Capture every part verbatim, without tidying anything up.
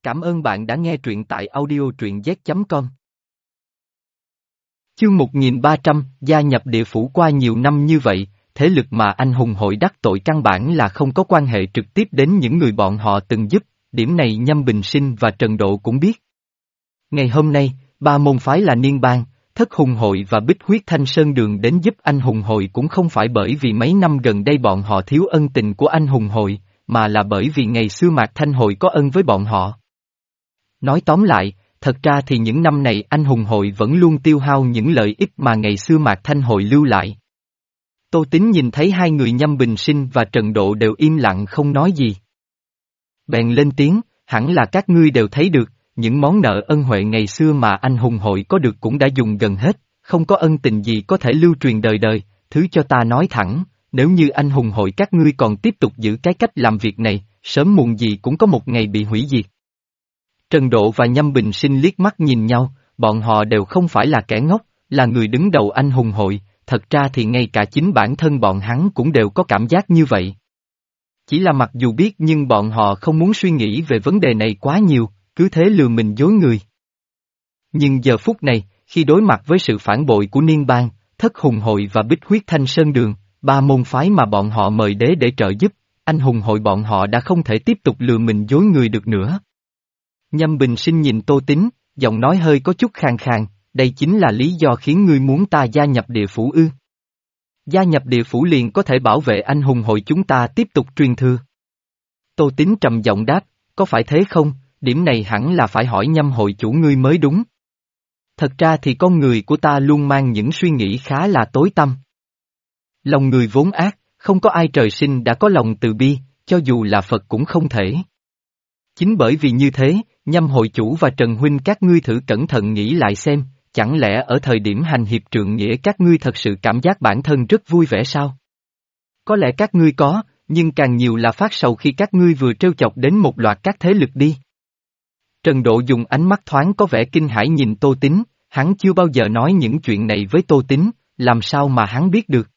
Cảm ơn bạn đã nghe truyện tại audio truyện z chấm com. Chương một nghìn ba trăm, gia nhập địa phủ. Qua nhiều năm như vậy, thế lực mà anh hùng hội đắc tội căn bản là không có quan hệ trực tiếp đến những người bọn họ từng giúp, điểm này Nhâm Bình Sinh và Trần Độ cũng biết. Ngày hôm nay, ba môn phái là Niên Bang, Thất Hùng Hội và Bích Huyết Thanh Sơn Đường đến giúp anh hùng hội cũng không phải bởi vì mấy năm gần đây bọn họ thiếu ân tình của anh hùng hội, mà là bởi vì ngày xưa Mạc Thanh Hội có ân với bọn họ. Nói tóm lại, thật ra thì những năm này anh hùng hội vẫn luôn tiêu hao những lợi ích mà ngày xưa Mạc Thanh Hội lưu lại. Tô Tín nhìn thấy hai người Nhâm Bình Sinh và Trần Độ đều im lặng không nói gì. Bèn lên tiếng, hẳn là các ngươi đều thấy được, những món nợ ân huệ ngày xưa mà anh hùng hội có được cũng đã dùng gần hết, không có ân tình gì có thể lưu truyền đời đời, thứ cho ta nói thẳng, nếu như anh hùng hội các ngươi còn tiếp tục giữ cái cách làm việc này, sớm muộn gì cũng có một ngày bị hủy diệt. Trần Độ và Nhâm Bình Sinh liếc mắt nhìn nhau, bọn họ đều không phải là kẻ ngốc, là người đứng đầu anh hùng hội, thật ra thì ngay cả chính bản thân bọn hắn cũng đều có cảm giác như vậy. Chỉ là mặc dù biết nhưng bọn họ không muốn suy nghĩ về vấn đề này quá nhiều, cứ thế lừa mình dối người. Nhưng giờ phút này, khi đối mặt với sự phản bội của Niên Bang, Thất Hùng Hội và Bích Huyết Thanh Sơn Đường, ba môn phái mà bọn họ mời đế để trợ giúp, anh hùng hội bọn họ đã không thể tiếp tục lừa mình dối người được nữa. Nhâm Bình Sinh nhìn Tô Tín, giọng nói hơi có chút khàn khàn, đây chính là lý do khiến ngươi muốn ta gia nhập địa phủ ư. Gia nhập địa phủ liền có thể bảo vệ anh hùng hội chúng ta tiếp tục truyền thừa. Tô Tín trầm giọng đáp, có phải thế không, điểm này hẳn là phải hỏi Nhâm hội chủ ngươi mới đúng. Thật ra thì con người của ta luôn mang những suy nghĩ khá là tối tăm. Lòng người vốn ác, không có ai trời sinh đã có lòng từ bi, cho dù là Phật cũng không thể. Chính bởi vì như thế, Nhâm hội chủ và Trần Huynh các ngươi thử cẩn thận nghĩ lại xem, chẳng lẽ ở thời điểm hành hiệp trượng nghĩa các ngươi thật sự cảm giác bản thân rất vui vẻ sao? Có lẽ các ngươi có, nhưng càng nhiều là phát sầu khi các ngươi vừa trêu chọc đến một loạt các thế lực đi. Trần Độ dùng ánh mắt thoáng có vẻ kinh hãi nhìn Tô Tín, hắn chưa bao giờ nói những chuyện này với Tô Tín, làm sao mà hắn biết được?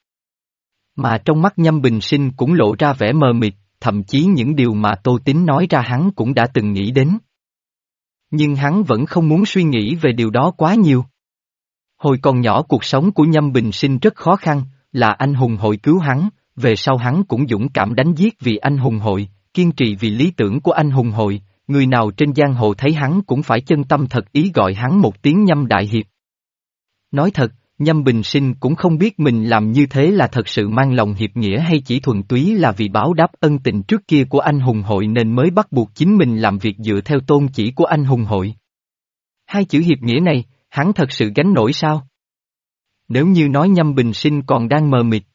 Mà trong mắt Nhâm Bình Sinh cũng lộ ra vẻ mờ mịt, thậm chí những điều mà Tô Tín nói ra hắn cũng đã từng nghĩ đến. Nhưng hắn vẫn không muốn suy nghĩ về điều đó quá nhiều. Hồi còn nhỏ cuộc sống của Nhâm Bình Sinh rất khó khăn, là anh hùng hội cứu hắn, về sau hắn cũng dũng cảm đánh giết vì anh hùng hội, kiên trì vì lý tưởng của anh hùng hội, người nào trên giang hồ thấy hắn cũng phải chân tâm thật ý gọi hắn một tiếng Nhâm Đại Hiệp. Nói thật, Nhâm Bình Sinh cũng không biết mình làm như thế là thật sự mang lòng hiệp nghĩa hay chỉ thuần túy là vì báo đáp ân tình trước kia của anh hùng hội nên mới bắt buộc chính mình làm việc dựa theo tôn chỉ của anh hùng hội. Hai chữ hiệp nghĩa này, hắn thật sự gánh nổi sao? Nếu như nói Nhâm Bình Sinh còn đang mờ mịt,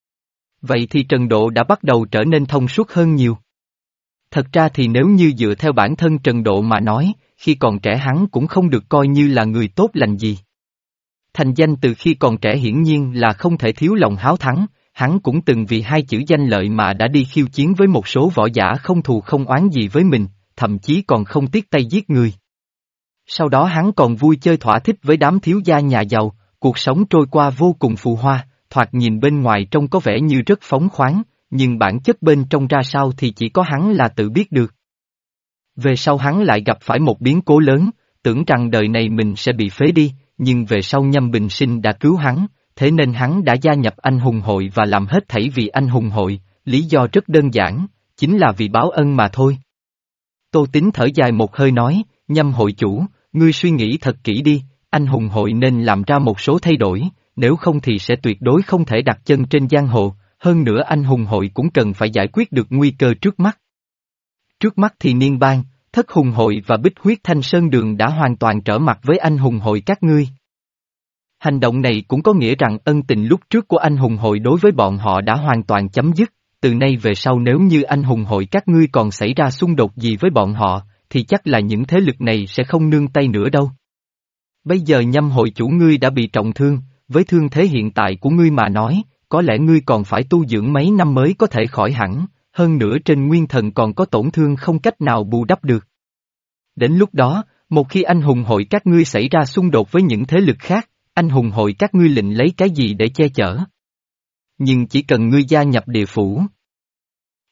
vậy thì Trần Độ đã bắt đầu trở nên thông suốt hơn nhiều. Thật ra thì nếu như dựa theo bản thân Trần Độ mà nói, khi còn trẻ hắn cũng không được coi như là người tốt lành gì. Thành danh từ khi còn trẻ hiển nhiên là không thể thiếu lòng háo thắng, hắn cũng từng vì hai chữ danh lợi mà đã đi khiêu chiến với một số võ giả không thù không oán gì với mình, thậm chí còn không tiếc tay giết người. Sau đó hắn còn vui chơi thỏa thích với đám thiếu gia nhà giàu, cuộc sống trôi qua vô cùng phù hoa, thoạt nhìn bên ngoài trông có vẻ như rất phóng khoáng, nhưng bản chất bên trong ra sao thì chỉ có hắn là tự biết được. Về sau hắn lại gặp phải một biến cố lớn, tưởng rằng đời này mình sẽ bị phế đi, nhưng về sau Nhâm Bình Sinh đã cứu hắn, thế nên hắn đã gia nhập anh hùng hội và làm hết thảy vì anh hùng hội, lý do rất đơn giản, chính là vì báo ân mà thôi. Tô Tín thở dài một hơi nói, Nhâm hội chủ, ngươi suy nghĩ thật kỹ đi, anh hùng hội nên làm ra một số thay đổi, nếu không thì sẽ tuyệt đối không thể đặt chân trên giang hồ, hơn nữa anh hùng hội cũng cần phải giải quyết được nguy cơ trước mắt. Trước mắt thì Niên Bang, Thất Hùng Hội và Bích Huyết Thanh Sơn Đường đã hoàn toàn trở mặt với anh hùng hội các ngươi. Hành động này cũng có nghĩa rằng ân tình lúc trước của anh hùng hội đối với bọn họ đã hoàn toàn chấm dứt, từ nay về sau nếu như anh hùng hội các ngươi còn xảy ra xung đột gì với bọn họ, thì chắc là những thế lực này sẽ không nương tay nữa đâu. Bây giờ Nhâm hội chủ ngươi đã bị trọng thương, với thương thế hiện tại của ngươi mà nói, có lẽ ngươi còn phải tu dưỡng mấy năm mới có thể khỏi hẳn. Hơn nữa trên nguyên thần còn có tổn thương không cách nào bù đắp được. Đến lúc đó, một khi anh hùng hội các ngươi xảy ra xung đột với những thế lực khác, anh hùng hội các ngươi định lấy cái gì để che chở? Nhưng chỉ cần ngươi gia nhập địa phủ.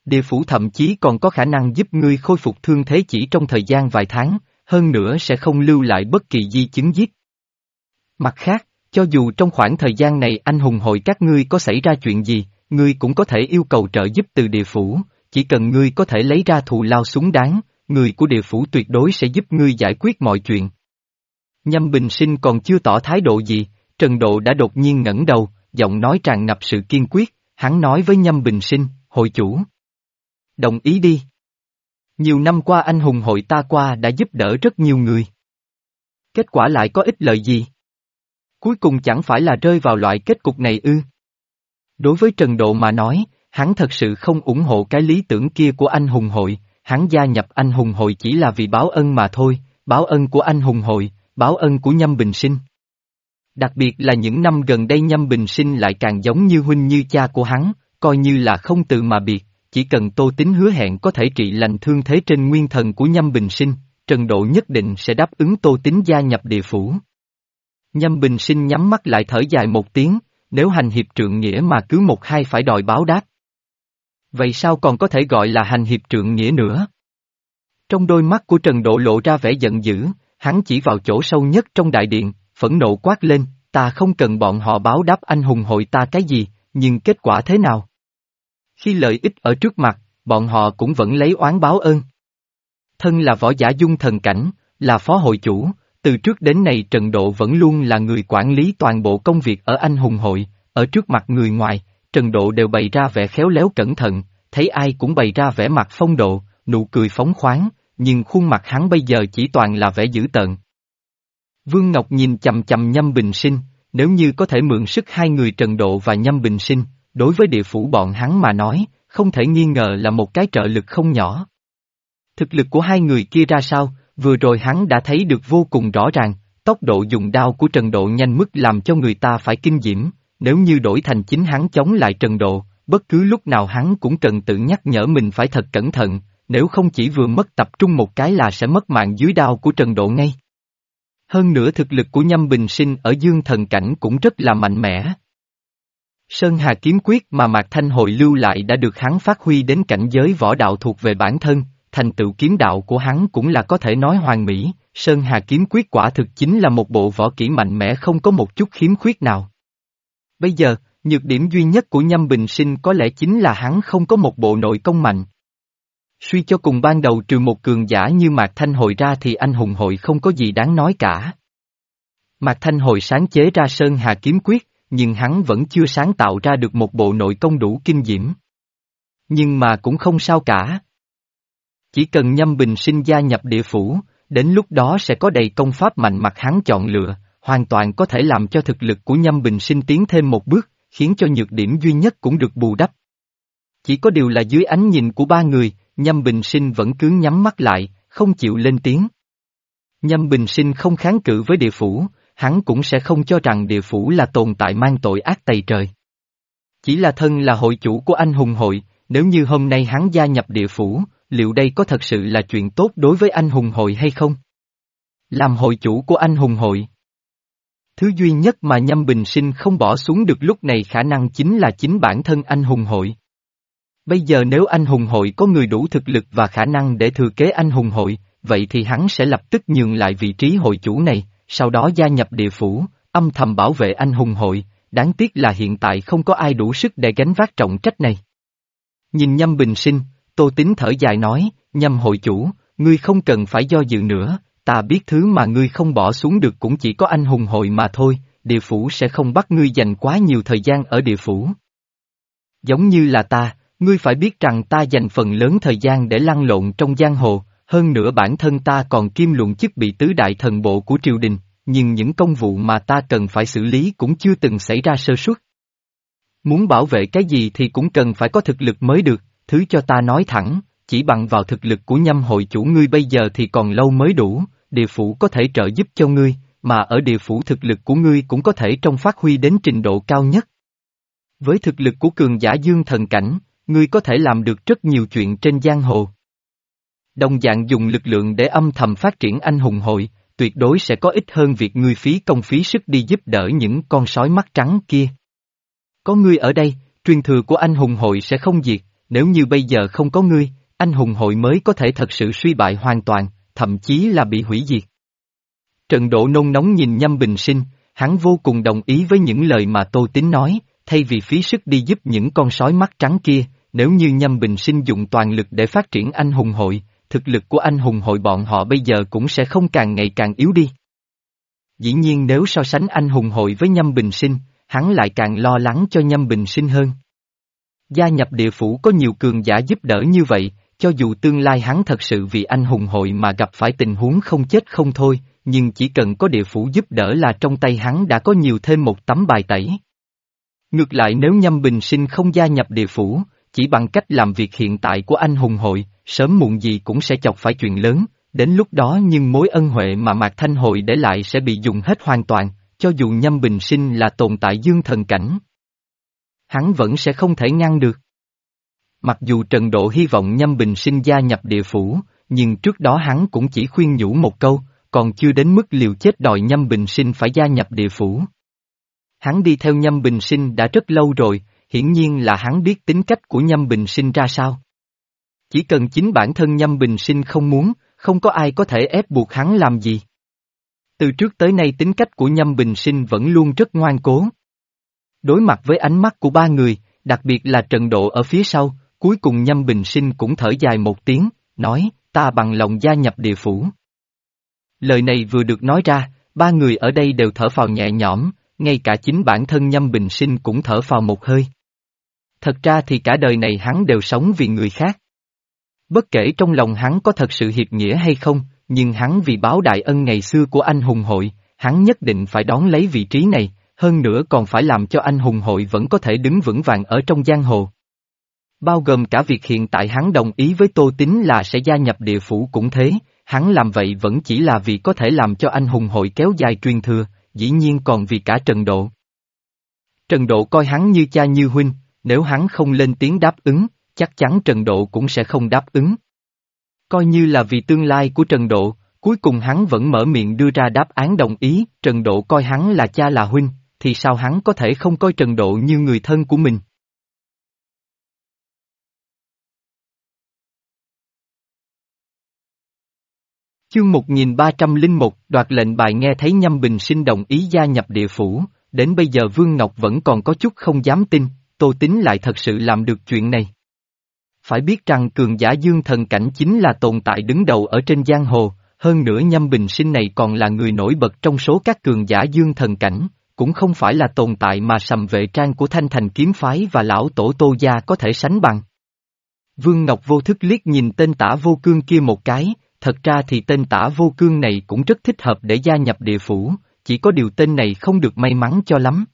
Địa phủ thậm chí còn có khả năng giúp ngươi khôi phục thương thế chỉ trong thời gian vài tháng, hơn nữa sẽ không lưu lại bất kỳ di chứng giết. Mặt khác, cho dù trong khoảng thời gian này anh hùng hội các ngươi có xảy ra chuyện gì, ngươi cũng có thể yêu cầu trợ giúp từ địa phủ, chỉ cần ngươi có thể lấy ra thù lao xứng đáng, người của địa phủ tuyệt đối sẽ giúp ngươi giải quyết mọi chuyện. Nhâm Bình Sinh còn chưa tỏ thái độ gì, Trần Độ đã đột nhiên ngẩng đầu, giọng nói tràn ngập sự kiên quyết, hắn nói với Nhâm Bình Sinh, hội chủ. Đồng ý đi. Nhiều năm qua anh hùng hội ta qua đã giúp đỡ rất nhiều người. Kết quả lại có ích lợi gì? Cuối cùng chẳng phải là rơi vào loại kết cục này ư? Đối với Trần Độ mà nói, hắn thật sự không ủng hộ cái lý tưởng kia của anh hùng hội, hắn gia nhập anh hùng hội chỉ là vì báo ân mà thôi, báo ân của anh hùng hội, báo ân của Nhâm Bình Sinh. Đặc biệt là những năm gần đây Nhâm Bình Sinh lại càng giống như huynh như cha của hắn, coi như là không từ mà biệt, chỉ cần Tô Tín hứa hẹn có thể trị lành thương thế trên nguyên thần của Nhâm Bình Sinh, Trần Độ nhất định sẽ đáp ứng Tô Tín gia nhập địa phủ. Nhâm Bình Sinh nhắm mắt lại thở dài một tiếng, nếu hành hiệp trượng nghĩa mà cứ một hai phải đòi báo đáp. Vậy sao còn có thể gọi là hành hiệp trượng nghĩa nữa? Trong đôi mắt của Trần Độ lộ ra vẻ giận dữ, hắn chỉ vào chỗ sâu nhất trong đại điện, phẫn nộ quát lên, ta không cần bọn họ báo đáp anh hùng hội ta cái gì, nhưng kết quả thế nào? Khi lợi ích ở trước mặt, bọn họ cũng vẫn lấy oán báo ơn. Thân là võ giả dung thần cảnh, là phó hội chủ, từ trước đến nay Trần Độ vẫn luôn là người quản lý toàn bộ công việc ở anh hùng hội, ở trước mặt người ngoài, Trần Độ đều bày ra vẻ khéo léo cẩn thận, thấy ai cũng bày ra vẻ mặt phong độ, nụ cười phóng khoáng, nhưng khuôn mặt hắn bây giờ chỉ toàn là vẻ dữ tợn. Vương Ngọc nhìn chằm chằm Nhâm Bình Sinh, nếu như có thể mượn sức hai người Trần Độ và Nhâm Bình Sinh, đối với địa phủ bọn hắn mà nói, không thể nghi ngờ là một cái trợ lực không nhỏ. Thực lực của hai người kia ra sao, vừa rồi hắn đã thấy được vô cùng rõ ràng, tốc độ dùng đao của Trần Độ nhanh mức làm cho người ta phải kinh diễm, nếu như đổi thành chính hắn chống lại Trần Độ, bất cứ lúc nào hắn cũng cần tự nhắc nhở mình phải thật cẩn thận, nếu không chỉ vừa mất tập trung một cái là sẽ mất mạng dưới đao của Trần Độ ngay. Hơn nữa thực lực của Nhâm Bình Sinh ở dương thần cảnh cũng rất là mạnh mẽ. Sơn Hà kiếm quyết mà Mạc Thanh Hội lưu lại đã được hắn phát huy đến cảnh giới võ đạo thuộc về bản thân, thành tựu kiếm đạo của hắn cũng là có thể nói hoàn mỹ, Sơn Hà kiếm quyết quả thực chính là một bộ võ kỹ mạnh mẽ không có một chút khiếm khuyết nào. Bây giờ, nhược điểm duy nhất của Nhâm Bình Sinh có lẽ chính là hắn không có một bộ nội công mạnh. Suy cho cùng ban đầu trừ một cường giả như Mạc Thanh Hội ra thì anh hùng hội không có gì đáng nói cả. Mạc Thanh Hội sáng chế ra Sơn Hà kiếm quyết, nhưng hắn vẫn chưa sáng tạo ra được một bộ nội công đủ kinh diễm. Nhưng mà cũng không sao cả. Chỉ cần Nhâm Bình Sinh gia nhập địa phủ, đến lúc đó sẽ có đầy công pháp mạnh mặt hắn chọn lựa, hoàn toàn có thể làm cho thực lực của Nhâm Bình Sinh tiến thêm một bước, khiến cho nhược điểm duy nhất cũng được bù đắp. Chỉ có điều là dưới ánh nhìn của ba người, Nhâm Bình Sinh vẫn cứ nhắm mắt lại, không chịu lên tiếng. Nhâm Bình Sinh không kháng cự với địa phủ, hắn cũng sẽ không cho rằng địa phủ là tồn tại mang tội ác tày trời. Chỉ là thân là hội chủ của anh hùng hội, nếu như hôm nay hắn gia nhập địa phủ, liệu đây có thật sự là chuyện tốt đối với anh hùng hội hay không? Làm hội chủ của anh hùng hội. Thứ duy nhất mà Nhâm Bình Sinh không bỏ xuống được lúc này khả năng chính là chính bản thân anh hùng hội. Bây giờ nếu anh hùng hội có người đủ thực lực và khả năng để thừa kế anh hùng hội, vậy thì hắn sẽ lập tức nhường lại vị trí hội chủ này, sau đó gia nhập địa phủ, âm thầm bảo vệ anh hùng hội, đáng tiếc là hiện tại không có ai đủ sức để gánh vác trọng trách này. Nhìn Nhâm Bình Sinh, Tô Tín thở dài nói, Nhâm hội chủ, ngươi không cần phải do dự nữa, ta biết thứ mà ngươi không bỏ xuống được cũng chỉ có anh hùng hội mà thôi, địa phủ sẽ không bắt ngươi dành quá nhiều thời gian ở địa phủ. Giống như là ta, ngươi phải biết rằng ta dành phần lớn thời gian để lăn lộn trong giang hồ, hơn nữa bản thân ta còn kiêm luận chức bị tứ đại thần bộ của triều đình, nhưng những công vụ mà ta cần phải xử lý cũng chưa từng xảy ra sơ suất. Muốn bảo vệ cái gì thì cũng cần phải có thực lực mới được, thứ cho ta nói thẳng, chỉ bằng vào thực lực của Nhâm hội chủ ngươi bây giờ thì còn lâu mới đủ, địa phủ có thể trợ giúp cho ngươi, mà ở địa phủ thực lực của ngươi cũng có thể trong phát huy đến trình độ cao nhất. Với thực lực của cường giả dương thần cảnh, ngươi có thể làm được rất nhiều chuyện trên giang hồ. Đồng dạng dùng lực lượng để âm thầm phát triển anh hùng hội, tuyệt đối sẽ có ích hơn việc ngươi phí công phí sức đi giúp đỡ những con sói mắt trắng kia. Có ngươi ở đây, truyền thừa của anh hùng hội sẽ không diệt, nếu như bây giờ không có ngươi, anh hùng hội mới có thể thật sự suy bại hoàn toàn, thậm chí là bị hủy diệt. Trần Độ nôn nóng nhìn Nhâm Bình Sinh, hắn vô cùng đồng ý với những lời mà Tô Tín nói, thay vì phí sức đi giúp những con sói mắt trắng kia, nếu như Nhâm Bình Sinh dùng toàn lực để phát triển anh hùng hội, thực lực của anh hùng hội bọn họ bây giờ cũng sẽ không càng ngày càng yếu đi. Dĩ nhiên nếu so sánh anh hùng hội với Nhâm Bình Sinh, hắn lại càng lo lắng cho Nhâm Bình Sinh hơn. Gia nhập địa phủ có nhiều cường giả giúp đỡ như vậy, cho dù tương lai hắn thật sự vì anh hùng hội mà gặp phải tình huống không chết không thôi, nhưng chỉ cần có địa phủ giúp đỡ là trong tay hắn đã có nhiều thêm một tấm bài tẩy. Ngược lại nếu Nhâm Bình Sinh không gia nhập địa phủ, chỉ bằng cách làm việc hiện tại của anh hùng hội, sớm muộn gì cũng sẽ chọc phải chuyện lớn, đến lúc đó nhưng mối ân huệ mà Mạc Thanh Hội để lại sẽ bị dùng hết hoàn toàn, cho dù Nhâm Bình Sinh là tồn tại dương thần cảnh. Hắn vẫn sẽ không thể ngăn được. Mặc dù Trần Độ hy vọng Nhâm Bình Sinh gia nhập địa phủ, nhưng trước đó hắn cũng chỉ khuyên nhủ một câu, còn chưa đến mức liều chết đòi Nhâm Bình Sinh phải gia nhập địa phủ. Hắn đi theo Nhâm Bình Sinh đã rất lâu rồi, hiển nhiên là hắn biết tính cách của Nhâm Bình Sinh ra sao. Chỉ cần chính bản thân Nhâm Bình Sinh không muốn, không có ai có thể ép buộc hắn làm gì. Từ trước tới nay tính cách của Nhâm Bình Sinh vẫn luôn rất ngoan cố. Đối mặt với ánh mắt của ba người, đặc biệt là Trần Độ ở phía sau, cuối cùng Nhâm Bình Sinh cũng thở dài một tiếng, nói, ta bằng lòng gia nhập địa phủ. Lời này vừa được nói ra, ba người ở đây đều thở phào nhẹ nhõm, ngay cả chính bản thân Nhâm Bình Sinh cũng thở phào một hơi. Thật ra thì cả đời này hắn đều sống vì người khác. Bất kể trong lòng hắn có thật sự hiệp nghĩa hay không, nhưng hắn vì báo đại ân ngày xưa của anh hùng hội, hắn nhất định phải đón lấy vị trí này, hơn nữa còn phải làm cho anh hùng hội vẫn có thể đứng vững vàng ở trong giang hồ. Bao gồm cả việc hiện tại hắn đồng ý với Tô Tín là sẽ gia nhập địa phủ cũng thế, hắn làm vậy vẫn chỉ là vì có thể làm cho anh hùng hội kéo dài truyền thừa, dĩ nhiên còn vì cả Trần Độ. Trần Độ coi hắn như cha như huynh, nếu hắn không lên tiếng đáp ứng, chắc chắn Trần Độ cũng sẽ không đáp ứng. Coi như là vì tương lai của Trần Độ, cuối cùng hắn vẫn mở miệng đưa ra đáp án đồng ý, Trần Độ coi hắn là cha là huynh, thì sao hắn có thể không coi Trần Độ như người thân của mình. Chương một nghìn ba trăm lẻ một đoạt lệnh bài nghe thấy Nhâm Bình Sinh đồng ý gia nhập địa phủ, đến bây giờ Vương Ngọc vẫn còn có chút không dám tin, Tô Tín lại thật sự làm được chuyện này. Phải biết rằng cường giả dương thần cảnh chính là tồn tại đứng đầu ở trên giang hồ, hơn nữa Nhâm Bình Sinh này còn là người nổi bật trong số các cường giả dương thần cảnh, cũng không phải là tồn tại mà Sầm Vệ Trang của Thanh Thành kiếm phái và lão tổ Tô gia có thể sánh bằng. Vương Ngọc vô thức liếc nhìn tên Tả Vô Cương kia một cái, thật ra thì tên Tả Vô Cương này cũng rất thích hợp để gia nhập địa phủ, chỉ có điều tên này không được may mắn cho lắm.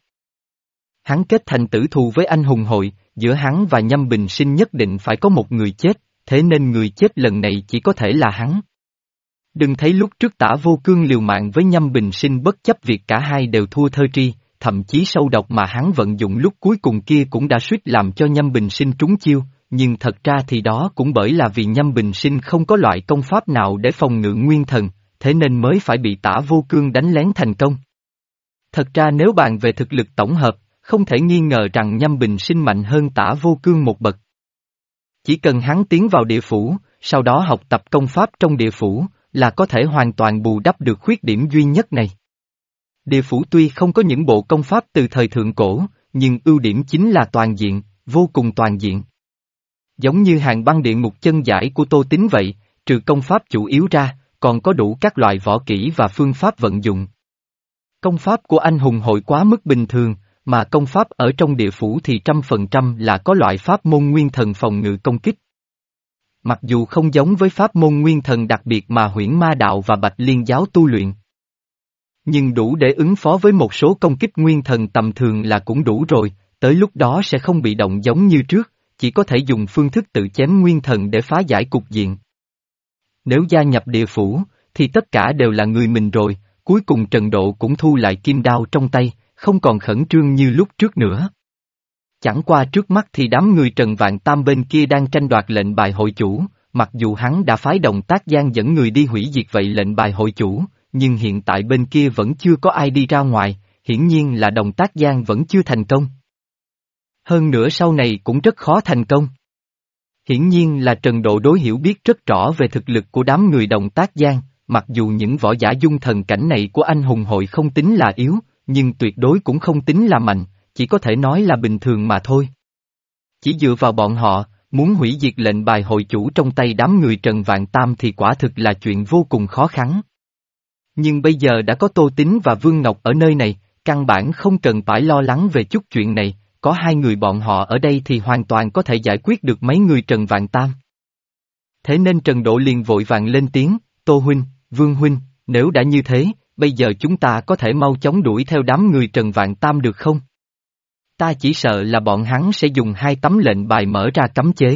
Hắn kết thành tử thù với anh hùng hội, giữa hắn và Nhâm Bình Sinh nhất định phải có một người chết, thế nên người chết lần này chỉ có thể là hắn. Đừng thấy lúc trước Tả Vô Cương liều mạng với Nhâm Bình Sinh bất chấp việc cả hai đều thua thơ tri, thậm chí sâu độc mà hắn vận dụng lúc cuối cùng kia cũng đã suýt làm cho Nhâm Bình Sinh trúng chiêu, nhưng thật ra thì đó cũng bởi là vì Nhâm Bình Sinh không có loại công pháp nào để phòng ngự nguyên thần, thế nên mới phải bị Tả Vô Cương đánh lén thành công. Thật ra nếu bàn về thực lực tổng hợp, không thể nghi ngờ rằng Nhâm Bình Sinh mạnh hơn Tả Vô Cương một bậc. Chỉ cần hắn tiến vào địa phủ, sau đó học tập công pháp trong địa phủ, là có thể hoàn toàn bù đắp được khuyết điểm duy nhất này. Địa phủ tuy không có những bộ công pháp từ thời thượng cổ, nhưng ưu điểm chính là toàn diện, vô cùng toàn diện. Giống như Hàng Băng Địa Ngục chân giải của Tô Tín vậy, trừ công pháp chủ yếu ra, còn có đủ các loại võ kỹ và phương pháp vận dụng. Công pháp của anh hùng hội quá mức bình thường, mà công pháp ở trong địa phủ thì trăm phần trăm là có loại pháp môn nguyên thần phòng ngự công kích. Mặc dù không giống với pháp môn nguyên thần đặc biệt mà Huyễn Ma Đạo và Bạch Liên Giáo tu luyện, nhưng đủ để ứng phó với một số công kích nguyên thần tầm thường là cũng đủ rồi, tới lúc đó sẽ không bị động giống như trước, chỉ có thể dùng phương thức tự chém nguyên thần để phá giải cục diện. Nếu gia nhập địa phủ, thì tất cả đều là người mình rồi, cuối cùng Trần Độ cũng thu lại kim đao trong tay, không còn khẩn trương như lúc trước nữa. Chẳng qua trước mắt thì đám người Trần Vạn Tam bên kia đang tranh đoạt lệnh bài hội chủ, mặc dù hắn đã phái Đồng Tác Giang dẫn người đi hủy diệt vậy lệnh bài hội chủ, nhưng hiện tại bên kia vẫn chưa có ai đi ra ngoài, hiển nhiên là Đồng Tác Giang vẫn chưa thành công. Hơn nữa sau này cũng rất khó thành công. Hiển nhiên là Trần Độ đối hiểu biết rất rõ về thực lực của đám người Đồng Tác Giang, mặc dù những võ giả dung thần cảnh này của anh hùng hội không tính là yếu, nhưng tuyệt đối cũng không tính là mạnh, chỉ có thể nói là bình thường mà thôi. Chỉ dựa vào bọn họ, muốn hủy diệt lệnh bài hội chủ trong tay đám người Trần Vạn Tam thì quả thực là chuyện vô cùng khó khăn. Nhưng bây giờ đã có Tô Tín và Vương Ngọc ở nơi này, căn bản không cần phải lo lắng về chút chuyện này, có hai người bọn họ ở đây thì hoàn toàn có thể giải quyết được mấy người Trần Vạn Tam. Thế nên Trần Độ liền vội vàng lên tiếng, Tô Huynh, Vương Huynh, nếu đã như thế, bây giờ chúng ta có thể mau chóng đuổi theo đám người Trần Vạn Tam được không? Ta chỉ sợ là bọn hắn sẽ dùng hai tấm lệnh bài mở ra cấm chế.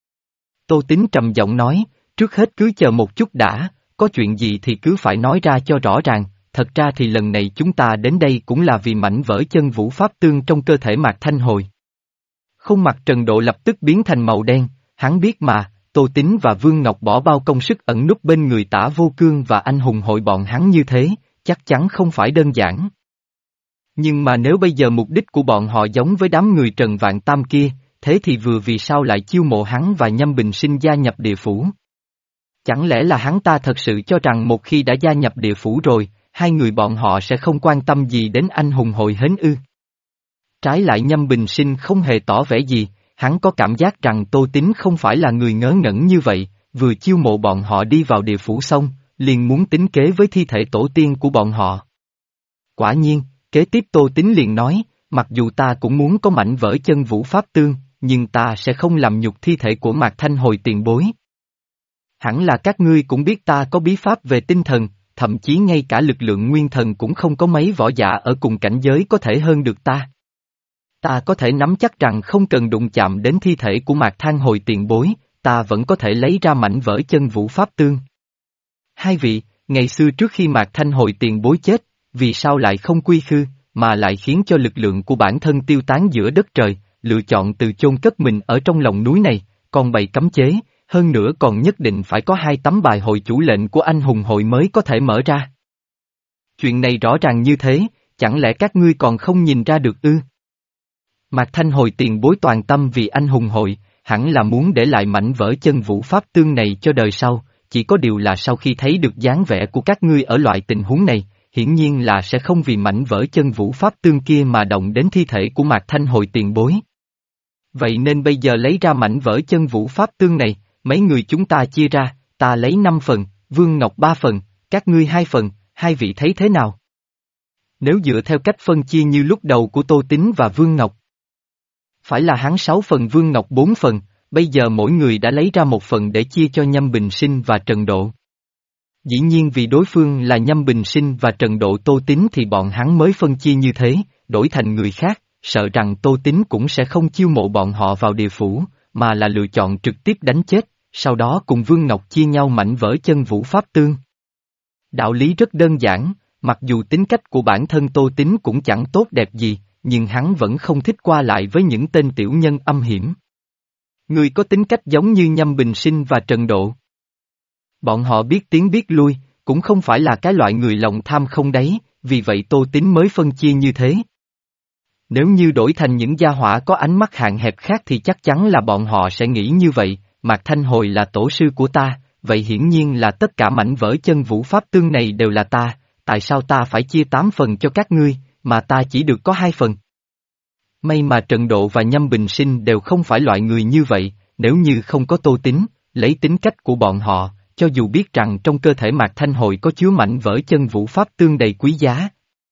Tô Tín trầm giọng nói, trước hết cứ chờ một chút đã, có chuyện gì thì cứ phải nói ra cho rõ ràng, thật ra thì lần này chúng ta đến đây cũng là vì mảnh vỡ chân vũ pháp tương trong cơ thể Mạc Thanh Hồi. Khuôn mặt Trần Độ lập tức biến thành màu đen, hắn biết mà, Tô Tín và Vương Ngọc bỏ bao công sức ẩn núp bên người Tả Vô Cương và anh hùng hội bọn hắn như thế, chắc chắn không phải đơn giản. Nhưng mà nếu bây giờ mục đích của bọn họ giống với đám người Trần Vạn Tam kia, thế thì vừa vì sao lại chiêu mộ hắn và Nhâm Bình Sinh gia nhập địa phủ? Chẳng lẽ là hắn ta thật sự cho rằng một khi đã gia nhập địa phủ rồi, hai người bọn họ sẽ không quan tâm gì đến anh hùng hội hến ư? Trái lại Nhâm Bình Sinh không hề tỏ vẻ gì, hắn có cảm giác rằng Tô Tín không phải là người ngớ ngẩn như vậy, vừa chiêu mộ bọn họ đi vào địa phủ xong, liền muốn tính kế với thi thể tổ tiên của bọn họ. Quả nhiên, kế tiếp Tô Tín liền nói, mặc dù ta cũng muốn có mảnh vỡ chân vũ pháp tương, nhưng ta sẽ không làm nhục thi thể của Mạc Thanh Hồi tiền bối. Hẳn là các ngươi cũng biết ta có bí pháp về tinh thần, thậm chí ngay cả lực lượng nguyên thần cũng không có mấy võ giả ở cùng cảnh giới có thể hơn được ta. Ta có thể nắm chắc rằng không cần đụng chạm đến thi thể của Mạc Thanh Hồi tiền bối, ta vẫn có thể lấy ra mảnh vỡ chân vũ pháp tương. Hai vị, ngày xưa trước khi Mạc Thanh Hồi tiền bối chết, vì sao lại không quy khư, mà lại khiến cho lực lượng của bản thân tiêu tán giữa đất trời, lựa chọn từ chôn cất mình ở trong lòng núi này, còn bày cấm chế, hơn nữa còn nhất định phải có hai tấm bài hội chủ lệnh của anh hùng hội mới có thể mở ra. Chuyện này rõ ràng như thế, chẳng lẽ các ngươi còn không nhìn ra được ư? Mạc Thanh Hồi tiền bối toàn tâm vì anh hùng hội, hẳn là muốn để lại mảnh vỡ chân vũ pháp tương này cho đời sau, chỉ có điều là sau khi thấy được dáng vẻ của các ngươi ở loại tình huống này, hiển nhiên là sẽ không vì mảnh vỡ chân vũ pháp tương kia mà động đến thi thể của Mạc Thanh Hồi tiền bối. Vậy nên bây giờ lấy ra mảnh vỡ chân vũ pháp tương này, mấy người chúng ta chia ra, ta lấy năm phần, Vương Ngọc ba phần, các ngươi hai phần, hai vị thấy thế nào? Nếu dựa theo cách phân chia như lúc đầu của Tô Tín và Vương Ngọc, phải là hắn sáu phần Vương Ngọc bốn phần, bây giờ mỗi người đã lấy ra một phần để chia cho Nhâm Bình Sinh và Trần Độ. Dĩ nhiên vì đối phương là Nhâm Bình Sinh và Trần Độ Tô Tín thì bọn hắn mới phân chia như thế, đổi thành người khác, sợ rằng Tô Tín cũng sẽ không chiêu mộ bọn họ vào địa phủ, mà là lựa chọn trực tiếp đánh chết, sau đó cùng Vương Ngọc chia nhau mảnh vỡ chân vũ pháp tương. Đạo lý rất đơn giản, mặc dù tính cách của bản thân Tô Tín cũng chẳng tốt đẹp gì, nhưng hắn vẫn không thích qua lại với những tên tiểu nhân âm hiểm. Người có tính cách giống như Nhâm Bình Sinh và Trần Độ. Bọn họ biết tiếng biết lui, cũng không phải là cái loại người lòng tham không đáy, vì vậy Tô Tín mới phân chia như thế. Nếu như đổi thành những gia hỏa có ánh mắt hạn hẹp khác thì chắc chắn là bọn họ sẽ nghĩ như vậy, Mạc Thanh Hồi là tổ sư của ta, vậy hiển nhiên là tất cả mảnh vỡ chân vũ pháp tương này đều là ta, tại sao ta phải chia tám phần cho các ngươi, mà ta chỉ được có hai phần? May mà Trần Độ và Nhâm Bình Sinh đều không phải loại người như vậy, nếu như không có Tô Tín, lấy tính cách của bọn họ, cho dù biết rằng trong cơ thể Mạc Thanh Hồi có chứa mảnh vỡ chân vũ pháp tương đầy quý giá,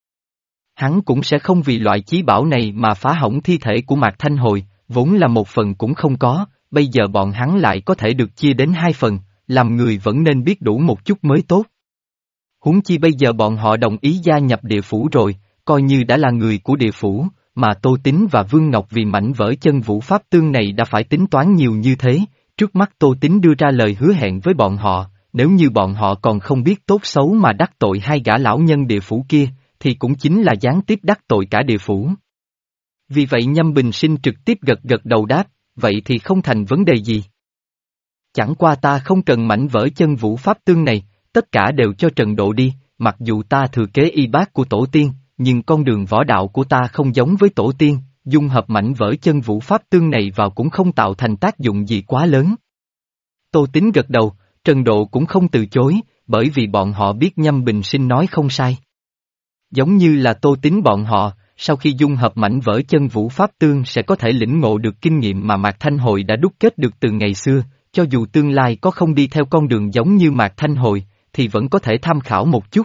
hắn cũng sẽ không vì loại chí bảo này mà phá hỏng thi thể của Mạc Thanh Hồi, vốn là một phần cũng không có, bây giờ bọn hắn lại có thể được chia đến hai phần, làm người vẫn nên biết đủ một chút mới tốt. Huống chi bây giờ bọn họ đồng ý gia nhập địa phủ rồi, coi như đã là người của địa phủ, mà Tô Tín và Vương Ngọc vì mảnh vỡ chân vũ pháp tương này đã phải tính toán nhiều như thế, trước mắt Tô Tín đưa ra lời hứa hẹn với bọn họ, nếu như bọn họ còn không biết tốt xấu mà đắc tội hai gã lão nhân địa phủ kia, thì cũng chính là gián tiếp đắc tội cả địa phủ. Vì vậy Nhâm Bình Sinh trực tiếp gật gật đầu đáp, vậy thì không thành vấn đề gì. Chẳng qua ta không cần mảnh vỡ chân vũ pháp tương này, tất cả đều cho Trần Độ đi, mặc dù ta thừa kế y bác của tổ tiên, nhưng con đường võ đạo của ta không giống với tổ tiên, dung hợp mảnh vỡ chân vũ pháp tương này vào cũng không tạo thành tác dụng gì quá lớn. Tô Tín gật đầu, Trần Độ cũng không từ chối, bởi vì bọn họ biết Nhâm Bình Sinh nói không sai. Giống như là Tô Tín bọn họ, sau khi dung hợp mảnh vỡ chân vũ pháp tương sẽ có thể lĩnh ngộ được kinh nghiệm mà Mạc Thanh Hồi đã đúc kết được từ ngày xưa, cho dù tương lai có không đi theo con đường giống như Mạc Thanh Hồi, thì vẫn có thể tham khảo một chút.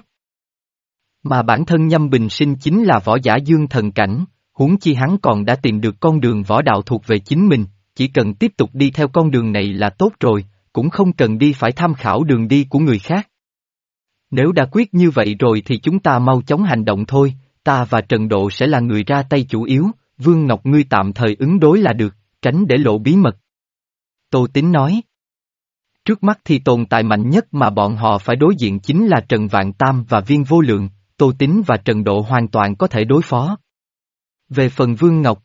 Mà bản thân Nhâm Bình Sinh chính là võ giả dương thần cảnh, huống chi hắn còn đã tìm được con đường võ đạo thuộc về chính mình, chỉ cần tiếp tục đi theo con đường này là tốt rồi, cũng không cần đi phải tham khảo đường đi của người khác. Nếu đã quyết như vậy rồi thì chúng ta mau chóng hành động thôi, ta và Trần Độ sẽ là người ra tay chủ yếu, Vương Ngọc ngươi tạm thời ứng đối là được, tránh để lộ bí mật. Tô Tín nói. Trước mắt thì tồn tại mạnh nhất mà bọn họ phải đối diện chính là Trần Vạn Tam và Viên Vô Lượng, Tô Tín và Trần Độ hoàn toàn có thể đối phó. Về phần Vương Ngọc,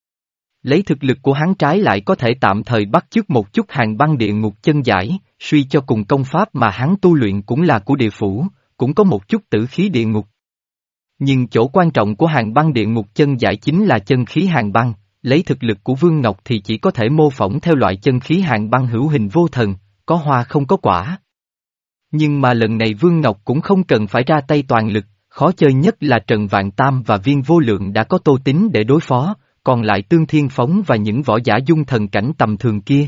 lấy thực lực của hắn trái lại có thể tạm thời bắt chước một chút Hàn Băng Địa Ngục chân giải, suy cho cùng công pháp mà hắn tu luyện cũng là của địa phủ, cũng có một chút tử khí địa ngục. Nhưng chỗ quan trọng của Hàn Băng Địa Ngục chân giải chính là chân khí Hàn Băng, lấy thực lực của Vương Ngọc thì chỉ có thể mô phỏng theo loại chân khí Hàn Băng hữu hình vô thần, có hoa không có quả. Nhưng mà lần này Vương Ngọc cũng không cần phải ra tay toàn lực, khó chơi nhất là Trần Vạn Tam và Viên Vô Lượng đã có Tô Tín để đối phó, còn lại Tương Thiên Phóng và những võ giả dung thần cảnh tầm thường kia.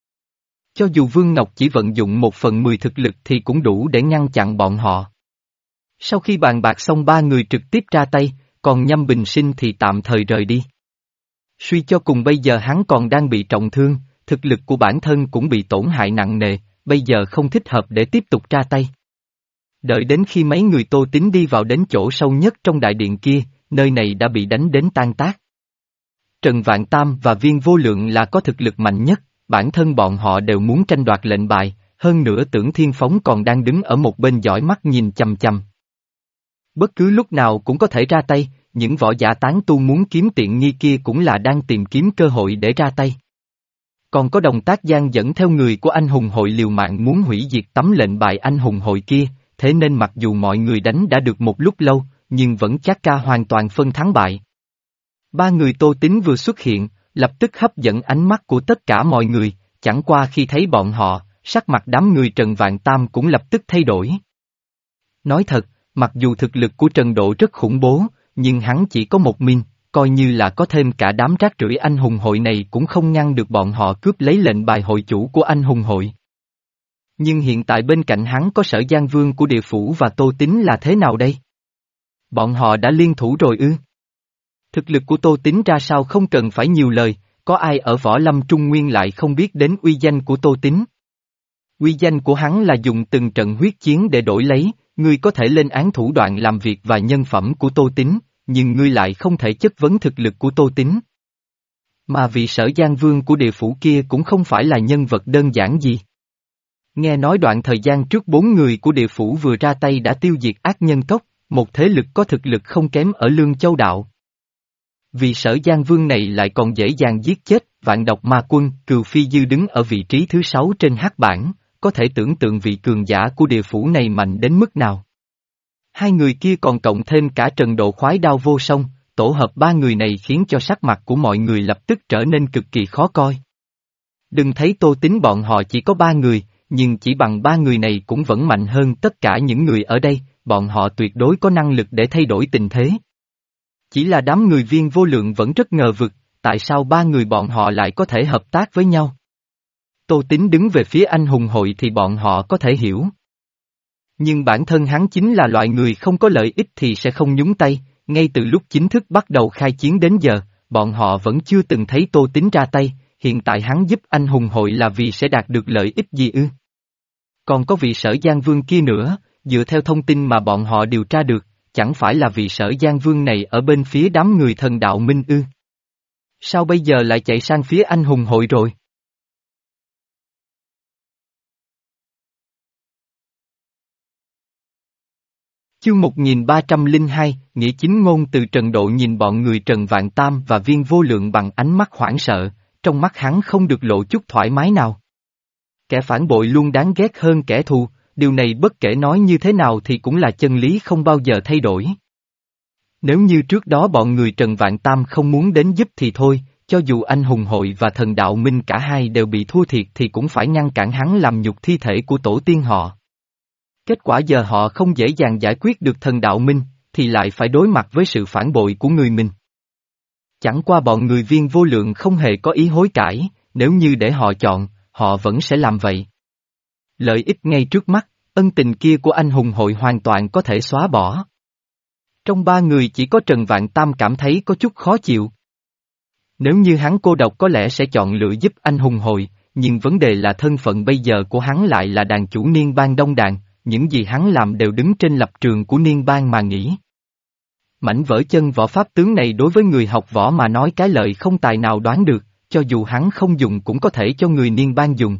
Cho dù Vương Ngọc chỉ vận dụng một phần mười thực lực thì cũng đủ để ngăn chặn bọn họ. Sau khi bàn bạc xong ba người trực tiếp ra tay, còn Nhâm Bình Sinh thì tạm thời rời đi. Suy cho cùng bây giờ hắn còn đang bị trọng thương, thực lực của bản thân cũng bị tổn hại nặng nề, bây giờ không thích hợp để tiếp tục ra tay. Đợi đến khi mấy người Tô Tín đi vào đến chỗ sâu nhất trong đại điện kia, nơi này đã bị đánh đến tan tác. Trần Vạn Tam và Viên Vô Lượng là có thực lực mạnh nhất, bản thân bọn họ đều muốn tranh đoạt lệnh bài, hơn nữa Tưởng Thiên Phóng còn đang đứng ở một bên dõi mắt nhìn chằm chằm. Bất cứ lúc nào cũng có thể ra tay, những võ giả tán tu muốn kiếm tiện nghi kia cũng là đang tìm kiếm cơ hội để ra tay. Còn có Đồng Tác Giang dẫn theo người của anh hùng hội liều mạng muốn hủy diệt tấm lệnh bài anh hùng hội kia, thế nên mặc dù mọi người đánh đã được một lúc lâu, nhưng vẫn chắc ca hoàn toàn phân thắng bại. Ba người Tô Tín vừa xuất hiện, lập tức hấp dẫn ánh mắt của tất cả mọi người, chẳng qua khi thấy bọn họ, sắc mặt đám người Trần Vạn Tam cũng lập tức thay đổi. Nói thật, mặc dù thực lực của Trần Độ rất khủng bố, nhưng hắn chỉ có một min, coi như là có thêm cả đám rác rưởi anh hùng hội này cũng không ngăn được bọn họ cướp lấy lệnh bài hội chủ của anh hùng hội. Nhưng hiện tại bên cạnh hắn có Sở Giang Vương của địa phủ và Tô Tín là thế nào đây? Bọn họ đã liên thủ rồi ư? Thực lực của Tô Tín ra sao không cần phải nhiều lời, có ai ở Võ Lâm Trung Nguyên lại không biết đến uy danh của Tô Tín? Uy danh của hắn là dùng từng trận huyết chiến để đổi lấy, ngươi có thể lên án thủ đoạn làm việc và nhân phẩm của Tô Tín, nhưng ngươi lại không thể chất vấn thực lực của Tô Tín. Mà vị Sở Giang Vương của địa phủ kia cũng không phải là nhân vật đơn giản gì. Nghe nói đoạn thời gian trước bốn người của địa phủ vừa ra tay đã tiêu diệt ác nhân cốc, một thế lực có thực lực không kém ở Lương Châu Đạo. Vì Sở Giang Vương này lại còn dễ dàng giết chết Vạn Độc Ma Quân, Cừu Phi Dư đứng ở vị trí thứ sáu trên hắc bảng, có thể tưởng tượng vị cường giả của địa phủ này mạnh đến mức nào. Hai người kia còn cộng thêm cả Trần Độ khoái đao vô song, tổ hợp ba người này khiến cho sắc mặt của mọi người lập tức trở nên cực kỳ khó coi. Đừng thấy Tô Tín bọn họ chỉ có ba người, nhưng chỉ bằng ba người này cũng vẫn mạnh hơn tất cả những người ở đây, bọn họ tuyệt đối có năng lực để thay đổi tình thế. Chỉ là đám người Viên Vô Lượng vẫn rất ngờ vực, tại sao ba người bọn họ lại có thể hợp tác với nhau. Tô Tín đứng về phía anh hùng hội thì bọn họ có thể hiểu. Nhưng bản thân hắn chính là loại người không có lợi ích thì sẽ không nhúng tay, ngay từ lúc chính thức bắt đầu khai chiến đến giờ, bọn họ vẫn chưa từng thấy Tô Tín ra tay, hiện tại hắn giúp anh hùng hội là vì sẽ đạt được lợi ích gì ư? Còn có vị Sở Giang Vương kia nữa, dựa theo thông tin mà bọn họ điều tra được, chẳng phải là vị Sở Giang Vương này ở bên phía đám người Thần Đạo Minh ư? Sao bây giờ lại chạy sang phía anh hùng hội rồi? Chương một nghìn ba trăm lẻ hai, Nghĩa Chính Ngôn từ Trần Độ nhìn bọn người Trần Vạn Tam và Viên Vô Lượng bằng ánh mắt hoảng sợ, trong mắt hắn không được lộ chút thoải mái nào. Kẻ phản bội luôn đáng ghét hơn kẻ thù, điều này bất kể nói như thế nào thì cũng là chân lý không bao giờ thay đổi. Nếu như trước đó bọn người Trần Vạn Tam không muốn đến giúp thì thôi, cho dù anh hùng hội và thần đạo minh cả hai đều bị thua thiệt thì cũng phải ngăn cản hắn làm nhục thi thể của tổ tiên họ. Kết quả giờ họ không dễ dàng giải quyết được thần đạo minh, thì lại phải đối mặt với sự phản bội của người mình. Chẳng qua bọn người Viên Vô Lượng không hề có ý hối cải, nếu như để họ chọn, họ vẫn sẽ làm vậy. Lợi ích ngay trước mắt, ân tình kia của anh hùng hội hoàn toàn có thể xóa bỏ. Trong ba người chỉ có Trần Vạn Tam cảm thấy có chút khó chịu. Nếu như hắn cô độc có lẽ sẽ chọn lựa giúp anh hùng hội, nhưng vấn đề là thân phận bây giờ của hắn lại là đàn chủ Niên Bang Đông Đàn, những gì hắn làm đều đứng trên lập trường của Niên Bang mà nghĩ. Mảnh vỡ chân võ pháp tướng này đối với người học võ mà nói cái lợi không tài nào đoán được, cho dù hắn không dùng cũng có thể cho người Niên Bang dùng.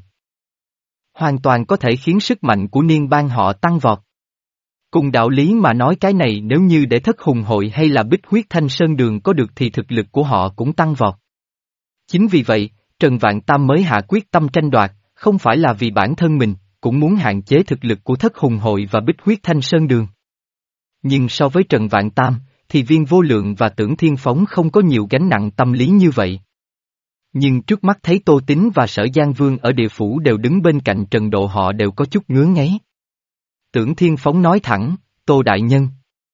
Hoàn toàn có thể khiến sức mạnh của Niên Bang họ tăng vọt. Cùng đạo lý mà nói cái này nếu như để Thất Hùng Hội hay là Bích Huyết Thanh Sơn Đường có được thì thực lực của họ cũng tăng vọt. Chính vì vậy, Trần Vạn Tam mới hạ quyết tâm tranh đoạt, không phải là vì bản thân mình, cũng muốn hạn chế thực lực của Thất Hùng Hội và Bích Huyết Thanh Sơn Đường. Nhưng so với Trần Vạn Tam, thì Viên Vô Lượng và Tưởng Thiên Phóng không có nhiều gánh nặng tâm lý như vậy. Nhưng trước mắt thấy Tô Tín và Sở Giang Vương ở địa phủ đều đứng bên cạnh Trần Độ họ đều có chút ngứa ngáy. Tưởng Thiên Phóng nói thẳng, Tô Đại Nhân.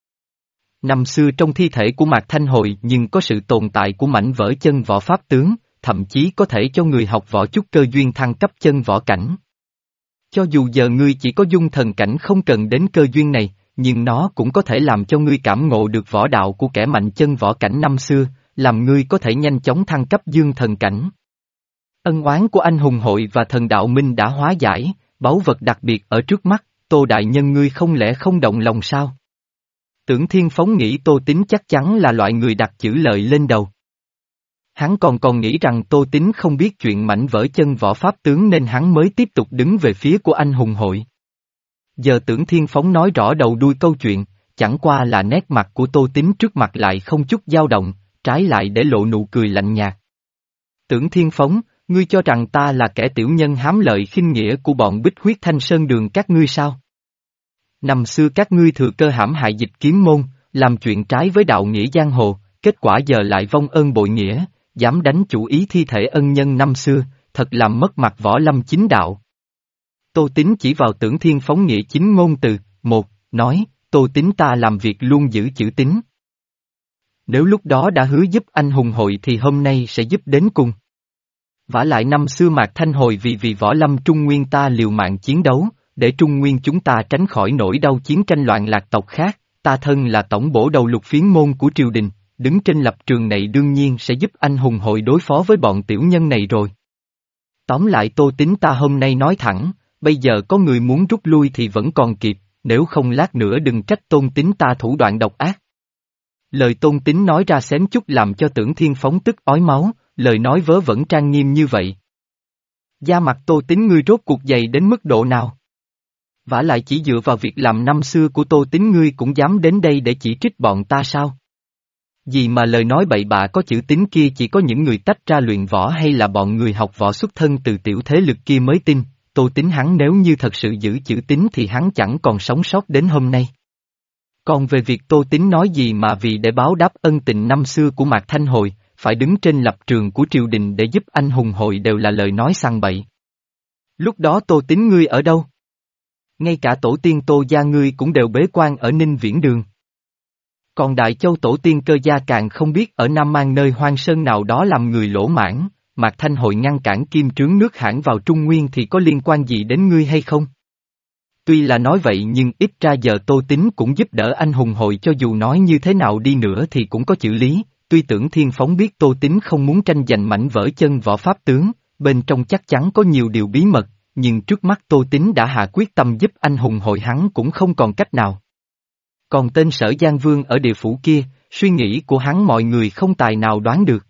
Năm xưa trong thi thể của Mạc Thanh Hồi nhưng có sự tồn tại của mảnh vỡ chân võ pháp tướng, thậm chí có thể cho người học võ chút cơ duyên thăng cấp chân võ cảnh. Cho dù giờ ngươi chỉ có dung thần cảnh không cần đến cơ duyên này, nhưng nó cũng có thể làm cho ngươi cảm ngộ được võ đạo của kẻ mạnh chân võ cảnh năm xưa, làm ngươi có thể nhanh chóng thăng cấp dương thần cảnh. Ân oán của anh hùng hội và thần đạo minh đã hóa giải, báu vật đặc biệt ở trước mắt, Tô Đại Nhân ngươi không lẽ không động lòng sao? Tưởng Thiên Phóng nghĩ Tô Tín chắc chắn là loại người đặt chữ lợi lên đầu. Hắn còn còn nghĩ rằng Tô Tín không biết chuyện mảnh vỡ chân võ pháp tướng nên hắn mới tiếp tục đứng về phía của anh hùng hội. Giờ Tưởng Thiên Phóng nói rõ đầu đuôi câu chuyện, chẳng qua là nét mặt của Tô Tín trước mặt lại không chút dao động, trái lại để lộ nụ cười lạnh nhạt. Tưởng Thiên Phóng, ngươi cho rằng ta là kẻ tiểu nhân hám lợi khinh nghĩa của bọn Bích Huyết Thanh Sơn Đường các ngươi sao? Năm xưa các ngươi thừa cơ hãm hại Dịch Kiếm Môn, làm chuyện trái với đạo nghĩa giang hồ, kết quả giờ lại vong ơn bội nghĩa, dám đánh chủ ý thi thể ân nhân năm xưa, thật làm mất mặt võ lâm chính đạo. Tô Tín chỉ vào Tưởng Thiên Phóng nghĩa chính ngôn từ, một, nói, Tô Tín ta làm việc luôn giữ chữ tín. Nếu lúc đó đã hứa giúp anh hùng hội thì hôm nay sẽ giúp đến cùng. Vả lại năm xưa Mạc Thanh Hồi vì vì võ lâm Trung Nguyên ta liều mạng chiến đấu, để Trung Nguyên chúng ta tránh khỏi nỗi đau chiến tranh loạn lạc tộc khác, ta thân là tổng bổ đầu lục phiến môn của triều đình, đứng trên lập trường này đương nhiên sẽ giúp anh hùng hội đối phó với bọn tiểu nhân này rồi. Tóm lại Tô Tín ta hôm nay nói thẳng, bây giờ có người muốn rút lui thì vẫn còn kịp, nếu không lát nữa đừng trách Tôn Tín ta thủ đoạn độc ác. Lời Tôn Tín nói ra xém chút làm cho Tưởng Thiên Phóng tức ói máu, lời nói vớ vẩn trang nghiêm như vậy. Da mặt Tô Tín ngươi rốt cuộc dày đến mức độ nào? Vả lại chỉ dựa vào việc làm năm xưa của Tô Tín ngươi cũng dám đến đây để chỉ trích bọn ta sao? Gì mà lời nói bậy bạ có chữ tín kia chỉ có những người tách ra luyện võ hay là bọn người học võ xuất thân từ tiểu thế lực kia mới tin, Tô Tín hắn nếu như thật sự giữ chữ tín thì hắn chẳng còn sống sót đến hôm nay. Còn về việc Tô Tín nói gì mà vì để báo đáp ân tình năm xưa của Mạc Thanh Hồi, phải đứng trên lập trường của triều đình để giúp anh hùng hội đều là lời nói sằng bậy. Lúc đó Tô Tín ngươi ở đâu? Ngay cả tổ tiên Tô gia ngươi cũng đều bế quan ở Ninh Viễn Đường. Còn Đại Châu tổ tiên Cơ gia càng không biết ở Nam Mang nơi hoang sơn nào đó làm người lỗ mãn, Mạc Thanh Hội ngăn cản kim trướng nước Hãn vào Trung Nguyên thì có liên quan gì đến ngươi hay không? Tuy là nói vậy nhưng ít ra giờ Tô Tín cũng giúp đỡ anh hùng hội cho dù nói như thế nào đi nữa thì cũng có chữ lý, tuy Tưởng Thiên Phóng biết Tô Tín không muốn tranh giành mảnh vỡ chân võ pháp tướng, bên trong chắc chắn có nhiều điều bí mật, nhưng trước mắt Tô Tín đã hạ quyết tâm giúp anh hùng hội hắn cũng không còn cách nào. Còn tên Sở Giang Vương ở địa phủ kia, suy nghĩ của hắn mọi người không tài nào đoán được.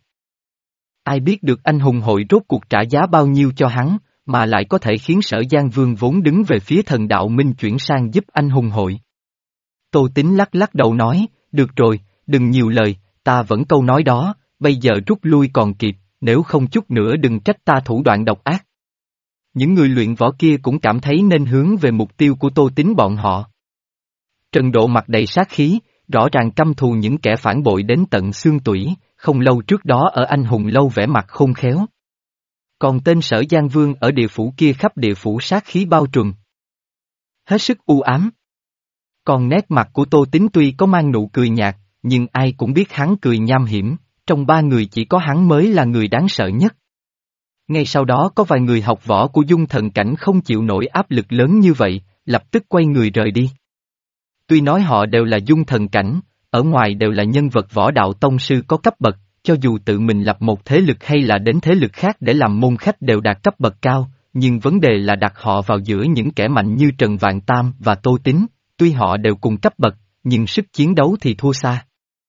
Ai biết được anh hùng hội rốt cuộc trả giá bao nhiêu cho hắn, mà lại có thể khiến Sở Giang Vương vốn đứng về phía thần đạo minh chuyển sang giúp anh hùng hội. Tô Tín lắc lắc đầu nói, được rồi, đừng nhiều lời, ta vẫn câu nói đó, bây giờ rút lui còn kịp, nếu không chút nữa đừng trách ta thủ đoạn độc ác. Những người luyện võ kia cũng cảm thấy nên hướng về mục tiêu của Tô Tín bọn họ. Trần Độ mặt đầy sát khí, rõ ràng căm thù những kẻ phản bội đến tận xương tủy, không lâu trước đó ở Anh Hùng Lâu vẻ mặt khôn khéo. Còn tên Sở Giang Vương ở địa phủ kia khắp địa phủ sát khí bao trùm. Hết sức u ám. Còn nét mặt của Tô Tín tuy có mang nụ cười nhạt, nhưng ai cũng biết hắn cười nham hiểm, trong ba người chỉ có hắn mới là người đáng sợ nhất. Ngay sau đó có vài người học võ của dung thần cảnh không chịu nổi áp lực lớn như vậy, lập tức quay người rời đi. Tuy nói họ đều là dung thần cảnh, ở ngoài đều là nhân vật võ đạo tông sư có cấp bậc, cho dù tự mình lập một thế lực hay là đến thế lực khác để làm môn khách đều đạt cấp bậc cao, nhưng vấn đề là đặt họ vào giữa những kẻ mạnh như Trần Vạn Tam và Tô Tín, tuy họ đều cùng cấp bậc, nhưng sức chiến đấu thì thua xa.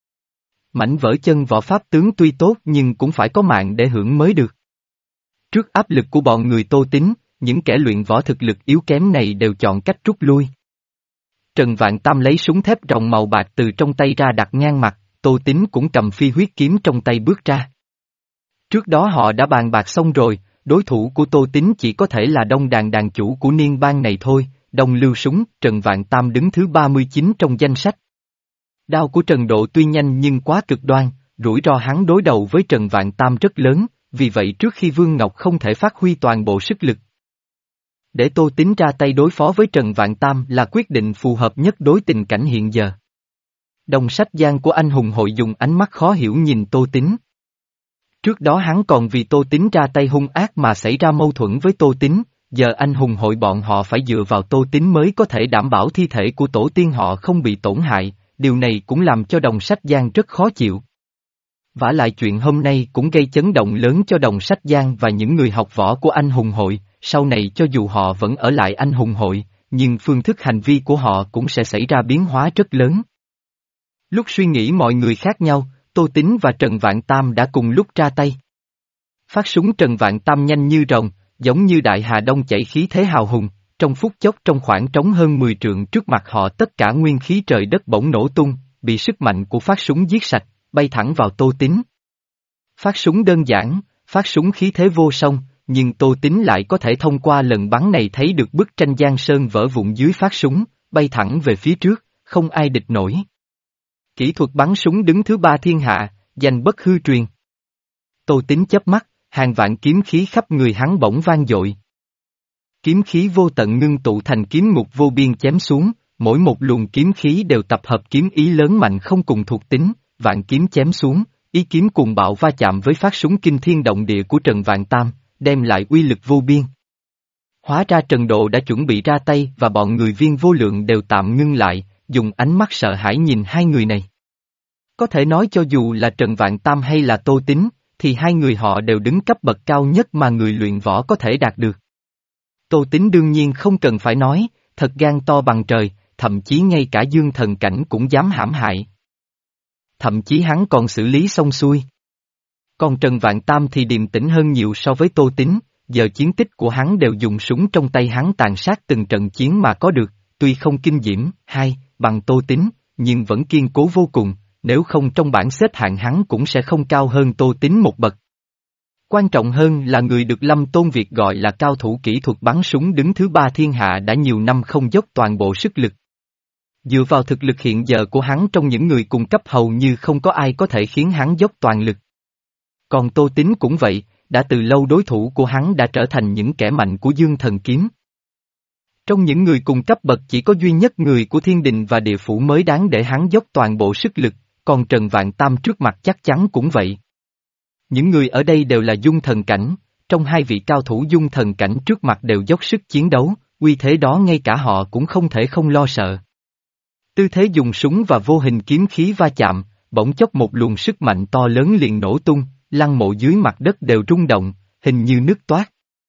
Mảnh vỡ chân võ pháp tướng tuy tốt nhưng cũng phải có mạng để hưởng mới được. Trước áp lực của bọn người Tô Tín, những kẻ luyện võ thực lực yếu kém này đều chọn cách rút lui. Trần Vạn Tam lấy súng thép ròng màu bạc từ trong tay ra đặt ngang mặt, Tô Tín cũng cầm phi huyết kiếm trong tay bước ra. Trước đó họ đã bàn bạc xong rồi, đối thủ của Tô Tín chỉ có thể là Đông Đàn đàn chủ của niên bang này thôi, Đông Lưu Súng, Trần Vạn Tam đứng thứ ba mươi chín trong danh sách. Đao của Trần Độ tuy nhanh nhưng quá cực đoan, rủi ro hắn đối đầu với Trần Vạn Tam rất lớn, vì vậy trước khi Vương Ngọc không thể phát huy toàn bộ sức lực. Để Tô Tín ra tay đối phó với Trần Vạn Tam là quyết định phù hợp nhất đối tình cảnh hiện giờ. Đồng Sách Giang của anh hùng hội dùng ánh mắt khó hiểu nhìn Tô Tín. Trước đó hắn còn vì Tô Tín ra tay hung ác mà xảy ra mâu thuẫn với Tô Tín, giờ anh hùng hội bọn họ phải dựa vào Tô Tín mới có thể đảm bảo thi thể của tổ tiên họ không bị tổn hại, điều này cũng làm cho Đồng Sách Giang rất khó chịu. Vả lại chuyện hôm nay cũng gây chấn động lớn cho Đồng Sách Giang và những người học võ của anh hùng hội, sau này cho dù họ vẫn ở lại anh hùng hội, nhưng phương thức hành vi của họ cũng sẽ xảy ra biến hóa rất lớn. Lúc suy nghĩ mọi người khác nhau, Tô Tín và Trần Vạn Tam đã cùng lúc ra tay. Phát súng Trần Vạn Tam nhanh như rồng, giống như đại hà đông chảy khí thế hào hùng, trong phút chốc trong khoảng trống hơn mười trượng trước mặt họ tất cả nguyên khí trời đất bỗng nổ tung, bị sức mạnh của phát súng giết sạch, bay thẳng vào Tô Tín. Phát súng đơn giản, phát súng khí thế vô song, nhưng Tô Tín lại có thể thông qua lần bắn này thấy được bức tranh Giang Sơn vỡ vụn dưới phát súng, bay thẳng về phía trước, không ai địch nổi. Kỹ thuật bắn súng đứng thứ ba thiên hạ, danh bất hư truyền. Tô Tín chớp mắt, hàng vạn kiếm khí khắp người hắn bỗng vang dội. Kiếm khí vô tận ngưng tụ thành kiếm ngục vô biên chém xuống, mỗi một luồng kiếm khí đều tập hợp kiếm ý lớn mạnh không cùng thuộc tính, vạn kiếm chém xuống, ý kiếm cùng bạo va chạm với phát súng kinh thiên động địa của Trần Vạn Tam, đem lại uy lực vô biên. Hóa ra Trần Độ đã chuẩn bị ra tay và bọn người Viên Vô Lượng đều tạm ngưng lại, dùng ánh mắt sợ hãi nhìn hai người này. Có thể nói cho dù là Trần Vạn Tam hay là Tô Tín, thì hai người họ đều đứng cấp bậc cao nhất mà người luyện võ có thể đạt được. Tô Tín đương nhiên không cần phải nói, thật gan to bằng trời, thậm chí ngay cả dương thần cảnh cũng dám hãm hại. Thậm chí hắn còn xử lý xong xuôi. Còn Trần Vạn Tam thì điềm tĩnh hơn nhiều so với Tô Tín, giờ chiến tích của hắn đều dùng súng trong tay hắn tàn sát từng trận chiến mà có được, tuy không kinh diễm, hay, bằng Tô Tín, nhưng vẫn kiên cố vô cùng, nếu không trong bảng xếp hạng hắn cũng sẽ không cao hơn Tô Tín một bậc. Quan trọng hơn là người được Lâm Tôn Việt gọi là cao thủ kỹ thuật bắn súng đứng thứ ba thiên hạ đã nhiều năm không dốc toàn bộ sức lực. Dựa vào thực lực hiện giờ của hắn trong những người cùng cấp hầu như không có ai có thể khiến hắn dốc toàn lực. Còn Tô Tín cũng vậy, đã từ lâu đối thủ của hắn đã trở thành những kẻ mạnh của Dương Thần Kiếm. Trong những người cùng cấp bậc chỉ có duy nhất người của Thiên Đình và Địa Phủ mới đáng để hắn dốc toàn bộ sức lực, còn Trần Vạn Tam trước mặt chắc chắn cũng vậy. Những người ở đây đều là dung thần cảnh, trong hai vị cao thủ dung thần cảnh trước mặt đều dốc sức chiến đấu, uy thế đó ngay cả họ cũng không thể không lo sợ. Tư thế dùng súng và vô hình kiếm khí va chạm, bỗng chốc một luồng sức mạnh to lớn liền nổ tung, lăng mộ dưới mặt đất đều rung động, hình như nứt toát.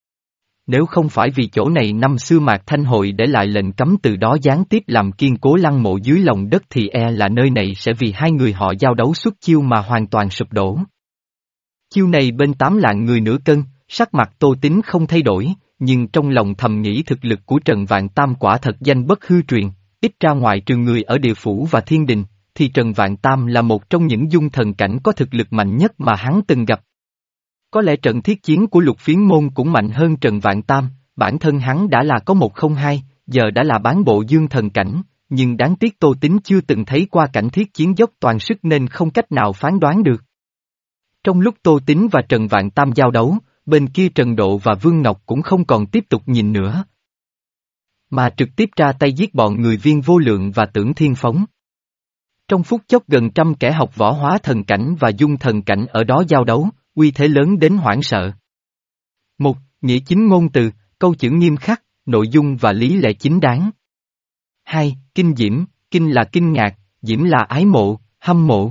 Nếu không phải vì chỗ này năm xưa Mạc Thanh Hội để lại lệnh cấm từ đó gián tiếp làm kiên cố lăng mộ dưới lòng đất thì e là nơi này sẽ vì hai người họ giao đấu xuất chiêu mà hoàn toàn sụp đổ. Chiêu này bên tám lạng người nửa cân, sắc mặt Tô Tín không thay đổi, nhưng trong lòng thầm nghĩ thực lực của Trần Vạn Tam quả thật danh bất hư truyền, ít ra ngoài trừ người ở Địa Phủ và Thiên Đình, thì Trần Vạn Tam là một trong những dung thần cảnh có thực lực mạnh nhất mà hắn từng gặp. Có lẽ trận thiết chiến của Lục Phiến Môn cũng mạnh hơn Trần Vạn Tam, bản thân hắn đã là có một không hai, giờ đã là bán bộ dương thần cảnh, nhưng đáng tiếc Tô Tín chưa từng thấy qua cảnh thiết chiến dốc toàn sức nên không cách nào phán đoán được. Trong lúc Tô Tín và Trần Vạn Tam giao đấu, bên kia Trần Độ và Vương Ngọc cũng không còn tiếp tục nhìn nữa, mà trực tiếp ra tay giết bọn người Viên Vô Lượng và Tưởng Thiên Phóng. Trong phút chốc gần trăm kẻ học võ hóa thần cảnh và dung thần cảnh ở đó giao đấu, uy thế lớn đến hoảng sợ. Một, nghĩa chính ngôn từ, câu chữ nghiêm khắc, nội dung và lý lẽ chính đáng. Hai, kinh diễm, kinh là kinh ngạc, diễm là ái mộ, hâm mộ.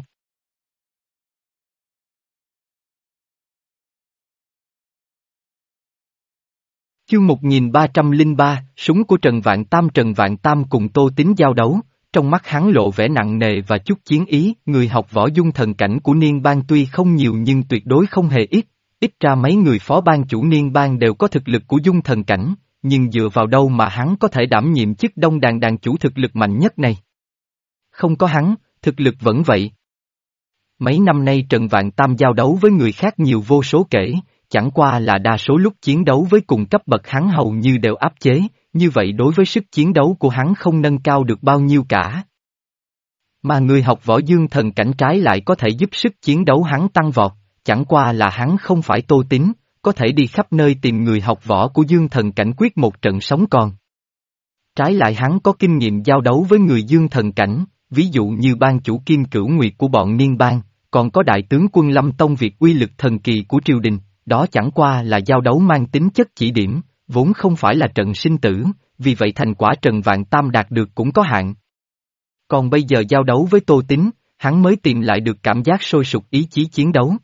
Chương một nghìn ba trăm lẻ ba, súng của Trần Vạn Tam. Trần Vạn Tam cùng Tô Tín giao đấu, trong mắt hắn lộ vẻ nặng nề và chút chiến ý. Người học võ dung thần cảnh của Niên Bang tuy không nhiều nhưng tuyệt đối không hề ít, ít ra mấy người phó ban chủ Niên Bang đều có thực lực của dung thần cảnh, nhưng dựa vào đâu mà hắn có thể đảm nhiệm chức đông đàn đàn chủ thực lực mạnh nhất này? Không có hắn, thực lực vẫn vậy. Mấy năm nay Trần Vạn Tam giao đấu với người khác nhiều vô số kể, chẳng qua là đa số lúc chiến đấu với cùng cấp bậc hắn hầu như đều áp chế, như vậy đối với sức chiến đấu của hắn không nâng cao được bao nhiêu cả. Mà người học võ dương thần cảnh trái lại có thể giúp sức chiến đấu hắn tăng vọt, chẳng qua là hắn không phải Tô Tín, có thể đi khắp nơi tìm người học võ của dương thần cảnh quyết một trận sống còn. Trái lại hắn có kinh nghiệm giao đấu với người dương thần cảnh, ví dụ như ban chủ Kim Cửu Nguyệt của bọn Niên Bang, còn có đại tướng quân Lâm Tông Việt uy lực thần kỳ của triều đình, đó chẳng qua là giao đấu mang tính chất chỉ điểm, vốn không phải là trận sinh tử, vì vậy thành quả Trần Vạn Tam đạt được cũng có hạn. Còn bây giờ giao đấu với Tô Tín, hắn mới tìm lại được cảm giác sôi sục ý chí chiến đấu.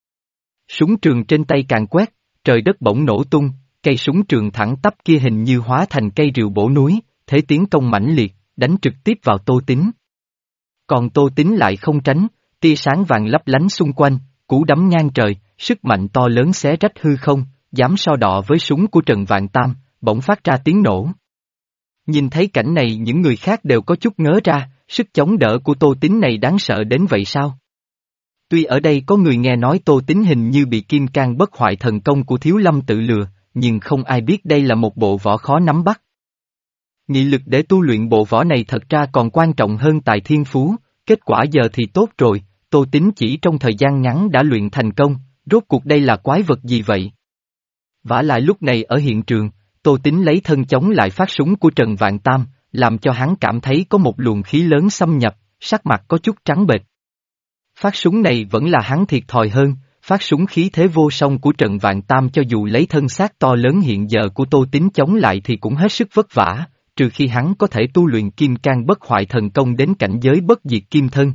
Súng trường trên tay càng quét, trời đất bỗng nổ tung, cây súng trường thẳng tắp kia hình như hóa thành cây rìu bổ núi, thế tiến công mãnh liệt, đánh trực tiếp vào Tô Tín. Còn Tô Tín lại không tránh, tia sáng vàng lấp lánh xung quanh, cú đấm ngang trời, sức mạnh to lớn xé rách hư không, dám so đọ với súng của Trần Vạn Tam, bỗng phát ra tiếng nổ. Nhìn thấy cảnh này những người khác đều có chút ngớ ra, sức chống đỡ của Tô Tín này đáng sợ đến vậy sao? Tuy ở đây có người nghe nói Tô Tín hình như bị kim cang bất hoại thần công của Thiếu Lâm tự lừa, nhưng không ai biết đây là một bộ võ khó nắm bắt. Nghị lực để tu luyện bộ võ này thật ra còn quan trọng hơn tài thiên phú, kết quả giờ thì tốt rồi, Tô Tín chỉ trong thời gian ngắn đã luyện thành công, rốt cuộc đây là quái vật gì vậy? Vả lại lúc này ở hiện trường, Tô Tín lấy thân chống lại phát súng của Trần Vạn Tam, làm cho hắn cảm thấy có một luồng khí lớn xâm nhập, sắc mặt có chút trắng bệch. Phát súng này vẫn là hắn thiệt thòi hơn, phát súng khí thế vô song của Trần Vạn Tam cho dù lấy thân xác to lớn hiện giờ của Tô Tín chống lại thì cũng hết sức vất vả, trừ khi hắn có thể tu luyện kim cang bất hoại thần công đến cảnh giới bất diệt kim thân.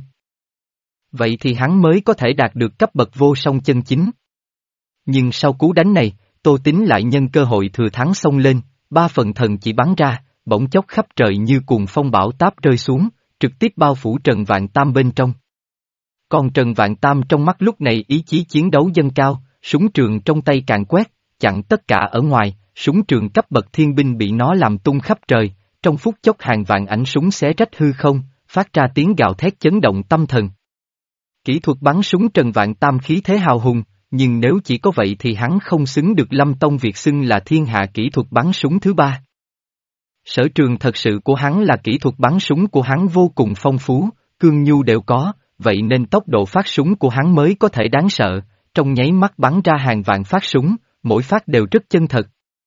Vậy thì hắn mới có thể đạt được cấp bậc vô song chân chính. Nhưng sau cú đánh này, Tô Tín lại nhân cơ hội thừa thắng xông lên, ba phần thần chỉ bắn ra, bỗng chốc khắp trời như cuồng phong bão táp rơi xuống, trực tiếp bao phủ Trần Vạn Tam bên trong. Còn Trần Vạn Tam trong mắt lúc này ý chí chiến đấu dâng cao, súng trường trong tay càng quét, chặn tất cả ở ngoài, súng trường cấp bậc thiên binh bị nó làm tung khắp trời, trong phút chốc hàng vạn ảnh súng xé rách hư không, phát ra tiếng gào thét chấn động tâm thần. Kỹ thuật bắn súng Trần Vạn Tam khí thế hào hùng, nhưng nếu chỉ có vậy thì hắn không xứng được Lâm Tông Việt xưng là thiên hạ kỹ thuật bắn súng thứ ba. Sở trường thật sự của hắn là kỹ thuật bắn súng của hắn vô cùng phong phú, cương nhu đều có, vậy nên tốc độ phát súng của hắn mới có thể đáng sợ, trong nháy mắt bắn ra hàng vạn phát súng, mỗi phát đều rất chân thật.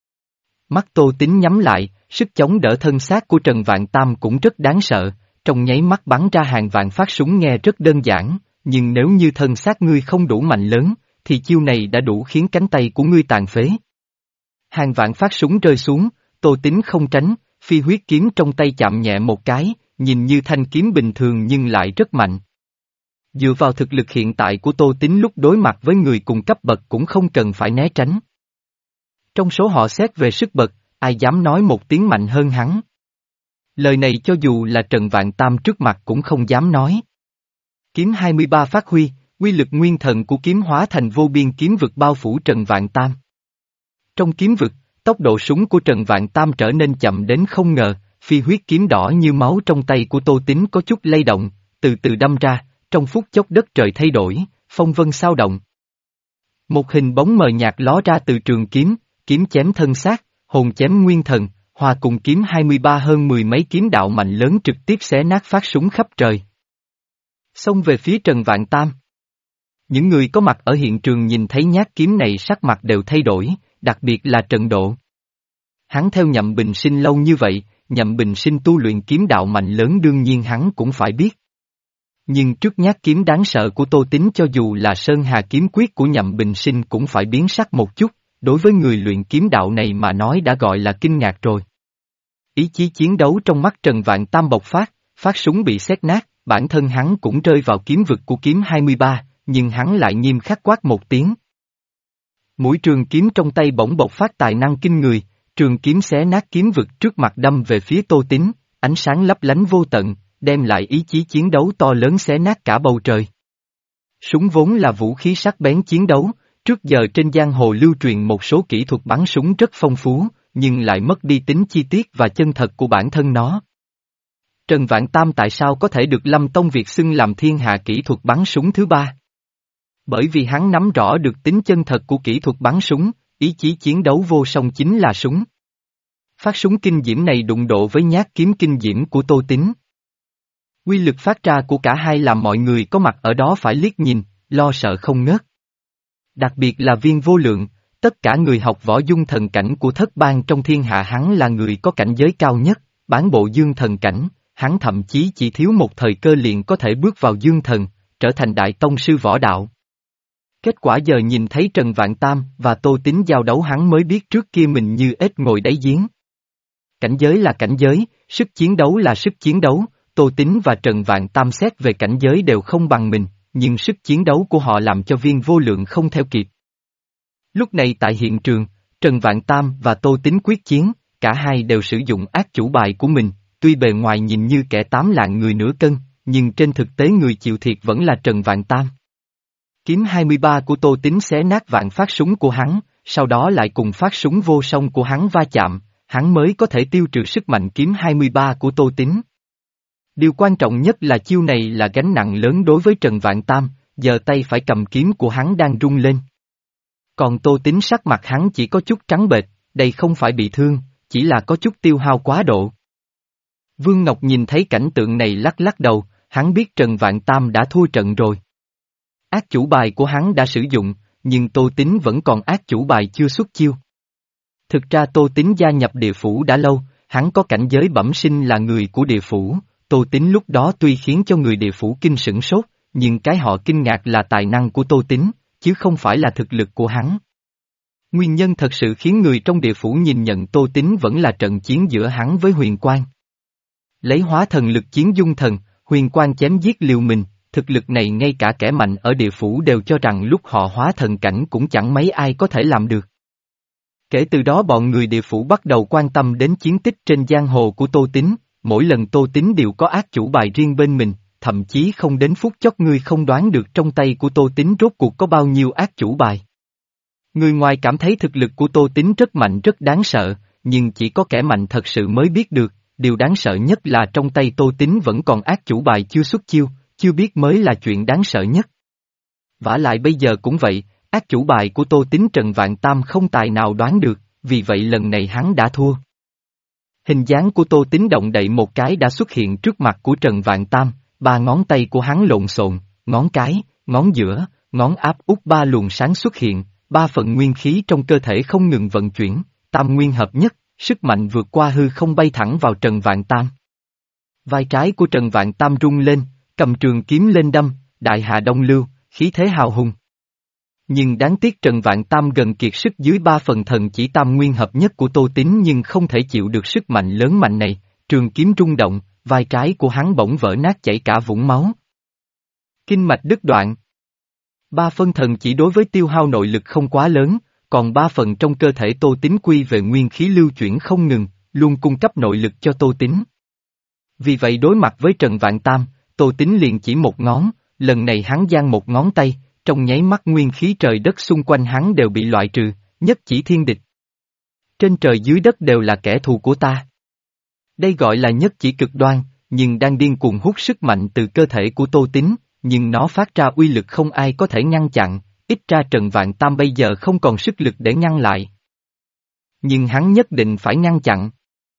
Mắt Tô Tín nhắm lại, sức chống đỡ thân xác của Trần Vạn Tam cũng rất đáng sợ, trong nháy mắt bắn ra hàng vạn phát súng nghe rất đơn giản, nhưng nếu như thân xác ngươi không đủ mạnh lớn, thì chiêu này đã đủ khiến cánh tay của ngươi tàn phế. Hàng vạn phát súng rơi xuống, Tô Tín không tránh, phi huyết kiếm trong tay chạm nhẹ một cái, nhìn như thanh kiếm bình thường nhưng lại rất mạnh. Dựa vào thực lực hiện tại của Tô Tín lúc đối mặt với người cùng cấp bậc cũng không cần phải né tránh. Trong số họ xét về sức bậc, ai dám nói một tiếng mạnh hơn hắn. Lời này cho dù là Trần Vạn Tam trước mặt cũng không dám nói. Kiếm hai mươi ba phát huy, quy lực nguyên thần của kiếm hóa thành vô biên kiếm vực bao phủ Trần Vạn Tam. Trong kiếm vực, tốc độ súng của Trần Vạn Tam trở nên chậm đến không ngờ, phi huyết kiếm đỏ như máu trong tay của Tô Tín có chút lay động, từ từ đâm ra, trong phút chốc đất trời thay đổi, phong vân sao động. Một hình bóng mờ nhạt ló ra từ trường kiếm, kiếm chém thân xác, hồn chém nguyên thần, hòa cùng kiếm hai mươi ba hơn mười mấy kiếm đạo mạnh lớn trực tiếp xé nát phát súng khắp trời. Xông về phía Trần Vạn Tam. Những người có mặt ở hiện trường nhìn thấy nhát kiếm này sắc mặt đều thay đổi, đặc biệt là Trần Độ. Hắn theo Nhậm Bình Sinh lâu như vậy, Nhậm Bình Sinh tu luyện kiếm đạo mạnh lớn đương nhiên hắn cũng phải biết. Nhưng trước nhát kiếm đáng sợ của Tô Tín cho dù là Sơn Hà kiếm quyết của Nhậm Bình Sinh cũng phải biến sắc một chút, đối với người luyện kiếm đạo này mà nói đã gọi là kinh ngạc rồi. Ý chí chiến đấu trong mắt Trần Vạn Tam bộc phát, phát súng bị xét nát, bản thân hắn cũng rơi vào kiếm vực của kiếm hai mươi ba, nhưng hắn lại nghiêm khắc quát một tiếng. Mũi trường kiếm trong tay bỗng bộc phát tài năng kinh người, trường kiếm xé nát kiếm vực trước mặt đâm về phía Tô Tín, ánh sáng lấp lánh vô tận, đem lại ý chí chiến đấu to lớn xé nát cả bầu trời. Súng vốn là vũ khí sắc bén chiến đấu, trước giờ trên giang hồ lưu truyền một số kỹ thuật bắn súng rất phong phú, nhưng lại mất đi tính chi tiết và chân thật của bản thân nó. Trần Vạn Tam tại sao có thể được Lâm Tông Việt xưng làm thiên hạ kỹ thuật bắn súng thứ ba? Bởi vì hắn nắm rõ được tính chân thật của kỹ thuật bắn súng, ý chí chiến đấu vô song chính là súng. Phát súng kinh diễm này đụng độ với nhát kiếm kinh diễm của Tô Tín. Quy lực phát ra của cả hai làm mọi người có mặt ở đó phải liếc nhìn, lo sợ không ngớt. Đặc biệt là Viên Vô Lượng, tất cả người học võ dung thần cảnh của thất bang trong thiên hạ hắn là người có cảnh giới cao nhất, bán bộ dương thần cảnh, hắn thậm chí chỉ thiếu một thời cơ liền có thể bước vào dương thần, trở thành đại tông sư võ đạo. Kết quả giờ nhìn thấy Trần Vạn Tam và Tô Tín giao đấu hắn mới biết trước kia mình như ếch ngồi đáy giếng. Cảnh giới là cảnh giới, sức chiến đấu là sức chiến đấu, Tô Tín và Trần Vạn Tam xét về cảnh giới đều không bằng mình, nhưng sức chiến đấu của họ làm cho Viên Vô Lượng không theo kịp. Lúc này tại hiện trường, Trần Vạn Tam và Tô Tín quyết chiến, cả hai đều sử dụng ác chủ bài của mình, tuy bề ngoài nhìn như kẻ tám lạng người nửa cân, nhưng trên thực tế người chịu thiệt vẫn là Trần Vạn Tam. Kiếm hai mươi ba của Tô Tín xé nát vạn phát súng của hắn, sau đó lại cùng phát súng vô song của hắn va chạm, hắn mới có thể tiêu trừ sức mạnh kiếm hai mươi ba của Tô Tín. Điều quan trọng nhất là chiêu này là gánh nặng lớn đối với Trần Vạn Tam, giờ tay phải cầm kiếm của hắn đang rung lên. Còn Tô Tín sắc mặt hắn chỉ có chút trắng bệch, đây không phải bị thương, chỉ là có chút tiêu hao quá độ. Vương Ngọc nhìn thấy cảnh tượng này lắc lắc đầu, hắn biết Trần Vạn Tam đã thua trận rồi. Ác chủ bài của hắn đã sử dụng, nhưng Tô Tín vẫn còn ác chủ bài chưa xuất chiêu. Thực ra Tô Tín gia nhập địa phủ đã lâu, hắn có cảnh giới bẩm sinh là người của địa phủ, Tô Tín lúc đó tuy khiến cho người địa phủ kinh sửng sốt, nhưng cái họ kinh ngạc là tài năng của Tô Tín, chứ không phải là thực lực của hắn. Nguyên nhân thật sự khiến người trong địa phủ nhìn nhận Tô Tín vẫn là trận chiến giữa hắn với Huyền Quang. Lấy hóa thần lực chiến dung thần, Huyền Quang chém giết liều mình, thực lực này ngay cả kẻ mạnh ở địa phủ đều cho rằng lúc họ hóa thần cảnh cũng chẳng mấy ai có thể làm được. Kể từ đó bọn người địa phủ bắt đầu quan tâm đến chiến tích trên giang hồ của Tô Tín, mỗi lần Tô Tín đều có ác chủ bài riêng bên mình, thậm chí không đến phút chốc ngươi không đoán được trong tay của Tô Tín rốt cuộc có bao nhiêu ác chủ bài. Người ngoài cảm thấy thực lực của Tô Tín rất mạnh rất đáng sợ, nhưng chỉ có kẻ mạnh thật sự mới biết được, điều đáng sợ nhất là trong tay Tô Tín vẫn còn ác chủ bài chưa xuất chiêu, chưa biết mới là chuyện đáng sợ nhất. Vả lại bây giờ cũng vậy, ác chủ bài của Tô Tín Trần Vạn Tam không tài nào đoán được, vì vậy lần này hắn đã thua. Hình dáng của Tô Tín động đậy một cái đã xuất hiện trước mặt của Trần Vạn Tam, ba ngón tay của hắn lộn xộn, ngón cái, ngón giữa, ngón áp út ba luồng sáng xuất hiện, ba phần nguyên khí trong cơ thể không ngừng vận chuyển, tam nguyên hợp nhất, sức mạnh vượt qua hư không bay thẳng vào Trần Vạn Tam. Vai trái của Trần Vạn Tam rung lên, cầm trường kiếm lên đâm, đại hạ đông lưu, khí thế hào hùng. Nhưng đáng tiếc Trần Vạn Tam gần kiệt sức dưới ba phần thần chỉ tam nguyên hợp nhất của Tô Tín nhưng không thể chịu được sức mạnh lớn mạnh này, trường kiếm rung động, vai trái của hắn bỗng vỡ nát chảy cả vũng máu. Kinh mạch đứt đoạn. Ba phân thần chỉ đối với tiêu hao nội lực không quá lớn, còn ba phần trong cơ thể Tô Tín quy về nguyên khí lưu chuyển không ngừng, luôn cung cấp nội lực cho Tô Tín. Vì vậy đối mặt với Trần Vạn Tam, Tô Tín liền chỉ một ngón, lần này hắn giang một ngón tay, trong nháy mắt nguyên khí trời đất xung quanh hắn đều bị loại trừ, nhất chỉ thiên địch. Trên trời dưới đất đều là kẻ thù của ta. Đây gọi là nhất chỉ cực đoan, nhưng đang điên cuồng hút sức mạnh từ cơ thể của Tô Tín, nhưng nó phát ra uy lực không ai có thể ngăn chặn, ít ra Trần Vạn Tam bây giờ không còn sức lực để ngăn lại. Nhưng hắn nhất định phải ngăn chặn.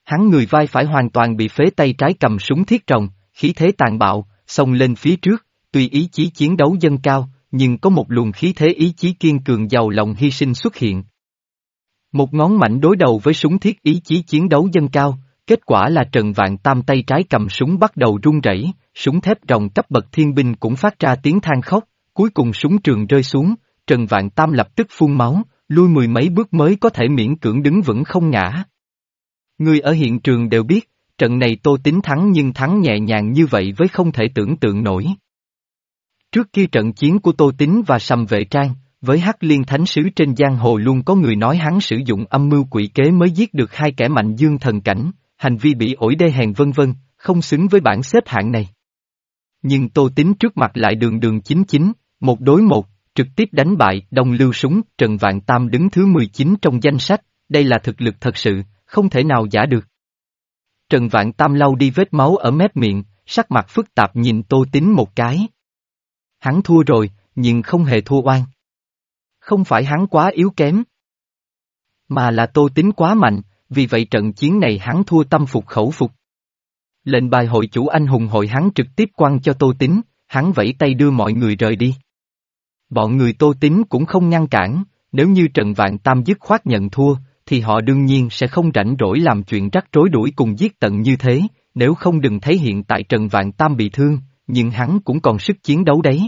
Hắn người vai phải hoàn toàn bị phế, tay trái cầm súng thiết rồng, khí thế tàn bạo, xông lên phía trước, tuy ý chí chiến đấu dâng cao, nhưng có một luồng khí thế ý chí kiên cường giàu lòng hy sinh xuất hiện. Một ngón mạnh đối đầu với súng thiết ý chí chiến đấu dâng cao, kết quả là Trần Vạn Tam tay trái cầm súng bắt đầu run rẩy, súng thép rồng cấp bậc thiên binh cũng phát ra tiếng than khóc, cuối cùng súng trường rơi xuống, Trần Vạn Tam lập tức phun máu, lui mười mấy bước mới có thể miễn cưỡng đứng vững không ngã. Người ở hiện trường đều biết, trận này Tô Tín thắng nhưng thắng nhẹ nhàng như vậy với không thể tưởng tượng nổi. Trước kia trận chiến của Tô Tín và Sầm Vệ Trang, với Hắc Liên Thánh Sứ trên giang hồ luôn có người nói hắn sử dụng âm mưu quỷ kế mới giết được hai kẻ mạnh dương thần cảnh, hành vi bị ổi đê hèn vân vân, không xứng với bảng xếp hạng này. Nhưng Tô Tín trước mặt lại đường đường chính chính, một đối một, trực tiếp đánh bại Đông Lưu Súng, Trần Vạn Tam đứng thứ mười chín trong danh sách, đây là thực lực thật sự, không thể nào giả được. Trần Vạn Tam lau đi vết máu ở mép miệng, sắc mặt phức tạp nhìn Tô Tín một cái. Hắn thua rồi, nhưng không hề thua oan. Không phải hắn quá yếu kém, mà là Tô Tín quá mạnh, vì vậy trận chiến này hắn thua tâm phục khẩu phục. Lệnh bài hội chủ anh hùng hội hắn trực tiếp quăng cho Tô Tín, hắn vẫy tay đưa mọi người rời đi. Bọn người Tô Tín cũng không ngăn cản, nếu như Trần Vạn Tam dứt khoát nhận thua, thì họ đương nhiên sẽ không rảnh rỗi làm chuyện rắc rối đuổi cùng giết tận như thế, nếu không đừng thấy hiện tại Trần Vạn Tam bị thương, nhưng hắn cũng còn sức chiến đấu đấy.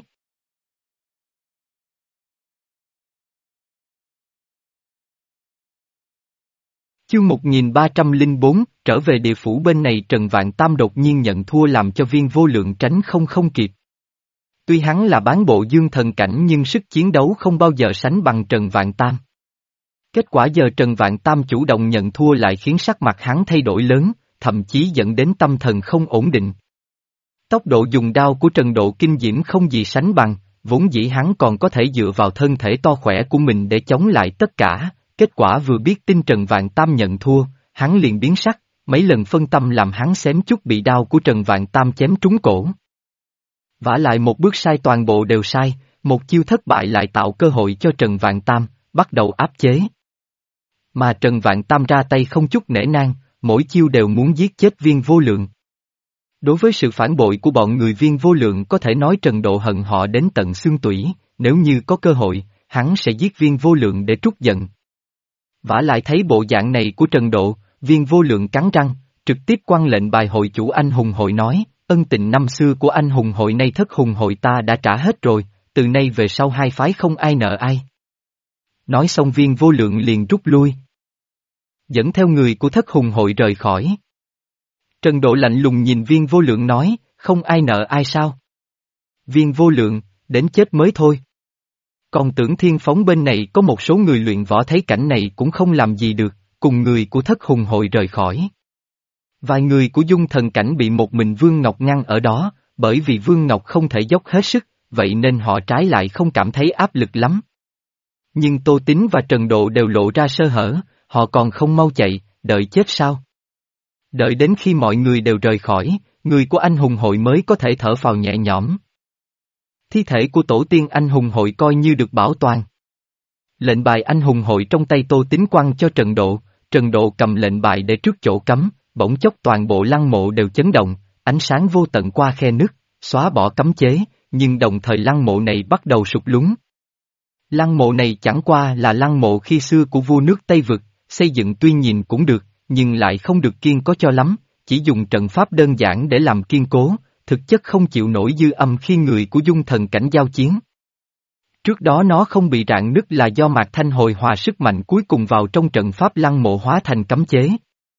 Chương một nghìn ba trăm lẻ bốn, trở về địa phủ bên này Trần Vạn Tam đột nhiên nhận thua làm cho Viên Vô Lượng tránh không không kịp. Tuy hắn là bán bộ dương thần cảnh nhưng sức chiến đấu không bao giờ sánh bằng Trần Vạn Tam. Kết quả giờ Trần Vạn Tam chủ động nhận thua lại khiến sắc mặt hắn thay đổi lớn, thậm chí dẫn đến tâm thần không ổn định. Tốc độ dùng đao của Trần Độ kinh diễm không gì sánh bằng, vốn dĩ hắn còn có thể dựa vào thân thể to khỏe của mình để chống lại tất cả, kết quả vừa biết tin Trần Vạn Tam nhận thua, hắn liền biến sắc, mấy lần phân tâm làm hắn xém chút bị đao của Trần Vạn Tam chém trúng cổ. Vả lại một bước sai toàn bộ đều sai, một chiêu thất bại lại tạo cơ hội cho Trần Vạn Tam, bắt đầu áp chế. Mà Trần Vạn Tam ra tay không chút nể nang, mỗi chiêu đều muốn giết chết Viên Vô Lượng. Đối với sự phản bội của bọn người Viên Vô Lượng có thể nói Trần Độ hận họ đến tận xương tủy, nếu như có cơ hội, hắn sẽ giết Viên Vô Lượng để trút giận. Vả lại thấy bộ dạng này của Trần Độ, Viên Vô Lượng cắn răng, trực tiếp quăng lệnh bài hội chủ anh hùng hội nói, ân tình năm xưa của anh hùng hội nay thất hùng hội ta đã trả hết rồi, từ nay về sau hai phái không ai nợ ai. Nói xong Viên Vô Lượng liền rút lui, dẫn theo người của thất hùng hội rời khỏi. Trần Độ lạnh lùng nhìn Viên Vô Lượng nói, không ai nợ ai sao? Viên Vô Lượng, đến chết mới thôi. Còn tưởng Thiên Phóng bên này có một số người luyện võ thấy cảnh này cũng không làm gì được, cùng người của thất hùng hội rời khỏi. Vài người của dung thần cảnh bị một mình Vương Ngọc ngăn ở đó, bởi vì Vương Ngọc không thể dốc hết sức, vậy nên họ trái lại không cảm thấy áp lực lắm. Nhưng Tô Tín và Trần Độ đều lộ ra sơ hở, họ còn không mau chạy, đợi chết sao? Đợi đến khi mọi người đều rời khỏi, người của anh hùng hội mới có thể thở phào nhẹ nhõm. Thi thể của tổ tiên anh hùng hội coi như được bảo toàn. Lệnh bài anh hùng hội trong tay Tô Tín quăng cho Trần Độ, Trần Độ cầm lệnh bài để trước chỗ cấm, bỗng chốc toàn bộ lăng mộ đều chấn động, ánh sáng vô tận qua khe nứt, xóa bỏ cấm chế, nhưng đồng thời lăng mộ này bắt đầu sụt lún. Lăng mộ này chẳng qua là lăng mộ khi xưa của vua nước Tây Vực, xây dựng tuy nhìn cũng được, nhưng lại không được kiên cố cho lắm, chỉ dùng trận pháp đơn giản để làm kiên cố, thực chất không chịu nổi dư âm khi người của dung thần cảnh giao chiến. Trước đó nó không bị rạn nứt là do Mạc Thanh hồi hòa sức mạnh cuối cùng vào trong trận pháp lăng mộ hóa thành cấm chế.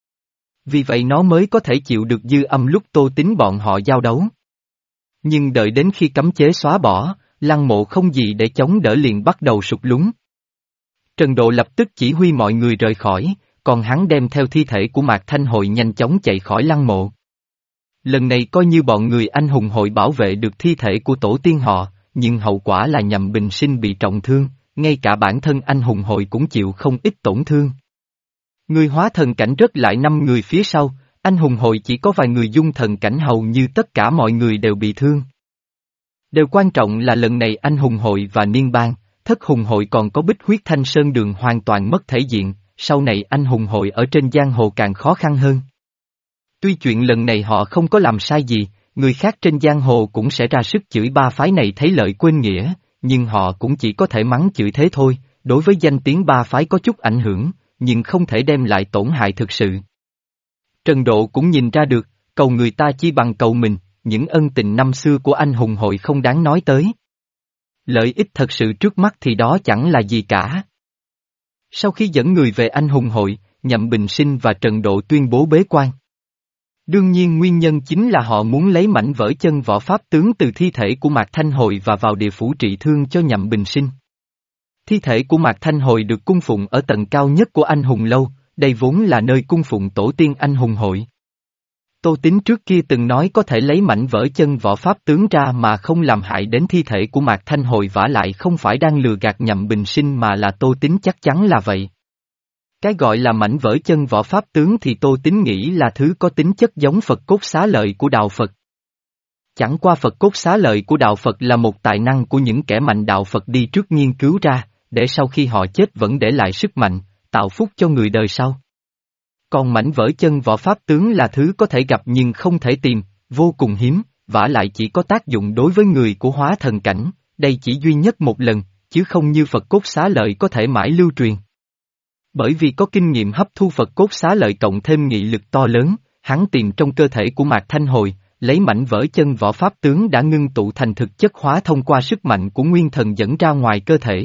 Vì vậy nó mới có thể chịu được dư âm lúc Tô Tín bọn họ giao đấu. Nhưng đợi đến khi cấm chế xóa bỏ, lăng mộ không gì để chống đỡ liền bắt đầu sụt lún. Trần Độ lập tức chỉ huy mọi người rời khỏi, còn hắn đem theo thi thể của Mạc Thanh Hội nhanh chóng chạy khỏi lăng mộ. Lần này coi như bọn người anh hùng hội bảo vệ được thi thể của tổ tiên họ, nhưng hậu quả là Nhậm Bình Sinh bị trọng thương, ngay cả bản thân anh hùng hội cũng chịu không ít tổn thương. Người hóa thần cảnh rớt lại năm người phía sau, anh hùng hội chỉ có vài người dung thần cảnh hầu như tất cả mọi người đều bị thương. Điều quan trọng là lần này anh hùng hội và Niên Bang, thất hùng hội còn có Bích Huyết Thanh Sơn Đường hoàn toàn mất thể diện, sau này anh hùng hội ở trên giang hồ càng khó khăn hơn. Tuy chuyện lần này họ không có làm sai gì, người khác trên giang hồ cũng sẽ ra sức chửi ba phái này thấy lợi quên nghĩa, nhưng họ cũng chỉ có thể mắng chửi thế thôi, đối với danh tiếng ba phái có chút ảnh hưởng, nhưng không thể đem lại tổn hại thực sự. Trần Độ cũng nhìn ra được, cầu người ta chi bằng cầu mình, những ân tình năm xưa của anh hùng hội không đáng nói tới. Lợi ích thật sự trước mắt thì đó chẳng là gì cả. Sau khi dẫn người về anh hùng hội, Nhậm Bình Sinh và Trần Độ tuyên bố bế quan. Đương nhiên nguyên nhân chính là họ muốn lấy mảnh vỡ chân võ pháp tướng từ thi thể của Mạc Thanh Hồi và vào địa phủ trị thương cho Nhậm Bình Sinh. Thi thể của Mạc Thanh Hồi được cung phụng ở tầng cao nhất của anh hùng lâu, đây vốn là nơi cung phụng tổ tiên anh hùng hội. Tô Tín trước kia từng nói có thể lấy mảnh vỡ chân võ pháp tướng ra mà không làm hại đến thi thể của Mạc Thanh Hồi, vả lại không phải đang lừa gạt Nhậm Bình Sinh mà là Tô Tín chắc chắn là vậy. Cái gọi là mảnh vỡ chân võ pháp tướng thì Tô Tín nghĩ là thứ có tính chất giống Phật cốt xá lợi của đạo Phật. Chẳng qua Phật cốt xá lợi của đạo Phật là một tài năng của những kẻ mạnh đạo Phật đi trước nghiên cứu ra, để sau khi họ chết vẫn để lại sức mạnh, tạo phúc cho người đời sau. Còn mảnh vỡ chân võ pháp tướng là thứ có thể gặp nhưng không thể tìm, vô cùng hiếm, vả lại chỉ có tác dụng đối với người của hóa thần cảnh, đây chỉ duy nhất một lần, chứ không như Phật cốt xá lợi có thể mãi lưu truyền. Bởi vì có kinh nghiệm hấp thu Phật cốt xá lợi cộng thêm nghị lực to lớn, hắn tìm trong cơ thể của Mạc Thanh Hồi, lấy mảnh vỡ chân võ pháp tướng đã ngưng tụ thành thực chất hóa thông qua sức mạnh của nguyên thần dẫn ra ngoài cơ thể.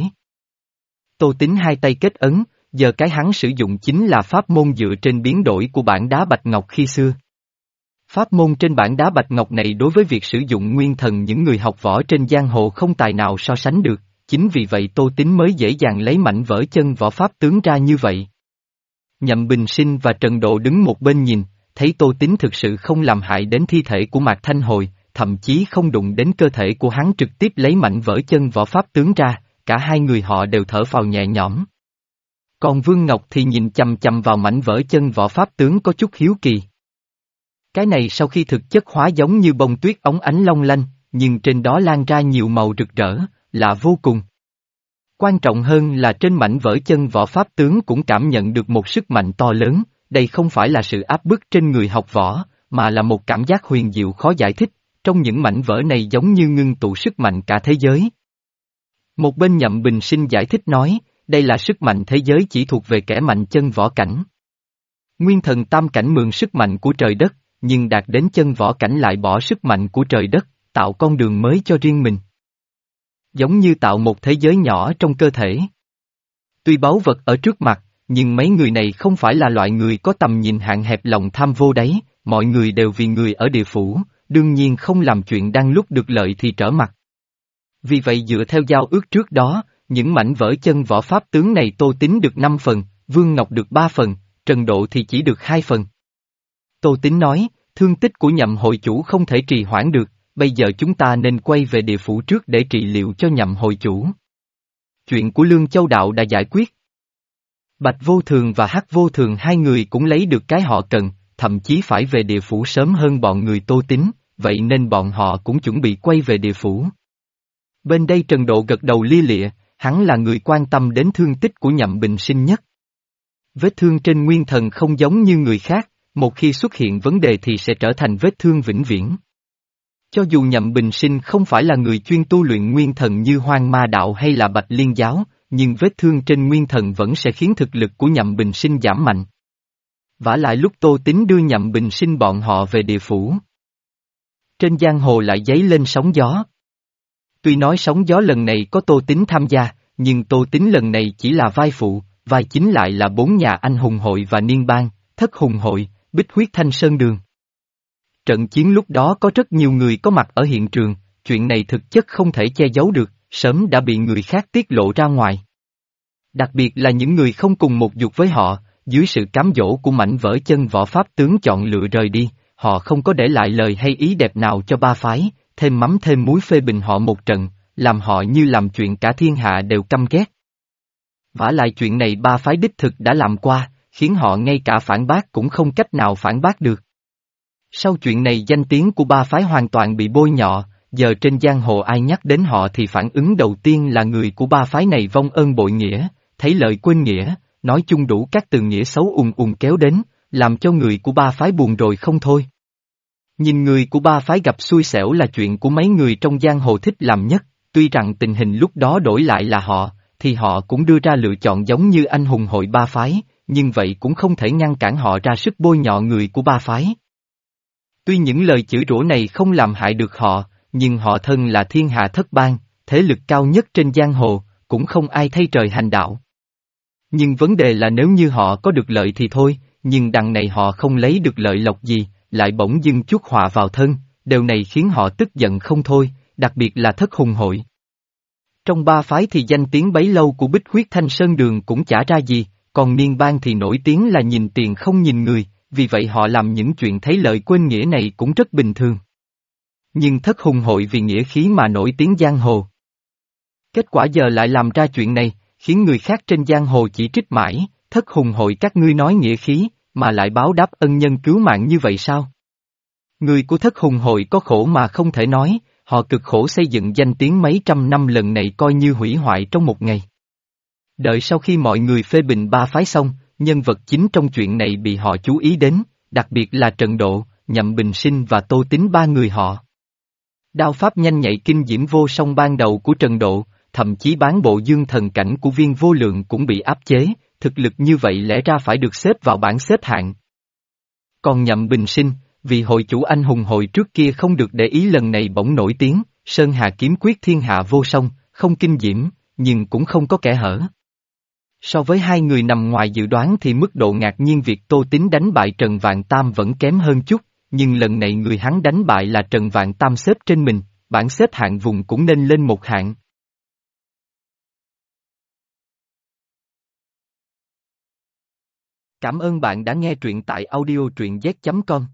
Tô Tín hai tay kết ấn, giờ cái hắn sử dụng chính là pháp môn dựa trên biến đổi của bản đá bạch ngọc khi xưa. Pháp môn trên bản đá bạch ngọc này đối với việc sử dụng nguyên thần những người học võ trên giang hồ không tài nào so sánh được, chính vì vậy Tô Tín mới dễ dàng lấy mảnh vỡ chân võ pháp tướng ra như vậy. Nhậm Bình Sinh và Trần Độ đứng một bên nhìn, thấy Tô Tín thực sự không làm hại đến thi thể của Mạc Thanh Hồi, thậm chí không đụng đến cơ thể của hắn, trực tiếp lấy mảnh vỡ chân võ pháp tướng ra, cả hai người họ đều thở phào nhẹ nhõm. Còn Vương Ngọc thì nhìn chằm chằm vào mảnh vỡ chân võ pháp tướng có chút hiếu kỳ. Cái này sau khi thực chất hóa giống như bông tuyết óng ánh long lanh, nhưng trên đó lan ra nhiều màu rực rỡ, lạ vô cùng. Quan trọng hơn là trên mảnh vỡ chân võ pháp tướng cũng cảm nhận được một sức mạnh to lớn, đây không phải là sự áp bức trên người học võ, mà là một cảm giác huyền diệu khó giải thích, trong những mảnh vỡ này giống như ngưng tụ sức mạnh cả thế giới. Một bên Nhậm Bình Sinh giải thích nói, đây là sức mạnh thế giới chỉ thuộc về kẻ mạnh chân võ cảnh. Nguyên thần tam cảnh mượn sức mạnh của trời đất, nhưng đạt đến chân võ cảnh lại bỏ sức mạnh của trời đất, tạo con đường mới cho riêng mình. Giống như tạo một thế giới nhỏ trong cơ thể. Tuy báu vật ở trước mặt, nhưng mấy người này không phải là loại người có tầm nhìn hạn hẹp lòng tham vô đáy, mọi người đều vì người ở địa phủ, đương nhiên không làm chuyện đang lúc được lợi thì trở mặt. Vì vậy dựa theo giao ước trước đó, những mảnh vỡ chân võ pháp tướng này Tô Tín được năm phần, Vương Ngọc được ba phần, Trần Độ thì chỉ được hai phần. Tô Tín nói, thương tích của Nhậm hội chủ không thể trì hoãn được, bây giờ chúng ta nên quay về địa phủ trước để trị liệu cho Nhậm hội chủ. Chuyện của Lương Châu Đạo đã giải quyết. Bạch Vô Thường và Hắc Vô Thường hai người cũng lấy được cái họ cần, thậm chí phải về địa phủ sớm hơn bọn người Tô Tín, vậy nên bọn họ cũng chuẩn bị quay về địa phủ. Bên đây Trần Độ gật đầu lia lịa, hắn là người quan tâm đến thương tích của Nhậm Bình Sinh nhất. Vết thương trên nguyên thần không giống như người khác, một khi xuất hiện vấn đề thì sẽ trở thành vết thương vĩnh viễn. Cho dù Nhậm Bình Sinh không phải là người chuyên tu luyện nguyên thần như Hoang Ma Đạo hay là Bạch Liên Giáo, nhưng vết thương trên nguyên thần vẫn sẽ khiến thực lực của Nhậm Bình Sinh giảm mạnh. Vả lại lúc Tô Tín đưa Nhậm Bình Sinh bọn họ về địa phủ, trên giang hồ lại dấy lên sóng gió. Tuy nói sóng gió lần này có Tô Tín tham gia, nhưng Tô Tín lần này chỉ là vai phụ, vai chính lại là bốn nhà anh hùng hội và niên bang, thất hùng hội, Bích Huyết Thanh Sơn Đường. Trận chiến lúc đó có rất nhiều người có mặt ở hiện trường, chuyện này thực chất không thể che giấu được, sớm đã bị người khác tiết lộ ra ngoài. Đặc biệt là những người không cùng một dục với họ, dưới sự cám dỗ của mảnh vỡ chân võ pháp tướng chọn lựa rời đi, họ không có để lại lời hay ý đẹp nào cho ba phái, thêm mắm thêm muối phê bình họ một trận, làm họ như làm chuyện cả thiên hạ đều căm ghét. Vả lại chuyện này ba phái đích thực đã làm qua, khiến họ ngay cả phản bác cũng không cách nào phản bác được. Sau chuyện này danh tiếng của ba phái hoàn toàn bị bôi nhọ, giờ trên giang hồ ai nhắc đến họ thì phản ứng đầu tiên là người của ba phái này vong ơn bội nghĩa, thấy lợi quên nghĩa, nói chung đủ các từ nghĩa xấu ùn ùn kéo đến, làm cho người của ba phái buồn rồi không thôi. Nhìn người của ba phái gặp xui xẻo là chuyện của mấy người trong giang hồ thích làm nhất, tuy rằng tình hình lúc đó đổi lại là họ, thì họ cũng đưa ra lựa chọn giống như anh hùng hội ba phái, nhưng vậy cũng không thể ngăn cản họ ra sức bôi nhọ người của ba phái. Tuy những lời chửi rủa này không làm hại được họ, nhưng họ thân là thiên hạ thất bang, thế lực cao nhất trên giang hồ, cũng không ai thay trời hành đạo. Nhưng vấn đề là nếu như họ có được lợi thì thôi, nhưng đằng này họ không lấy được lợi lộc gì, lại bỗng dưng chuốc họa vào thân, điều này khiến họ tức giận không thôi, đặc biệt là thất hùng hội. Trong ba phái thì danh tiếng bấy lâu của Bích Huyết Thanh Sơn Đường cũng chả ra gì, còn Niên Bang thì nổi tiếng là nhìn tiền không nhìn người, vì vậy họ làm những chuyện thấy lợi quên nghĩa này cũng rất bình thường. Nhưng thất hùng hội vì nghĩa khí mà nổi tiếng giang hồ. Kết quả giờ lại làm ra chuyện này, khiến người khác trên giang hồ chỉ trích mãi, thất hùng hội các ngươi nói nghĩa khí, mà lại báo đáp ân nhân cứu mạng như vậy sao? Người của thất hùng hội có khổ mà không thể nói, họ cực khổ xây dựng danh tiếng mấy trăm năm lần này coi như hủy hoại trong một ngày. Đợi sau khi mọi người phê bình ba phái xong, nhân vật chính trong chuyện này bị họ chú ý đến, đặc biệt là Trần Độ, Nhậm Bình Sinh và Tô Tín ba người họ. Đao pháp nhanh nhạy kinh diễm vô song ban đầu của Trần Độ, thậm chí bán bộ dương thần cảnh của Viên Vô Lượng cũng bị áp chế, thực lực như vậy lẽ ra phải được xếp vào bảng xếp hạng. Còn Nhậm Bình Sinh, vì hội chủ anh hùng hội trước kia không được để ý lần này bỗng nổi tiếng, Sơn Hà kiếm quyết thiên hạ vô song, không kinh diễm, nhưng cũng không có kẽ hở. So với hai người nằm ngoài dự đoán thì mức độ ngạc nhiên việc Tô Tín đánh bại Trần Vạn Tam vẫn kém hơn chút, nhưng lần này người hắn đánh bại là Trần Vạn Tam xếp trên mình, bảng xếp hạng vùng cũng nên lên một hạng. Cảm ơn bạn đã nghe truyện tại audio truyện z chấm com.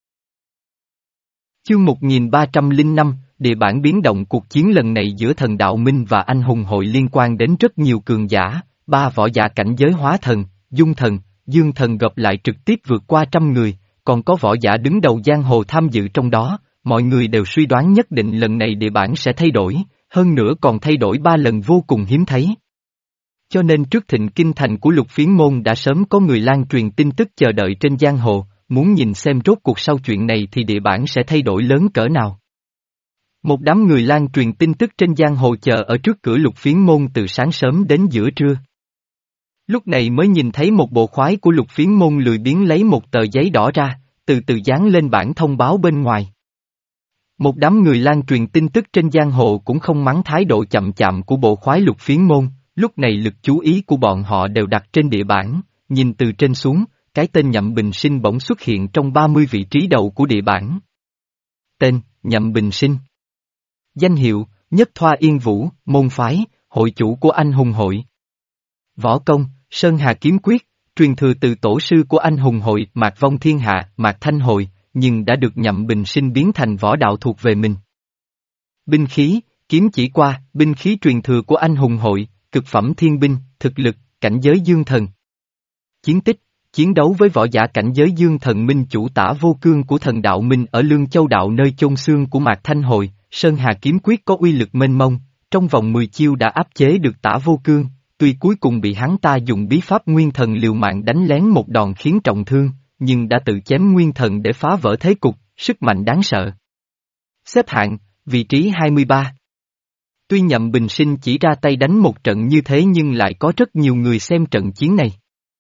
Chương một nghìn ba trăm lẻ năm, địa bản biến động. Cuộc chiến lần này giữa thần đạo minh và anh hùng hội liên quan đến rất nhiều cường giả, ba võ giả cảnh giới hóa thần, dung thần, dương thần gặp lại trực tiếp vượt qua trăm người, còn có võ giả đứng đầu giang hồ tham dự trong đó, mọi người đều suy đoán nhất định lần này địa bản sẽ thay đổi, hơn nữa còn thay đổi ba lần vô cùng hiếm thấy. Cho nên trước thịnh kinh thành của Lục Phiến Môn đã sớm có người lan truyền tin tức chờ đợi trên giang hồ, muốn nhìn xem rốt cuộc sau chuyện này thì địa bản sẽ thay đổi lớn cỡ nào. Một đám người lan truyền tin tức trên giang hồ chờ ở trước cửa Lục Phiến Môn từ sáng sớm đến giữa trưa. Lúc này mới nhìn thấy một bộ khoái của Lục Phiến Môn lười biếng lấy một tờ giấy đỏ ra, từ từ dán lên bảng thông báo bên ngoài. Một đám người lan truyền tin tức trên giang hồ cũng không mắng thái độ chậm chạp của bộ khoái Lục Phiến Môn, lúc này lực chú ý của bọn họ đều đặt trên địa bản, nhìn từ trên xuống, cái tên Nhậm Bình Sinh bỗng xuất hiện trong ba mươi vị trí đầu của địa bản. Tên, Nhậm Bình Sinh. Danh hiệu, Nhất Thoa Yên Vũ, môn phái, hội chủ của anh hùng hội. Võ công, Sơn Hà kiếm quyết, truyền thừa từ tổ sư của anh hùng hội Mạc Vong Thiên Hạ, Mạc Thanh Hội, nhưng đã được Nhậm Bình Sinh biến thành võ đạo thuộc về mình. Binh khí, kiếm chỉ qua, binh khí truyền thừa của anh hùng hội, cực phẩm thiên binh, thực lực, cảnh giới dương thần. Chiến tích, chiến đấu với võ giả cảnh giới dương thần minh chủ Tả Vô Cương của thần đạo minh ở Lương Châu Đạo nơi chôn xương của Mạc Thanh Hội, Sơn Hà kiếm quyết có uy lực mênh mông, trong vòng mười chiêu đã áp chế được Tả Vô Cương, tuy cuối cùng bị hắn ta dùng bí pháp nguyên thần liều mạng đánh lén một đòn khiến trọng thương, nhưng đã tự chém nguyên thần để phá vỡ thế cục, sức mạnh đáng sợ. Xếp hạng, vị trí hai mươi ba. Tuy Nhậm Bình Sinh chỉ ra tay đánh một trận như thế nhưng lại có rất nhiều người xem trận chiến này.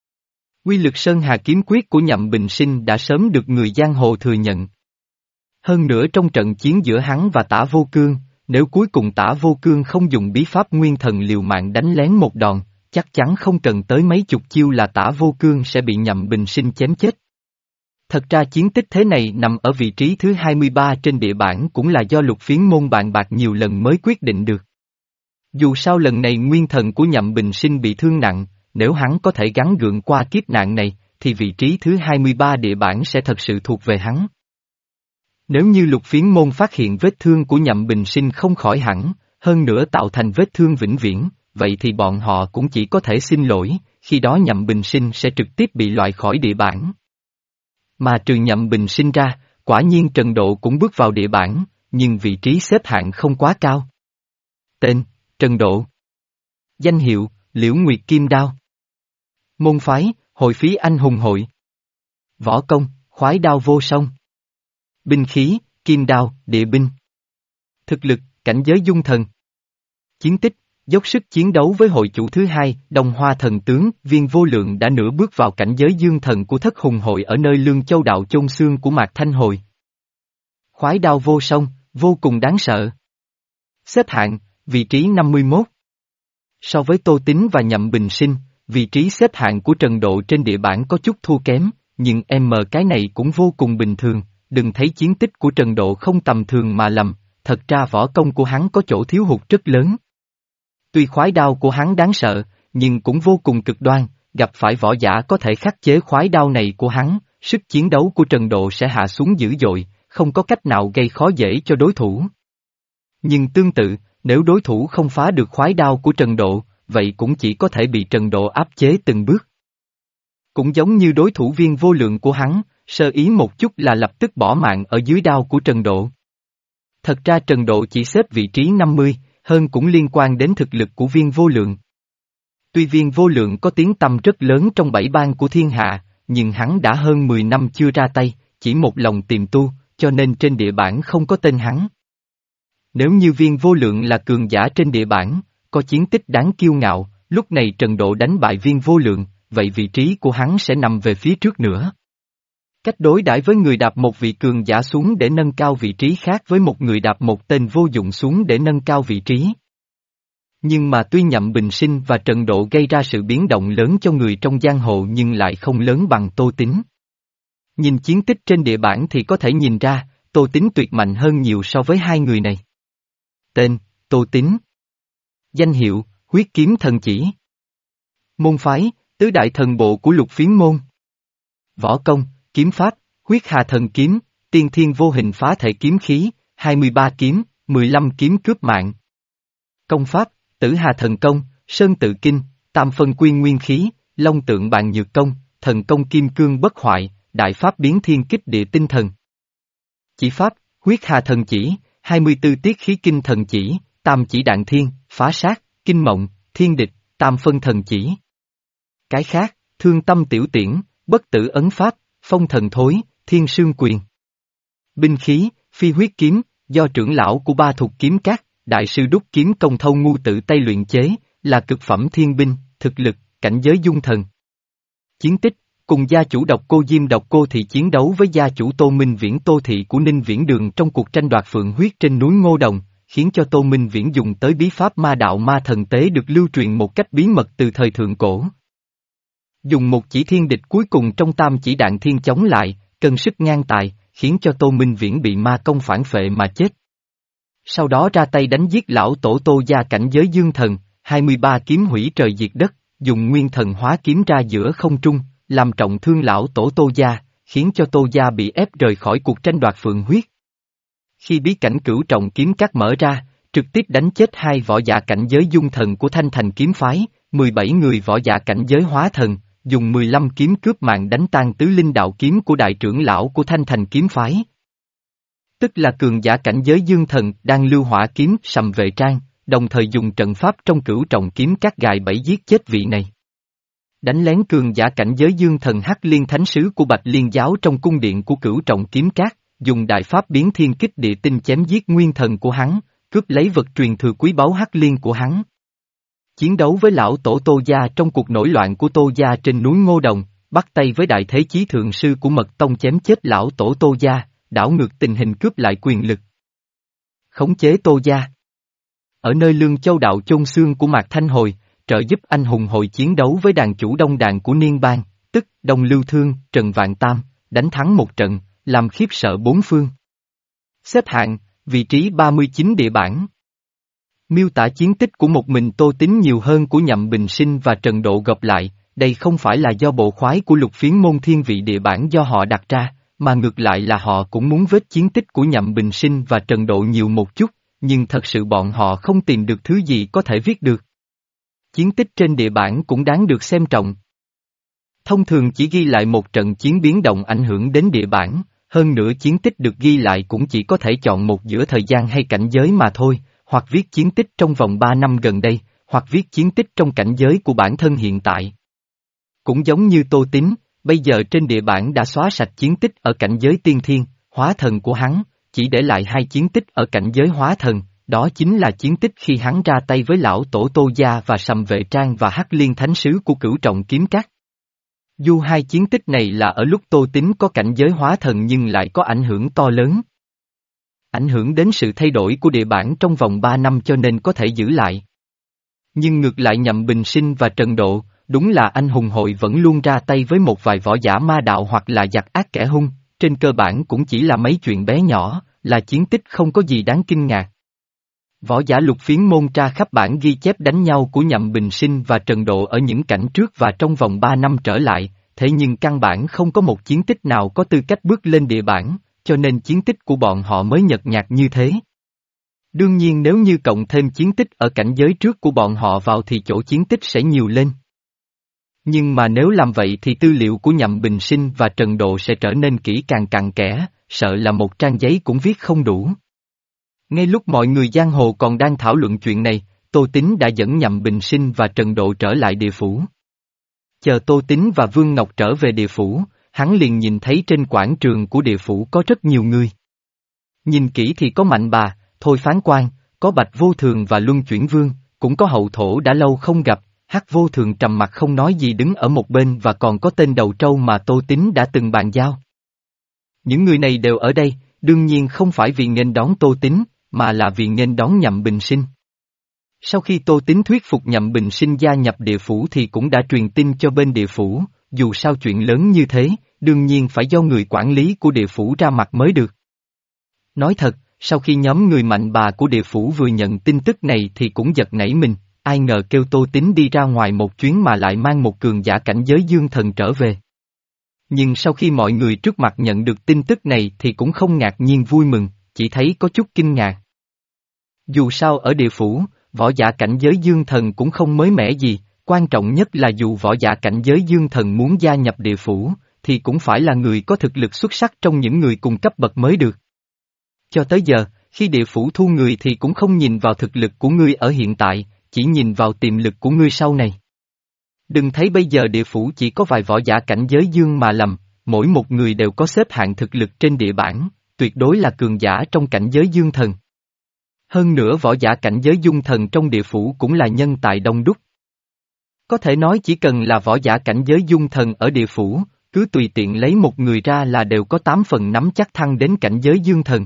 Uy lực Sơn Hà kiếm quyết của Nhậm Bình Sinh đã sớm được người giang hồ thừa nhận. Hơn nữa trong trận chiến giữa hắn và Tả Vô Cương, nếu cuối cùng Tả Vô Cương không dùng bí pháp nguyên thần liều mạng đánh lén một đòn, chắc chắn không cần tới mấy chục chiêu là Tả Vô Cương sẽ bị Nhậm Bình Sinh chém chết. Thật ra chiến tích thế này nằm ở vị trí thứ hai mươi ba trên địa bản cũng là do Lục Phiến Môn bàn bạc nhiều lần mới quyết định được. Dù sao lần này nguyên thần của Nhậm Bình Sinh bị thương nặng, nếu hắn có thể gắng gượng qua kiếp nạn này, thì vị trí thứ hai mươi ba địa bản sẽ thật sự thuộc về hắn. Nếu như Lục Phiến Môn phát hiện vết thương của Nhậm Bình Sinh không khỏi hẳn, hơn nữa tạo thành vết thương vĩnh viễn, vậy thì bọn họ cũng chỉ có thể xin lỗi, khi đó Nhậm Bình Sinh sẽ trực tiếp bị loại khỏi địa bản. Mà trừ Nhậm Bình Sinh ra, quả nhiên Trần Độ cũng bước vào địa bản, nhưng vị trí xếp hạng không quá cao. Tên, Trần Độ. Danh hiệu, Liễu Nguyệt Kim Đao. Môn phái, hội phí anh hùng hội. Võ công, khoái đao vô song. Binh khí, kim đao, địa binh. Thực lực, cảnh giới dung thần. Chiến tích, dốc sức chiến đấu với hội chủ thứ hai, Đông Hoa thần tướng, Viên Vô Lượng đã nửa bước vào cảnh giới dương thần của thất hùng hội ở nơi Lương Châu đạo chôn xương của Mạc Thanh Hồi. Khoái đao vô song, vô cùng đáng sợ. Xếp hạng, vị trí năm mươi mốt. So với Tô Tín và Nhậm Bình Sinh, vị trí xếp hạng của Trần Độ trên địa bản có chút thua kém, nhưng em cái này cũng vô cùng bình thường, đừng thấy chiến tích của Trần Độ không tầm thường mà lầm, thật ra võ công của hắn có chỗ thiếu hụt rất lớn. Tuy khoái đao của hắn đáng sợ, nhưng cũng vô cùng cực đoan, gặp phải võ giả có thể khắc chế khoái đao này của hắn, sức chiến đấu của Trần Độ sẽ hạ xuống dữ dội, không có cách nào gây khó dễ cho đối thủ. Nhưng tương tự, nếu đối thủ không phá được khoái đao của Trần Độ, vậy cũng chỉ có thể bị Trần Độ áp chế từng bước. Cũng giống như đối thủ Viên Vô Lượng của hắn, sơ ý một chút là lập tức bỏ mạng ở dưới đao của Trần Độ. Thật ra Trần Độ chỉ xếp vị trí năm mươi, hơn cũng liên quan đến thực lực của Viên Vô Lượng. Tuy Viên Vô Lượng có tiếng tăm rất lớn trong bảy bang của thiên hạ, nhưng hắn đã hơn mười năm chưa ra tay, chỉ một lòng tìm tu, cho nên trên địa bản không có tên hắn. Nếu như Viên Vô Lượng là cường giả trên địa bản, có chiến tích đáng kiêu ngạo, lúc này Trần Độ đánh bại Viên Vô Lượng, vậy vị trí của hắn sẽ nằm về phía trước nữa. Cách đối đãi với người đạp một vị cường giả xuống để nâng cao vị trí khác với một người đạp một tên vô dụng xuống để nâng cao vị trí. Nhưng mà tuy Nhậm Bình Sinh và Trần Độ gây ra sự biến động lớn cho người trong giang hồ nhưng lại không lớn bằng Tô Tín. Nhìn chiến tích trên địa bản thì có thể nhìn ra, Tô Tín tuyệt mạnh hơn nhiều so với hai người này. Tên, Tô Tín. Danh hiệu, huyết kiếm thần chỉ. Môn phái, tứ đại thần bộ của Lục Phiến môn. Võ công, kiếm pháp, huyết hà thần kiếm, tiên thiên vô hình phá thể kiếm khí, hai mươi ba kiếm, mười lăm kiếm cướp mạng. Công pháp, tử hà thần công, sơn tự kinh, tam phân quyên nguyên khí, long tượng bàn nhược công, thần công kim cương bất hoại, đại pháp biến thiên kích địa tinh thần. Chỉ pháp, huyết hà thần chỉ, hai mươi tư tiết khí kinh thần chỉ, tam chỉ đạn thiên, phá sát, kinh mộng, thiên địch, tam phân thần chỉ. Cái khác, thương tâm tiểu tiễn, bất tử ấn pháp, phong thần thối, thiên sương quyền. Binh khí, phi huyết kiếm, do trưởng lão của ba thuộc kiếm các, đại sư đúc kiếm công thâu ngu tự tay luyện chế, là cực phẩm thiên binh, thực lực, cảnh giới dung thần. Chiến tích, cùng gia chủ Độc Cô Diêm Độc Cô Thị chiến đấu với gia chủ Tô Minh Viễn Tô Thị của Ninh Viễn Đường trong cuộc tranh đoạt phượng huyết trên núi Ngô Đồng, khiến cho Tô Minh Viễn dùng tới bí pháp ma đạo ma thần tế được lưu truyền một cách bí mật từ thời thượng cổ. Dùng một chỉ thiên địch cuối cùng trong tam chỉ đạn thiên chống lại, cân sức ngang tài, khiến cho Tô Minh Viễn bị ma công phản phệ mà chết. Sau đó ra tay đánh giết lão tổ Tô gia cảnh giới dương thần, hai mươi ba kiếm hủy trời diệt đất, dùng nguyên thần hóa kiếm ra giữa không trung, làm trọng thương lão tổ Tô gia, khiến cho Tô gia bị ép rời khỏi cuộc tranh đoạt phượng huyết. Khi bí cảnh cửu trọng kiếm các mở ra, trực tiếp đánh chết hai võ giả cảnh giới dung thần của Thanh Thành kiếm phái, mười bảy người võ giả cảnh giới hóa thần, dùng mười lăm kiếm cướp mạng đánh tan tứ linh đạo kiếm của đại trưởng lão của Thanh Thành kiếm phái. Tức là cường giả cảnh giới dương thần đang lưu hỏa kiếm sầm vệ trang, đồng thời dùng trận pháp trong cửu trọng kiếm các gài bẫy giết chết vị này. Đánh lén cường giả cảnh giới dương thần Hắc Liên Thánh Sứ của Bạch Liên Giáo trong cung điện của cửu trọng kiếm các, dùng đại pháp biến thiên kích địa tinh chém giết nguyên thần của hắn, cướp lấy vật truyền thừa quý báu Hắc Liên của hắn. Chiến đấu với lão tổ Tô gia trong cuộc nổi loạn của Tô gia trên núi Ngô Đồng, bắt tay với đại thế chí thượng sư của Mật Tông chém chết lão tổ Tô gia, đảo ngược tình hình cướp lại quyền lực. Khống chế Tô gia. Ở nơi Lương Châu đạo chôn xương của Mạc Thanh Hồi, trợ giúp anh hùng hội chiến đấu với đàn chủ Đông Đàn của Niên Bang, tức Đông Lưu Thương, Trần Vạn Tam, đánh thắng một trận, làm khiếp sợ bốn phương. Xếp hạng, vị trí ba mươi chín địa bản. Miêu tả chiến tích của một mình Tô Tín nhiều hơn của Nhậm Bình Sinh và Trần Độ gộp lại, đây không phải là do bộ khoái của Lục Phiến môn thiên vị địa bản do họ đặt ra, mà ngược lại là họ cũng muốn vết chiến tích của Nhậm Bình Sinh và Trần Độ nhiều một chút, nhưng thật sự bọn họ không tìm được thứ gì có thể viết được. Chiến tích trên địa bản cũng đáng được xem trọng. Thông thường chỉ ghi lại một trận chiến biến động ảnh hưởng đến địa bản, hơn nữa chiến tích được ghi lại cũng chỉ có thể chọn một giữa thời gian hay cảnh giới mà thôi, hoặc viết chiến tích trong vòng ba năm gần đây, hoặc viết chiến tích trong cảnh giới của bản thân hiện tại. Cũng giống như Tô Tín, bây giờ trên địa bản đã xóa sạch chiến tích ở cảnh giới tiên thiên, hóa thần của hắn, chỉ để lại hai chiến tích ở cảnh giới hóa thần, đó chính là chiến tích khi hắn ra tay với lão tổ Tô Gia và Sầm Vệ Trang và Hắc Liên Thánh Sứ của Cửu Trọng Kiếm Các. Dù hai chiến tích này là ở lúc Tô Tín có cảnh giới hóa thần nhưng lại có ảnh hưởng to lớn. Ảnh hưởng đến sự thay đổi của địa bản trong vòng ba năm cho nên có thể giữ lại. Nhưng ngược lại Nhậm Bình Sinh và Trần Độ, đúng là anh hùng hội vẫn luôn ra tay với một vài võ giả ma đạo hoặc là giặc ác kẻ hung, trên cơ bản cũng chỉ là mấy chuyện bé nhỏ, là chiến tích không có gì đáng kinh ngạc. Võ giả Lục Phiến Môn tra khắp bản ghi chép đánh nhau của Nhậm Bình Sinh và Trần Độ ở những cảnh trước và trong vòng ba năm trở lại, thế nhưng căn bản không có một chiến tích nào có tư cách bước lên địa bản, cho nên chiến tích của bọn họ mới nhợt nhạt như thế. Đương nhiên nếu như cộng thêm chiến tích ở cảnh giới trước của bọn họ vào thì chỗ chiến tích sẽ nhiều lên. Nhưng mà nếu làm vậy thì tư liệu của Nhậm Bình Sinh và Trần Độ sẽ trở nên kỹ càng cặn kẽ, sợ là một trang giấy cũng viết không đủ. Ngay lúc mọi người giang hồ còn đang thảo luận chuyện này, Tô Tín đã dẫn Nhậm Bình Sinh và Trần Độ trở lại địa phủ. Chờ Tô Tín và Vương Ngọc trở về địa phủ, hắn liền nhìn thấy trên quảng trường của địa phủ có rất nhiều người. Nhìn kỹ thì có Mạnh Bà, Thôi Phán Quan, có Bạch Vô Thường và Luân Chuyển Vương, cũng có Hậu Thổ đã lâu không gặp, Hắc Vô Thường trầm mặt không nói gì đứng ở một bên và còn có tên đầu trâu mà Tô Tín đã từng bàn giao. Những người này đều ở đây, đương nhiên không phải vì nghênh đón Tô Tín, mà là vì nghênh đón Nhậm Bình Sinh. Sau khi Tô Tín thuyết phục Nhậm Bình Sinh gia nhập địa phủ thì cũng đã truyền tin cho bên địa phủ, dù sao chuyện lớn như thế, đương nhiên phải do người quản lý của địa phủ ra mặt mới được. Nói thật, sau khi nhóm người Mạnh Bà của địa phủ vừa nhận tin tức này thì cũng giật nảy mình, ai ngờ kêu Tô Tín đi ra ngoài một chuyến mà lại mang một cường giả cảnh giới dương thần trở về. Nhưng sau khi mọi người trước mặt nhận được tin tức này thì cũng không ngạc nhiên vui mừng, chỉ thấy có chút kinh ngạc. Dù sao ở địa phủ, võ giả cảnh giới dương thần cũng không mới mẻ gì, quan trọng nhất là dù võ giả cảnh giới dương thần muốn gia nhập địa phủ, thì cũng phải là người có thực lực xuất sắc trong những người cùng cấp bậc mới được. Cho tới giờ, khi địa phủ thu người thì cũng không nhìn vào thực lực của ngươi ở hiện tại, chỉ nhìn vào tiềm lực của ngươi sau này. Đừng thấy bây giờ địa phủ chỉ có vài võ giả cảnh giới dương mà lầm, mỗi một người đều có xếp hạng thực lực trên địa bản, tuyệt đối là cường giả trong cảnh giới dương thần. Hơn nữa võ giả cảnh giới dung thần trong địa phủ cũng là nhân tài đông đúc. Có thể nói chỉ cần là võ giả cảnh giới dung thần ở địa phủ, cứ tùy tiện lấy một người ra là đều có tám phần nắm chắc thăng đến cảnh giới dương thần.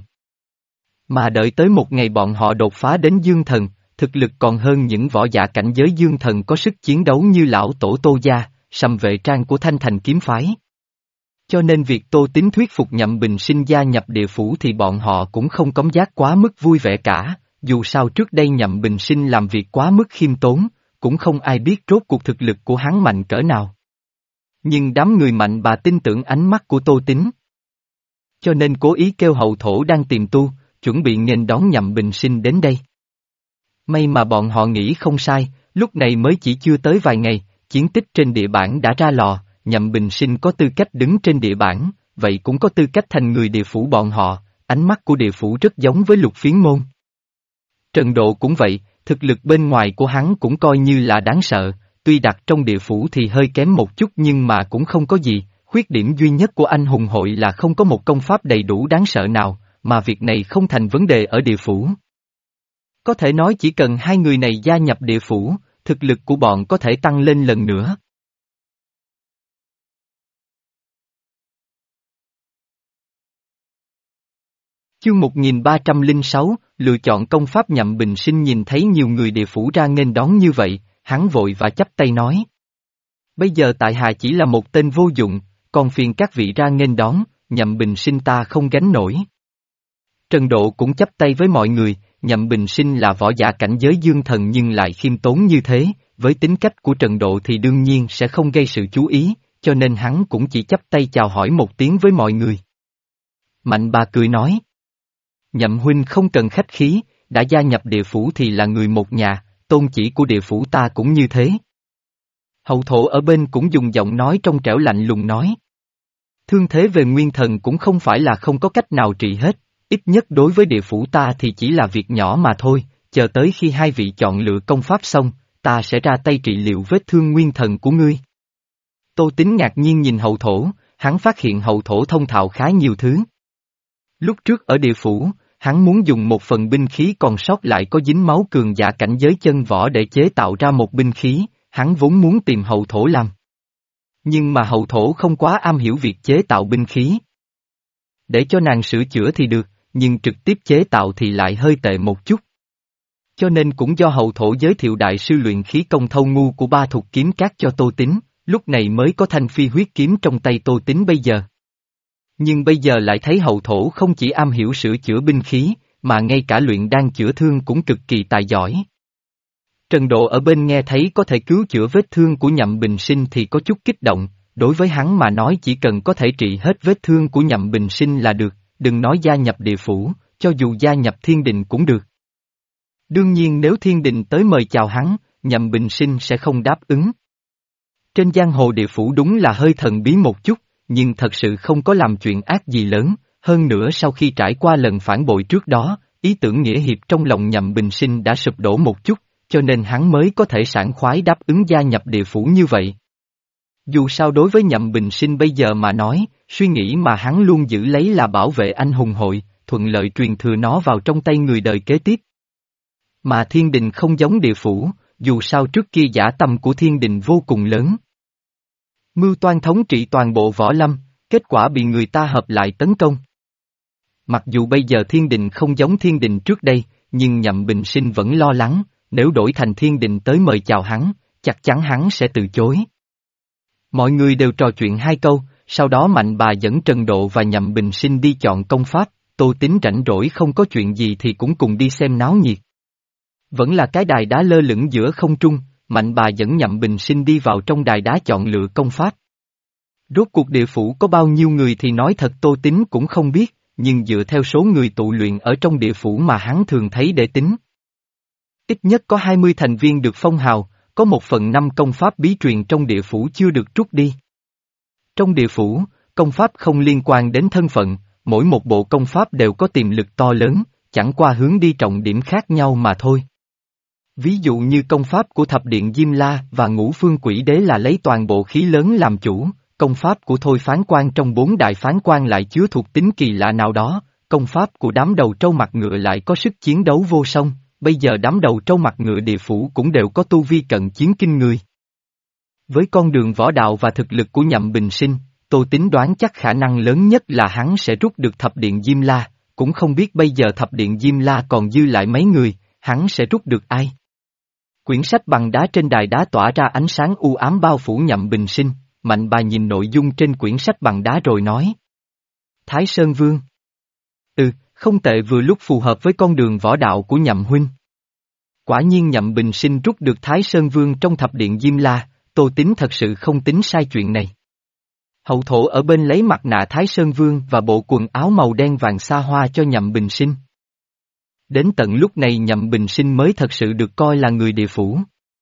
Mà đợi tới một ngày bọn họ đột phá đến dương thần, thực lực còn hơn những võ giả cảnh giới dương thần có sức chiến đấu như lão tổ Tô Gia, Sầm Vệ Trang của Thanh Thành kiếm phái. Cho nên việc Tô Tín thuyết phục Nhậm Bình Sinh gia nhập địa phủ thì bọn họ cũng không cống giác quá mức vui vẻ cả, dù sao trước đây Nhậm Bình Sinh làm việc quá mức khiêm tốn, cũng không ai biết rốt cuộc thực lực của hắn mạnh cỡ nào. Nhưng đám người Mạnh Bà tin tưởng ánh mắt của Tô Tín. Cho nên cố ý kêu Hậu Thổ đang tìm tu, chuẩn bị nghênh đón Nhậm Bình Sinh đến đây. May mà bọn họ nghĩ không sai, lúc này mới chỉ chưa tới vài ngày, chiến tích trên địa bản đã ra lò, Nhậm Bình Sinh có tư cách đứng trên địa bản, vậy cũng có tư cách thành người địa phủ bọn họ, ánh mắt của địa phủ rất giống với Lục Phiến Môn. Trần Độ cũng vậy, thực lực bên ngoài của hắn cũng coi như là đáng sợ, tuy đặt trong địa phủ thì hơi kém một chút nhưng mà cũng không có gì, khuyết điểm duy nhất của anh hùng hội là không có một công pháp đầy đủ đáng sợ nào, mà việc này không thành vấn đề ở địa phủ. Có thể nói chỉ cần hai người này gia nhập địa phủ, thực lực của bọn có thể tăng lên lần nữa. Chương một nghìn ba trăm lẻ sáu, lựa chọn công pháp. Nhậm Bình Sinh nhìn thấy nhiều người địa phủ ra nghênh đón như vậy, hắn vội và chắp tay nói. Bây giờ tại hạ chỉ là một tên vô dụng, còn phiền các vị ra nghênh đón, Nhậm Bình Sinh ta không gánh nổi. Trần Độ cũng chắp tay với mọi người, Nhậm Bình Sinh là võ giả cảnh giới dương thần nhưng lại khiêm tốn như thế, với tính cách của Trần Độ thì đương nhiên sẽ không gây sự chú ý, cho nên hắn cũng chỉ chắp tay chào hỏi một tiếng với mọi người. Mạnh Bà cười nói. Nhậm huynh không cần khách khí, đã gia nhập địa phủ thì là người một nhà, tôn chỉ của địa phủ ta cũng như thế. Hậu Thổ ở bên cũng dùng giọng nói trong trẻo lạnh lùng nói. Thương thế về nguyên thần cũng không phải là không có cách nào trị hết, ít nhất đối với địa phủ ta thì chỉ là việc nhỏ mà thôi, chờ tới khi hai vị chọn lựa công pháp xong, ta sẽ ra tay trị liệu vết thương nguyên thần của ngươi. Tô Tín ngạc nhiên nhìn hậu thổ, hắn phát hiện hậu thổ thông thạo khá nhiều thứ. Lúc trước ở địa phủ, hắn muốn dùng một phần binh khí còn sót lại có dính máu cường giả cảnh giới chân võ để chế tạo ra một binh khí, hắn vốn muốn tìm hậu thổ làm. Nhưng mà hậu thổ không quá am hiểu việc chế tạo binh khí. Để cho nàng sửa chữa thì được, nhưng trực tiếp chế tạo thì lại hơi tệ một chút. Cho nên cũng do hậu thổ giới thiệu đại sư luyện khí công thâu ngu của ba thục kiếm cát cho Tô Tín, lúc này mới có thanh phi huyết kiếm trong tay Tô Tín bây giờ. Nhưng bây giờ lại thấy hậu thổ không chỉ am hiểu sửa chữa binh khí, mà ngay cả luyện đan chữa thương cũng cực kỳ tài giỏi. Trần Độ ở bên nghe thấy có thể cứu chữa vết thương của Nhậm Bình Sinh thì có chút kích động, đối với hắn mà nói chỉ cần có thể trị hết vết thương của Nhậm Bình Sinh là được, đừng nói gia nhập địa phủ, cho dù gia nhập thiên đình cũng được. Đương nhiên nếu thiên đình tới mời chào hắn, Nhậm Bình Sinh sẽ không đáp ứng. Trên giang hồ địa phủ đúng là hơi thần bí một chút, nhưng thật sự không có làm chuyện ác gì lớn, hơn nữa sau khi trải qua lần phản bội trước đó, ý tưởng nghĩa hiệp trong lòng Nhậm Bình Sinh đã sụp đổ một chút, cho nên hắn mới có thể sảng khoái đáp ứng gia nhập địa phủ như vậy. Dù sao đối với Nhậm Bình Sinh bây giờ mà nói, suy nghĩ mà hắn luôn giữ lấy là bảo vệ anh hùng hội, thuận lợi truyền thừa nó vào trong tay người đời kế tiếp. Mà thiên đình không giống địa phủ, dù sao trước kia dã tâm của thiên đình vô cùng lớn. Mưu toan thống trị toàn bộ võ lâm, kết quả bị người ta hợp lại tấn công. Mặc dù bây giờ thiên đình không giống thiên đình trước đây, nhưng Nhậm Bình Sinh vẫn lo lắng, nếu đổi thành thiên đình tới mời chào hắn, chắc chắn hắn sẽ từ chối. Mọi người đều trò chuyện hai câu, sau đó Mạnh Bà dẫn Trần Độ và Nhậm Bình Sinh đi chọn công pháp, Tô Tín rảnh rỗi không có chuyện gì thì cũng cùng đi xem náo nhiệt. Vẫn là cái đài đá lơ lửng giữa không trung, Mạnh Bà dẫn Nhậm Bình Sinh đi vào trong đài đá chọn lựa công pháp. Rốt cuộc địa phủ có bao nhiêu người thì nói thật Tô Tín cũng không biết, nhưng dựa theo số người tụ luyện ở trong địa phủ mà hắn thường thấy để tính. Ít nhất có hai mươi thành viên được phong hào, có một phần năm công pháp bí truyền trong địa phủ chưa được trút đi. Trong địa phủ, công pháp không liên quan đến thân phận, mỗi một bộ công pháp đều có tiềm lực to lớn, chẳng qua hướng đi trọng điểm khác nhau mà thôi. Ví dụ như công pháp của Thập Điện Diêm La và Ngũ Phương Quỷ Đế là lấy toàn bộ khí lớn làm chủ, công pháp của Thôi Phán Quan trong bốn đại phán quan lại chứa thuộc tính kỳ lạ nào đó, công pháp của đám đầu trâu mặt ngựa lại có sức chiến đấu vô song, bây giờ đám đầu trâu mặt ngựa địa phủ cũng đều có tu vi cận chiến kinh người. Với con đường võ đạo và thực lực của Nhậm Bình Sinh, Tô Tín đoán chắc khả năng lớn nhất là hắn sẽ rút được Thập Điện Diêm La, cũng không biết bây giờ Thập Điện Diêm La còn dư lại mấy người, hắn sẽ rút được ai. Quyển sách bằng đá trên đài đá tỏa ra ánh sáng u ám bao phủ Nhậm Bình Sinh, Mạnh Bà nhìn nội dung trên quyển sách bằng đá rồi nói. Thái Sơn Vương. Ừ, không tệ, vừa lúc phù hợp với con đường võ đạo của Nhậm huynh. Quả nhiên Nhậm Bình Sinh rút được Thái Sơn Vương trong Thập Điện Diêm La, Tô Tín thật sự không tính sai chuyện này. Hậu thổ ở bên lấy mặt nạ Thái Sơn Vương và bộ quần áo màu đen vàng xa hoa cho Nhậm Bình Sinh. Đến tận lúc này Nhậm Bình Sinh mới thật sự được coi là người địa phủ.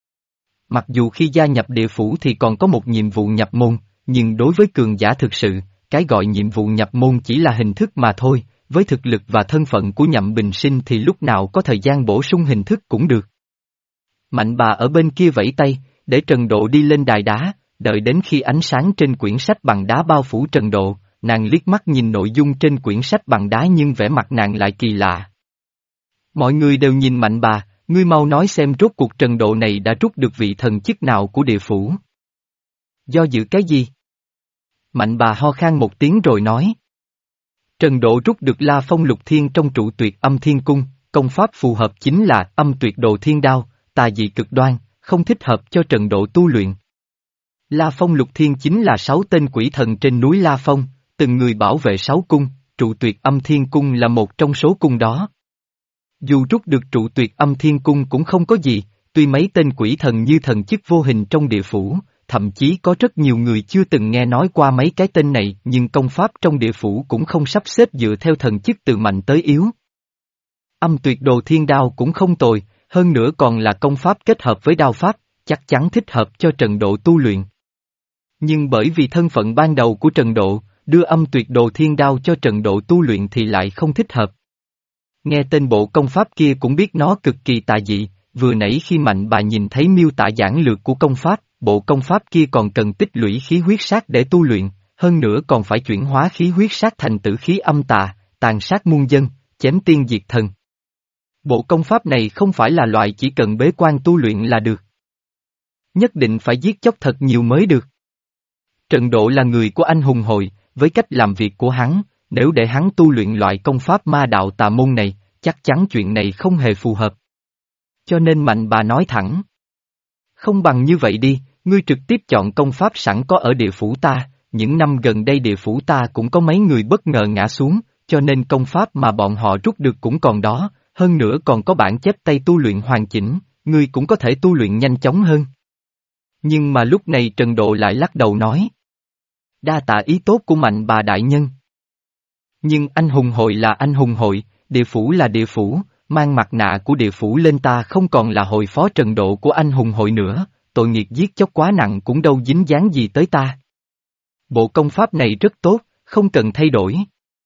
Mặc dù khi gia nhập địa phủ thì còn có một nhiệm vụ nhập môn, nhưng đối với cường giả thực sự, cái gọi nhiệm vụ nhập môn chỉ là hình thức mà thôi, với thực lực và thân phận của Nhậm Bình Sinh thì lúc nào có thời gian bổ sung hình thức cũng được. Mạnh Bà ở bên kia vẫy tay, để Trần Độ đi lên đài đá, đợi đến khi ánh sáng trên quyển sách bằng đá bao phủ Trần Độ, nàng liếc mắt nhìn nội dung trên quyển sách bằng đá nhưng vẻ mặt nàng lại kỳ lạ. Mọi người đều nhìn Mạnh Bà, ngươi mau nói xem rốt cuộc Trần Độ này đã rút được vị thần chức nào của địa phủ. Do dự cái gì? Mạnh Bà ho khan một tiếng rồi nói. Trần Độ rút được La Phong Lục Thiên trong trụ tuyệt âm thiên cung, công pháp phù hợp chính là âm tuyệt độ thiên đao, tà dị cực đoan, không thích hợp cho Trần Độ tu luyện. La Phong Lục Thiên chính là sáu tên quỷ thần trên núi La Phong, từng người bảo vệ sáu cung, trụ tuyệt âm thiên cung là một trong số cung đó. Dù rút được trụ tuyệt âm thiên cung cũng không có gì, tuy mấy tên quỷ thần như thần chức vô hình trong địa phủ, thậm chí có rất nhiều người chưa từng nghe nói qua mấy cái tên này nhưng công pháp trong địa phủ cũng không sắp xếp dựa theo thần chức từ mạnh tới yếu. Âm tuyệt đồ thiên đao cũng không tồi, hơn nữa còn là công pháp kết hợp với đao pháp, chắc chắn thích hợp cho Trần Độ tu luyện. Nhưng bởi vì thân phận ban đầu của Trần Độ, đưa âm tuyệt đồ thiên đao cho Trần Độ tu luyện thì lại không thích hợp. Nghe tên bộ công pháp kia cũng biết nó cực kỳ tà dị, vừa nãy khi Mạnh Bà nhìn thấy miêu tả giản lược của công pháp, bộ công pháp kia còn cần tích lũy khí huyết sát để tu luyện, hơn nữa còn phải chuyển hóa khí huyết sát thành tử khí âm tà, tàn sát muôn dân, chém tiên diệt thần. Bộ công pháp này không phải là loại chỉ cần bế quan tu luyện là được. Nhất định phải giết chóc thật nhiều mới được. Trần Độ là người của anh hùng hội, với cách làm việc của hắn, nếu để hắn tu luyện loại công pháp ma đạo tà môn này, chắc chắn chuyện này không hề phù hợp. Cho nên Mạnh Bà nói thẳng. Không bằng như vậy đi, ngươi trực tiếp chọn công pháp sẵn có ở địa phủ ta, những năm gần đây địa phủ ta cũng có mấy người bất ngờ ngã xuống, cho nên công pháp mà bọn họ rút được cũng còn đó, hơn nữa còn có bản chép tay tu luyện hoàn chỉnh, ngươi cũng có thể tu luyện nhanh chóng hơn. Nhưng mà lúc này Trần Độ lại lắc đầu nói. Đa tạ ý tốt của Mạnh Bà đại nhân. Nhưng anh hùng hội là anh hùng hội, địa phủ là địa phủ, mang mặt nạ của địa phủ lên ta không còn là hội phó Trần Độ của anh hùng hội nữa, tội nghiệp giết chóc quá nặng cũng đâu dính dáng gì tới ta. Bộ công pháp này rất tốt, không cần thay đổi.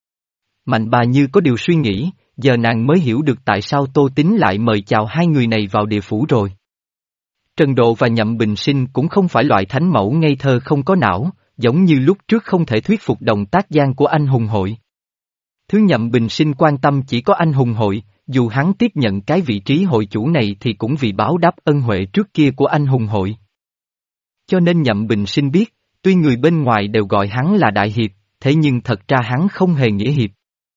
Mạnh Bà như có điều suy nghĩ, giờ nàng mới hiểu được tại sao Tô Tín lại mời chào hai người này vào địa phủ rồi. Trần Độ và Nhậm Bình Sinh cũng không phải loại thánh mẫu ngây thơ không có não, giống như lúc trước không thể thuyết phục động tác gian của anh hùng hội. Thứ Nhậm Bình Sinh quan tâm chỉ có anh hùng hội, dù hắn tiếp nhận cái vị trí hội chủ này thì cũng vì báo đáp ân huệ trước kia của anh hùng hội. Cho nên Nhậm Bình Sinh biết, tuy người bên ngoài đều gọi hắn là đại hiệp, thế nhưng thật ra hắn không hề nghĩa hiệp.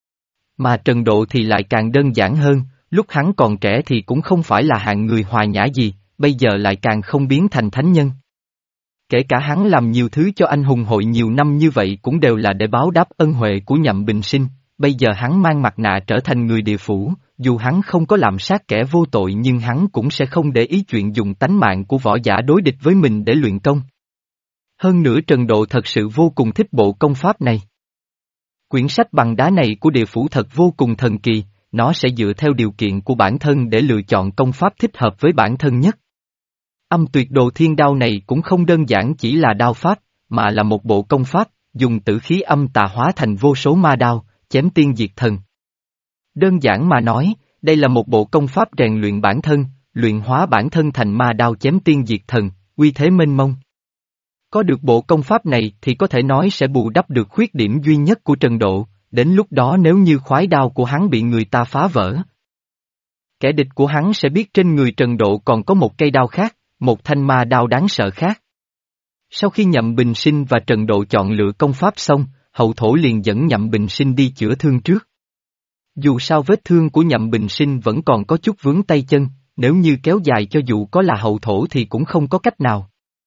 Mà Trần Độ thì lại càng đơn giản hơn, lúc hắn còn trẻ thì cũng không phải là hạng người hòa nhã gì, bây giờ lại càng không biến thành thánh nhân. Kể cả hắn làm nhiều thứ cho anh hùng hội nhiều năm như vậy cũng đều là để báo đáp ân huệ của Nhậm Bình Sinh, bây giờ hắn mang mặt nạ trở thành người địa phủ, dù hắn không có làm sát kẻ vô tội nhưng hắn cũng sẽ không để ý chuyện dùng tánh mạng của võ giả đối địch với mình để luyện công. Hơn nữa Trần Độ thật sự vô cùng thích bộ công pháp này. Quyển sách bằng đá này của địa phủ thật vô cùng thần kỳ, nó sẽ dựa theo điều kiện của bản thân để lựa chọn công pháp thích hợp với bản thân nhất. Âm tuyệt đồ thiên đao này cũng không đơn giản chỉ là đao pháp, mà là một bộ công pháp, dùng tử khí âm tà hóa thành vô số ma đao, chém tiên diệt thần. Đơn giản mà nói, đây là một bộ công pháp rèn luyện bản thân, luyện hóa bản thân thành ma đao chém tiên diệt thần, uy thế mênh mông. Có được bộ công pháp này thì có thể nói sẽ bù đắp được khuyết điểm duy nhất của Trần Độ, đến lúc đó nếu như khoái đao của hắn bị người ta phá vỡ. Kẻ địch của hắn sẽ biết trên người Trần Độ còn có một cây đao khác, một thanh ma đao đáng sợ khác. Sau khi Nhậm Bình Sinh và Trần Độ chọn lựa công pháp xong, hậu thổ liền dẫn Nhậm Bình Sinh đi chữa thương trước. Dù sao vết thương của Nhậm Bình Sinh vẫn còn có chút vướng tay chân, nếu như kéo dài cho dù có là hậu thổ thì cũng không có cách nào.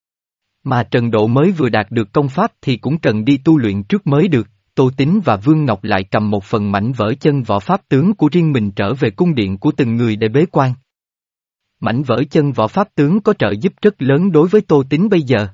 Mà Trần Độ mới vừa đạt được công pháp thì cũng cần đi tu luyện trước mới được, Tô Tín và Vương Ngọc lại cầm một phần mảnh vỡ chân võ pháp tướng của riêng mình trở về cung điện của từng người để bế quan. Mảnh vỡ chân võ pháp tướng có trợ giúp rất lớn đối với Tô Tín bây giờ.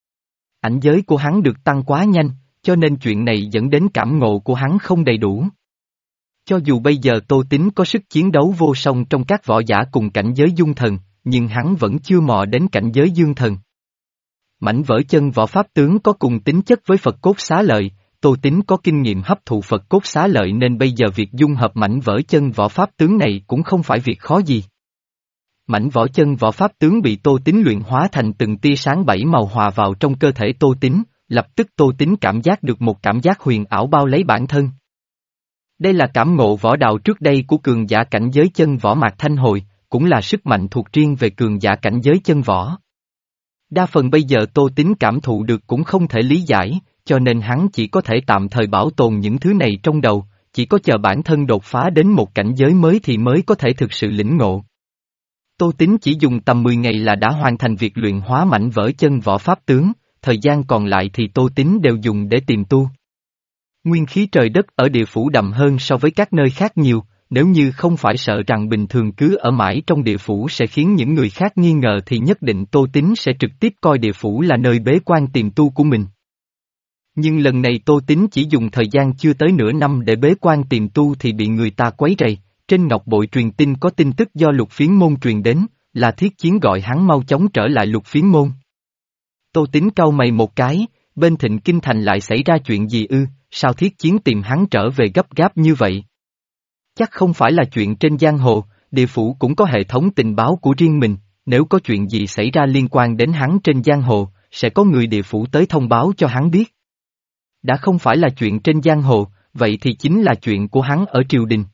Ảnh giới của hắn được tăng quá nhanh, cho nên chuyện này dẫn đến cảm ngộ của hắn không đầy đủ. Cho dù bây giờ Tô Tín có sức chiến đấu vô song trong các võ giả cùng cảnh giới dung thần, nhưng hắn vẫn chưa mò đến cảnh giới dương thần. Mảnh vỡ chân võ pháp tướng có cùng tính chất với Phật cốt xá lợi, Tô Tín có kinh nghiệm hấp thụ Phật cốt xá lợi nên bây giờ việc dung hợp mảnh vỡ chân võ pháp tướng này cũng không phải việc khó gì. Mảnh võ chân võ pháp tướng bị Tô Tín luyện hóa thành từng tia sáng bảy màu hòa vào trong cơ thể Tô Tín, lập tức Tô Tín cảm giác được một cảm giác huyền ảo bao lấy bản thân. Đây là cảm ngộ võ đạo trước đây của cường giả cảnh giới chân võ Mạc Thanh Hồi, cũng là sức mạnh thuộc riêng về cường giả cảnh giới chân võ. Đa phần bây giờ Tô Tín cảm thụ được cũng không thể lý giải, cho nên hắn chỉ có thể tạm thời bảo tồn những thứ này trong đầu, chỉ có chờ bản thân đột phá đến một cảnh giới mới thì mới có thể thực sự lĩnh ngộ. Tô Tín chỉ dùng tầm mười ngày là đã hoàn thành việc luyện hóa mảnh vỡ chân võ pháp tướng, thời gian còn lại thì Tô Tín đều dùng để tìm tu. Nguyên khí trời đất ở địa phủ đậm hơn so với các nơi khác nhiều, nếu như không phải sợ rằng bình thường cứ ở mãi trong địa phủ sẽ khiến những người khác nghi ngờ thì nhất định Tô Tín sẽ trực tiếp coi địa phủ là nơi bế quan tìm tu của mình. Nhưng lần này Tô Tín chỉ dùng thời gian chưa tới nửa năm để bế quan tìm tu thì bị người ta quấy rầy, trên ngọc bội truyền tin có tin tức do Lục Phiến Môn truyền đến, là Thiết Chiến gọi hắn mau chóng trở lại Lục Phiến Môn. Tô Tín cau mày một cái, bên Thịnh Kinh Thành lại xảy ra chuyện gì ư, sao Thiết Chiến tìm hắn trở về gấp gáp như vậy? Chắc không phải là chuyện trên giang hồ, địa phủ cũng có hệ thống tình báo của riêng mình, nếu có chuyện gì xảy ra liên quan đến hắn trên giang hồ, sẽ có người địa phủ tới thông báo cho hắn biết. Đã không phải là chuyện trên giang hồ, vậy thì chính là chuyện của hắn ở triều đình.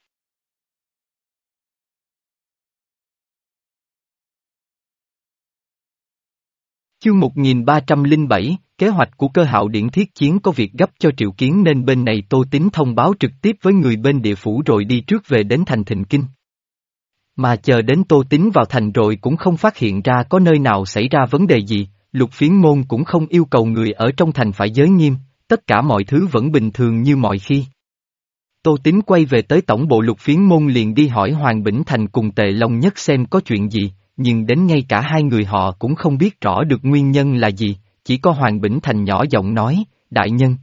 Chương một nghìn ba trăm lẻ bảy, kế hoạch của Cơ Hạo Điển thiết chiến có việc gấp cho Triệu Kiến nên bên này Tô Tín thông báo trực tiếp với người bên địa phủ rồi đi trước về đến thành Thịnh Kinh. Mà chờ đến Tô Tín vào thành rồi cũng không phát hiện ra có nơi nào xảy ra vấn đề gì, Lục Phiến Môn cũng không yêu cầu người ở trong thành phải giới nghiêm, tất cả mọi thứ vẫn bình thường như mọi khi. Tô Tín quay về tới tổng bộ Lục Phiến Môn liền đi hỏi Hoàng Bỉnh Thành cùng Tề Long Nhất xem có chuyện gì, nhưng đến ngay cả hai người họ cũng không biết rõ được nguyên nhân là gì, chỉ có Hoàng Bỉnh Thành nhỏ giọng nói, đại nhân.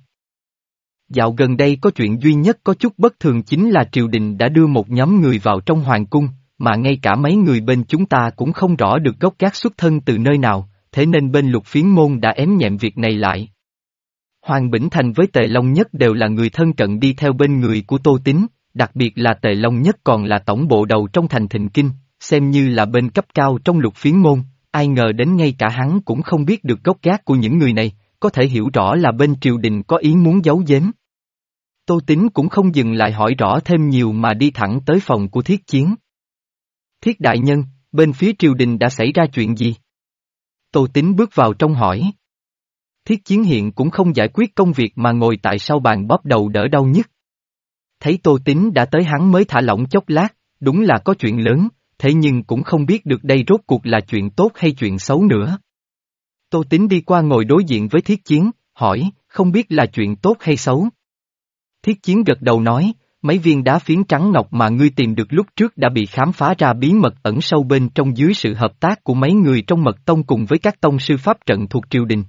Dạo gần đây có chuyện duy nhất có chút bất thường chính là triều đình đã đưa một nhóm người vào trong hoàng cung, mà ngay cả mấy người bên chúng ta cũng không rõ được gốc gác xuất thân từ nơi nào, thế nên bên Lục Phiến Môn đã ém nhẹm việc này lại. Hoàng Bỉnh Thành với Tề Long Nhất đều là người thân cận đi theo bên người của Tô Tín, đặc biệt là Tề Long Nhất còn là tổng bộ đầu trong thành Thịnh Kinh, xem như là bên cấp cao trong Lục Phiến Môn, ai ngờ đến ngay cả hắn cũng không biết được gốc gác của những người này, có thể hiểu rõ là bên triều đình có ý muốn giấu giếm. Tô Tín cũng không dừng lại hỏi rõ thêm nhiều mà đi thẳng tới phòng của Thiết Chiến. Thiết đại nhân, bên phía triều đình đã xảy ra chuyện gì? Tô Tín bước vào trong hỏi. Thiết Chiến hiện cũng không giải quyết công việc mà ngồi tại sau bàn bóp đầu đỡ đau nhức. Thấy Tô Tín đã tới hắn mới thả lỏng chốc lát, đúng là có chuyện lớn, thế nhưng cũng không biết được đây rốt cuộc là chuyện tốt hay chuyện xấu nữa. Tô Tín đi qua ngồi đối diện với Thiết Chiến, hỏi, không biết là chuyện tốt hay xấu. Thiết Chiến gật đầu nói, mấy viên đá phiến trắng ngọc mà ngươi tìm được lúc trước đã bị khám phá ra bí mật ẩn sâu bên trong dưới sự hợp tác của mấy người trong mật tông cùng với các tông sư pháp trận thuộc triều đình.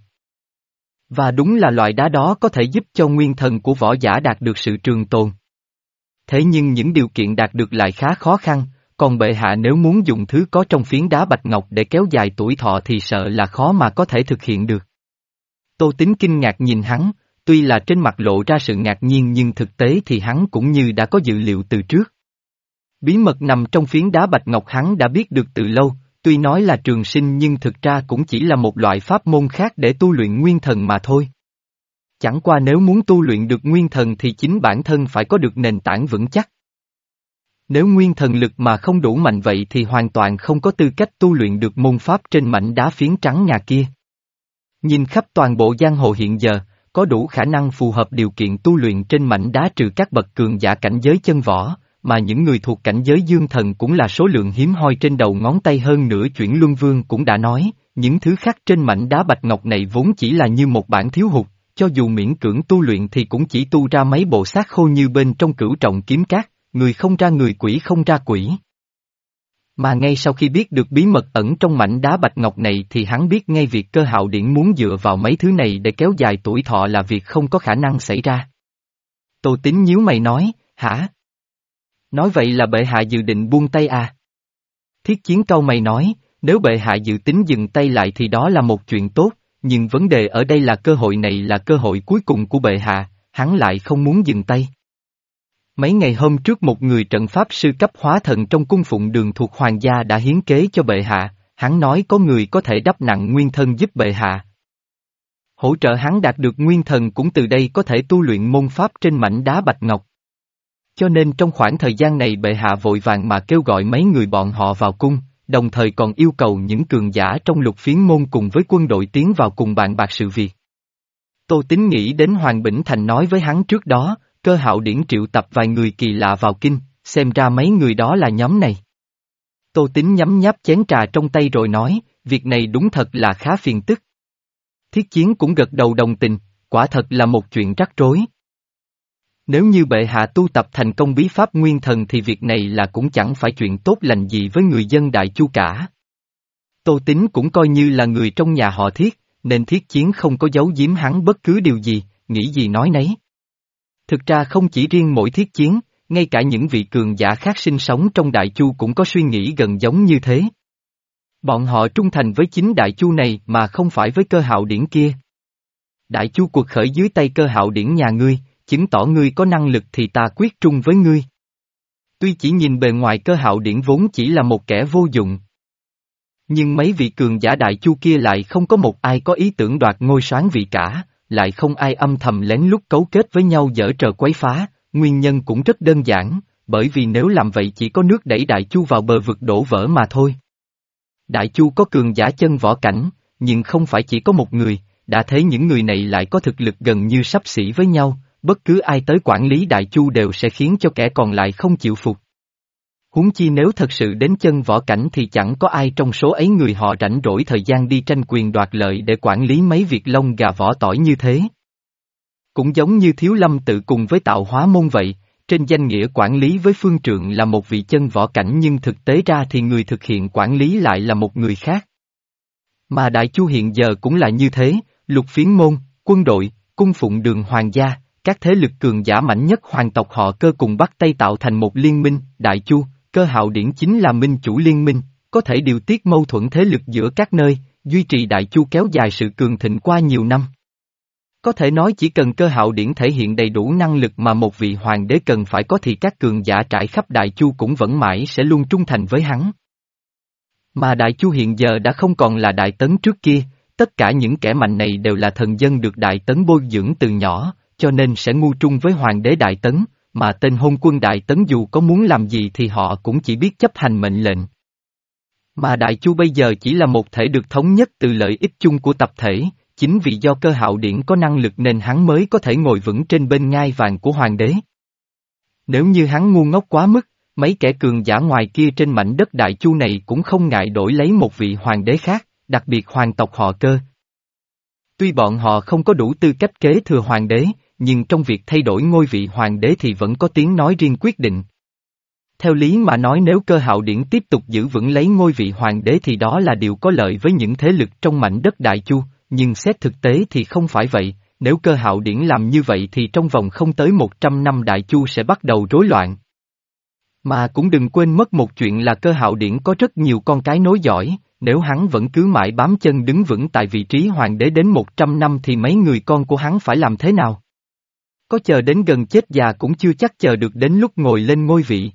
Và đúng là loại đá đó có thể giúp cho nguyên thần của võ giả đạt được sự trường tồn. Thế nhưng những điều kiện đạt được lại khá khó khăn, còn bệ hạ nếu muốn dùng thứ có trong phiến đá bạch ngọc để kéo dài tuổi thọ thì sợ là khó mà có thể thực hiện được. Tô Tín kinh ngạc nhìn hắn, tuy là trên mặt lộ ra sự ngạc nhiên nhưng thực tế thì hắn cũng như đã có dự liệu từ trước. Bí mật nằm trong phiến đá bạch ngọc hắn đã biết được từ lâu, tuy nói là trường sinh nhưng thực ra cũng chỉ là một loại pháp môn khác để tu luyện nguyên thần mà thôi. Chẳng qua nếu muốn tu luyện được nguyên thần thì chính bản thân phải có được nền tảng vững chắc. Nếu nguyên thần lực mà không đủ mạnh vậy thì hoàn toàn không có tư cách tu luyện được môn pháp trên mảnh đá phiến trắng ngà kia. Nhìn khắp toàn bộ giang hồ hiện giờ, có đủ khả năng phù hợp điều kiện tu luyện trên mảnh đá trừ các bậc cường giả cảnh giới chân võ, mà những người thuộc cảnh giới dương thần cũng là số lượng hiếm hoi trên đầu ngón tay hơn nữa. Chuyển Luân Vương cũng đã nói, những thứ khác trên mảnh đá bạch ngọc này vốn chỉ là như một bản thiếu hụt, cho dù miễn cưỡng tu luyện thì cũng chỉ tu ra mấy bộ xác khô như bên trong Cửu Trọng Kiếm Cát, người không ra người quỷ không ra quỷ. Mà ngay sau khi biết được bí mật ẩn trong mảnh đá bạch ngọc này thì hắn biết ngay việc Cơ Hạo Điển muốn dựa vào mấy thứ này để kéo dài tuổi thọ là việc không có khả năng xảy ra. Tô Tín nhíu mày nói, hả? Nói vậy là bệ hạ dự định buông tay à? Thiết Chiến cau mày nói, nếu bệ hạ dự tính dừng tay lại thì đó là một chuyện tốt, nhưng vấn đề ở đây là cơ hội này là cơ hội cuối cùng của bệ hạ, hắn lại không muốn dừng tay. Mấy ngày hôm trước một người trận pháp sư cấp hóa thần trong cung phụng đường thuộc hoàng gia đã hiến kế cho bệ hạ, hắn nói có người có thể đắp nặng nguyên thân giúp bệ hạ. Hỗ trợ hắn đạt được nguyên thần cũng từ đây có thể tu luyện môn pháp trên mảnh đá bạch ngọc. Cho nên trong khoảng thời gian này bệ hạ vội vàng mà kêu gọi mấy người bọn họ vào cung, đồng thời còn yêu cầu những cường giả trong Lục Phiến Môn cùng với quân đội tiến vào cùng bàn bạc sự việc. Tô Tín nghĩ đến Hoàng Bỉnh Thành nói với hắn trước đó, Cơ Hạo Điển triệu tập vài người kỳ lạ vào kinh, xem ra mấy người đó là nhóm này. Tô Tín nhấm nháp chén trà trong tay rồi nói, việc này đúng thật là khá phiền tức. Thiết Chiến cũng gật đầu đồng tình, quả thật là một chuyện rắc rối. Nếu như bệ hạ tu tập thành công bí pháp nguyên thần thì việc này là cũng chẳng phải chuyện tốt lành gì với người dân Đại Chu cả. Tô Tín cũng coi như là người trong nhà họ Thiết, nên Thiết Chiến không có giấu giếm hắn bất cứ điều gì, nghĩ gì nói nấy. Thực ra không chỉ riêng mỗi Thiết Chiến, ngay cả những vị cường giả khác sinh sống trong Đại Chu cũng có suy nghĩ gần giống như thế. Bọn họ trung thành với chính Đại Chu này mà không phải với Cơ Hạo Điển kia. Đại Chu cuộc khởi dưới tay Cơ Hạo Điển nhà ngươi, chứng tỏ ngươi có năng lực thì ta quyết trung với ngươi. Tuy chỉ nhìn bề ngoài Cơ Hạo Điển vốn chỉ là một kẻ vô dụng, Nhưng mấy vị cường giả đại chu kia lại không có một ai có ý tưởng đoạt ngôi soán vị cả, lại không ai âm thầm lén lút cấu kết với nhau giở trò quấy phá, nguyên nhân cũng rất đơn giản, bởi vì nếu làm vậy chỉ có nước đẩy đại chu vào bờ vực đổ vỡ mà thôi. Đại chu có cường giả chân võ cảnh, nhưng không phải chỉ có một người, đã thấy những người này lại có thực lực gần như xấp xỉ với nhau, bất cứ ai tới quản lý đại chu đều sẽ khiến cho kẻ còn lại không chịu phục. Huống chi nếu thật sự đến chân võ cảnh thì chẳng có ai trong số ấy người họ rảnh rỗi thời gian đi tranh quyền đoạt lợi để quản lý mấy việc lông gà vỏ tỏi như thế. Cũng giống như Thiếu Lâm tự cùng với Tạo Hóa môn vậy, trên danh nghĩa quản lý với phương trượng là một vị chân võ cảnh nhưng thực tế ra thì người thực hiện quản lý lại là một người khác. Mà Đại Chu hiện giờ cũng là như thế, Lục Phiến môn, quân đội, cung phụng đường hoàng gia, các thế lực cường giả mạnh nhất hoàng tộc họ Cơ cùng bắt tay tạo thành một liên minh, Đại Chu, Cơ Hạo Điển chính là minh chủ liên minh, có thể điều tiết mâu thuẫn thế lực giữa các nơi, duy trì Đại Chu kéo dài sự cường thịnh qua nhiều năm. Có thể nói chỉ cần Cơ Hạo Điển thể hiện đầy đủ năng lực mà một vị hoàng đế cần phải có thì các cường giả trải khắp Đại Chu cũng vẫn mãi sẽ luôn trung thành với hắn. Mà Đại Chu hiện giờ đã không còn là Đại Tấn trước kia, tất cả những kẻ mạnh này đều là thần dân được Đại Tấn bồi dưỡng từ nhỏ, cho nên sẽ ngu trung với hoàng đế Đại Tấn, mà tên hôn quân Đại Tấn dù có muốn làm gì thì họ cũng chỉ biết chấp hành mệnh lệnh. Mà Đại Chu bây giờ chỉ là một thể được thống nhất từ lợi ích chung của tập thể, chính vì do Cơ Hạo Điển có năng lực nên hắn mới có thể ngồi vững trên bên ngai vàng của hoàng đế. Nếu như hắn ngu ngốc quá mức, mấy kẻ cường giả ngoài kia trên mảnh đất Đại Chu này cũng không ngại đổi lấy một vị hoàng đế khác, đặc biệt hoàng tộc họ Cơ. Tuy bọn họ không có đủ tư cách kế thừa hoàng đế, nhưng trong việc thay đổi ngôi vị hoàng đế thì vẫn có tiếng nói riêng quyết định. Theo lý mà nói nếu Cơ Hạo Điển tiếp tục giữ vững lấy ngôi vị hoàng đế thì đó là điều có lợi với những thế lực trong mảnh đất Đại Chu, nhưng xét thực tế thì không phải vậy, nếu Cơ Hạo Điển làm như vậy thì trong vòng không tới một trăm năm Đại Chu sẽ bắt đầu rối loạn. Mà cũng đừng quên mất một chuyện là Cơ Hạo Điển có rất nhiều con cái nối dõi, nếu hắn vẫn cứ mãi bám chân đứng vững tại vị trí hoàng đế đến một trăm năm thì mấy người con của hắn phải làm thế nào? Có chờ đến gần chết già cũng chưa chắc chờ được đến lúc ngồi lên ngôi vị.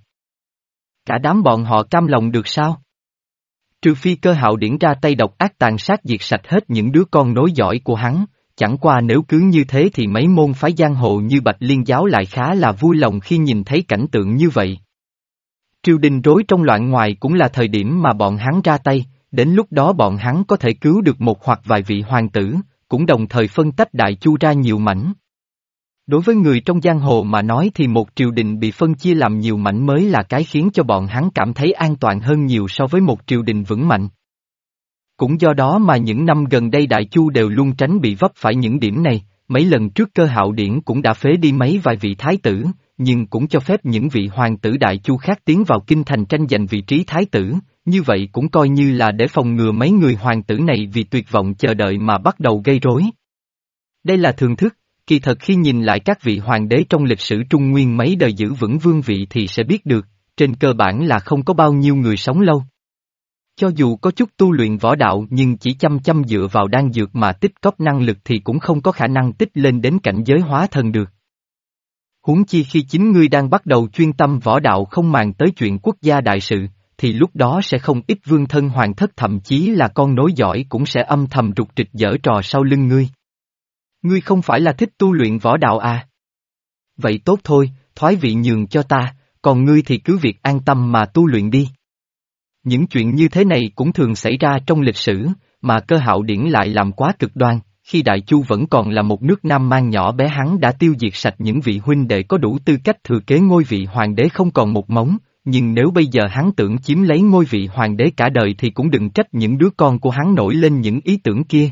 Cả đám bọn họ cam lòng được sao? Trừ phi Cơ Hạo Điển ra tay độc ác tàn sát diệt sạch hết những đứa con nối dõi của hắn, chẳng qua nếu cứ như thế thì mấy môn phái giang hồ như Bạch Liên giáo lại khá là vui lòng khi nhìn thấy cảnh tượng như vậy. Triều đình rối trong loạn ngoài cũng là thời điểm mà bọn hắn ra tay, đến lúc đó bọn hắn có thể cứu được một hoặc vài vị hoàng tử, cũng đồng thời phân tách Đại Chu ra nhiều mảnh. Đối với người trong giang hồ mà nói thì một triều đình bị phân chia làm nhiều mảnh mới là cái khiến cho bọn hắn cảm thấy an toàn hơn nhiều so với một triều đình vững mạnh. Cũng do đó mà những năm gần đây Đại Chu đều luôn tránh bị vấp phải những điểm này, mấy lần trước Cơ Hạo Điển cũng đã phế đi mấy vài vị thái tử, nhưng cũng cho phép những vị hoàng tử Đại Chu khác tiến vào kinh thành tranh giành vị trí thái tử, như vậy cũng coi như là để phòng ngừa mấy người hoàng tử này vì tuyệt vọng chờ đợi mà bắt đầu gây rối. Đây là thường thức. Kỳ thật khi nhìn lại các vị hoàng đế trong lịch sử Trung Nguyên mấy đời giữ vững vương vị thì sẽ biết được, trên cơ bản là không có bao nhiêu người sống lâu. Cho dù có chút tu luyện võ đạo nhưng chỉ chăm chăm dựa vào đan dược mà tích cóp năng lực thì cũng không có khả năng tích lên đến cảnh giới hóa thần được. Huống chi khi chính ngươi đang bắt đầu chuyên tâm võ đạo không màng tới chuyện quốc gia đại sự, thì lúc đó sẽ không ít vương thân hoàng thất thậm chí là con nối dõi cũng sẽ âm thầm rục rịch giở trò sau lưng ngươi. Ngươi không phải là thích tu luyện võ đạo à? Vậy tốt thôi, thoái vị nhường cho ta, còn ngươi thì cứ việc an tâm mà tu luyện đi. Những chuyện như thế này cũng thường xảy ra trong lịch sử, mà Cơ Hạo Điển lại làm quá cực đoan, khi Đại Chu vẫn còn là một nước nam man nhỏ bé hắn đã tiêu diệt sạch những vị huynh đệ có đủ tư cách thừa kế ngôi vị hoàng đế không còn một mống, nhưng nếu bây giờ hắn tưởng chiếm lấy ngôi vị hoàng đế cả đời thì cũng đừng trách những đứa con của hắn nổi lên những ý tưởng kia.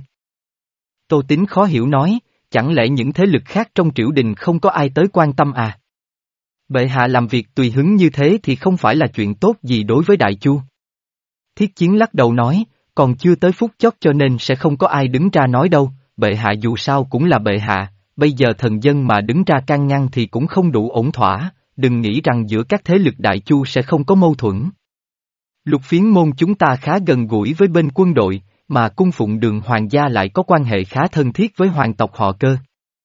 Tô Tín khó hiểu nói, chẳng lẽ những thế lực khác trong triều đình không có ai tới quan tâm à? Bệ hạ làm việc tùy hứng như thế thì không phải là chuyện tốt gì đối với Đại Chu. Thiết Chiến lắc đầu nói, còn chưa tới phút chót cho nên sẽ không có ai đứng ra nói đâu, bệ hạ dù sao cũng là bệ hạ, bây giờ thần dân mà đứng ra can ngăn thì cũng không đủ ổn thỏa, đừng nghĩ rằng giữa các thế lực Đại Chu sẽ không có mâu thuẫn. Lục Phiến môn chúng ta khá gần gũi với bên quân đội, mà cung phụng đường hoàng gia lại có quan hệ khá thân thiết với hoàng tộc họ Cơ.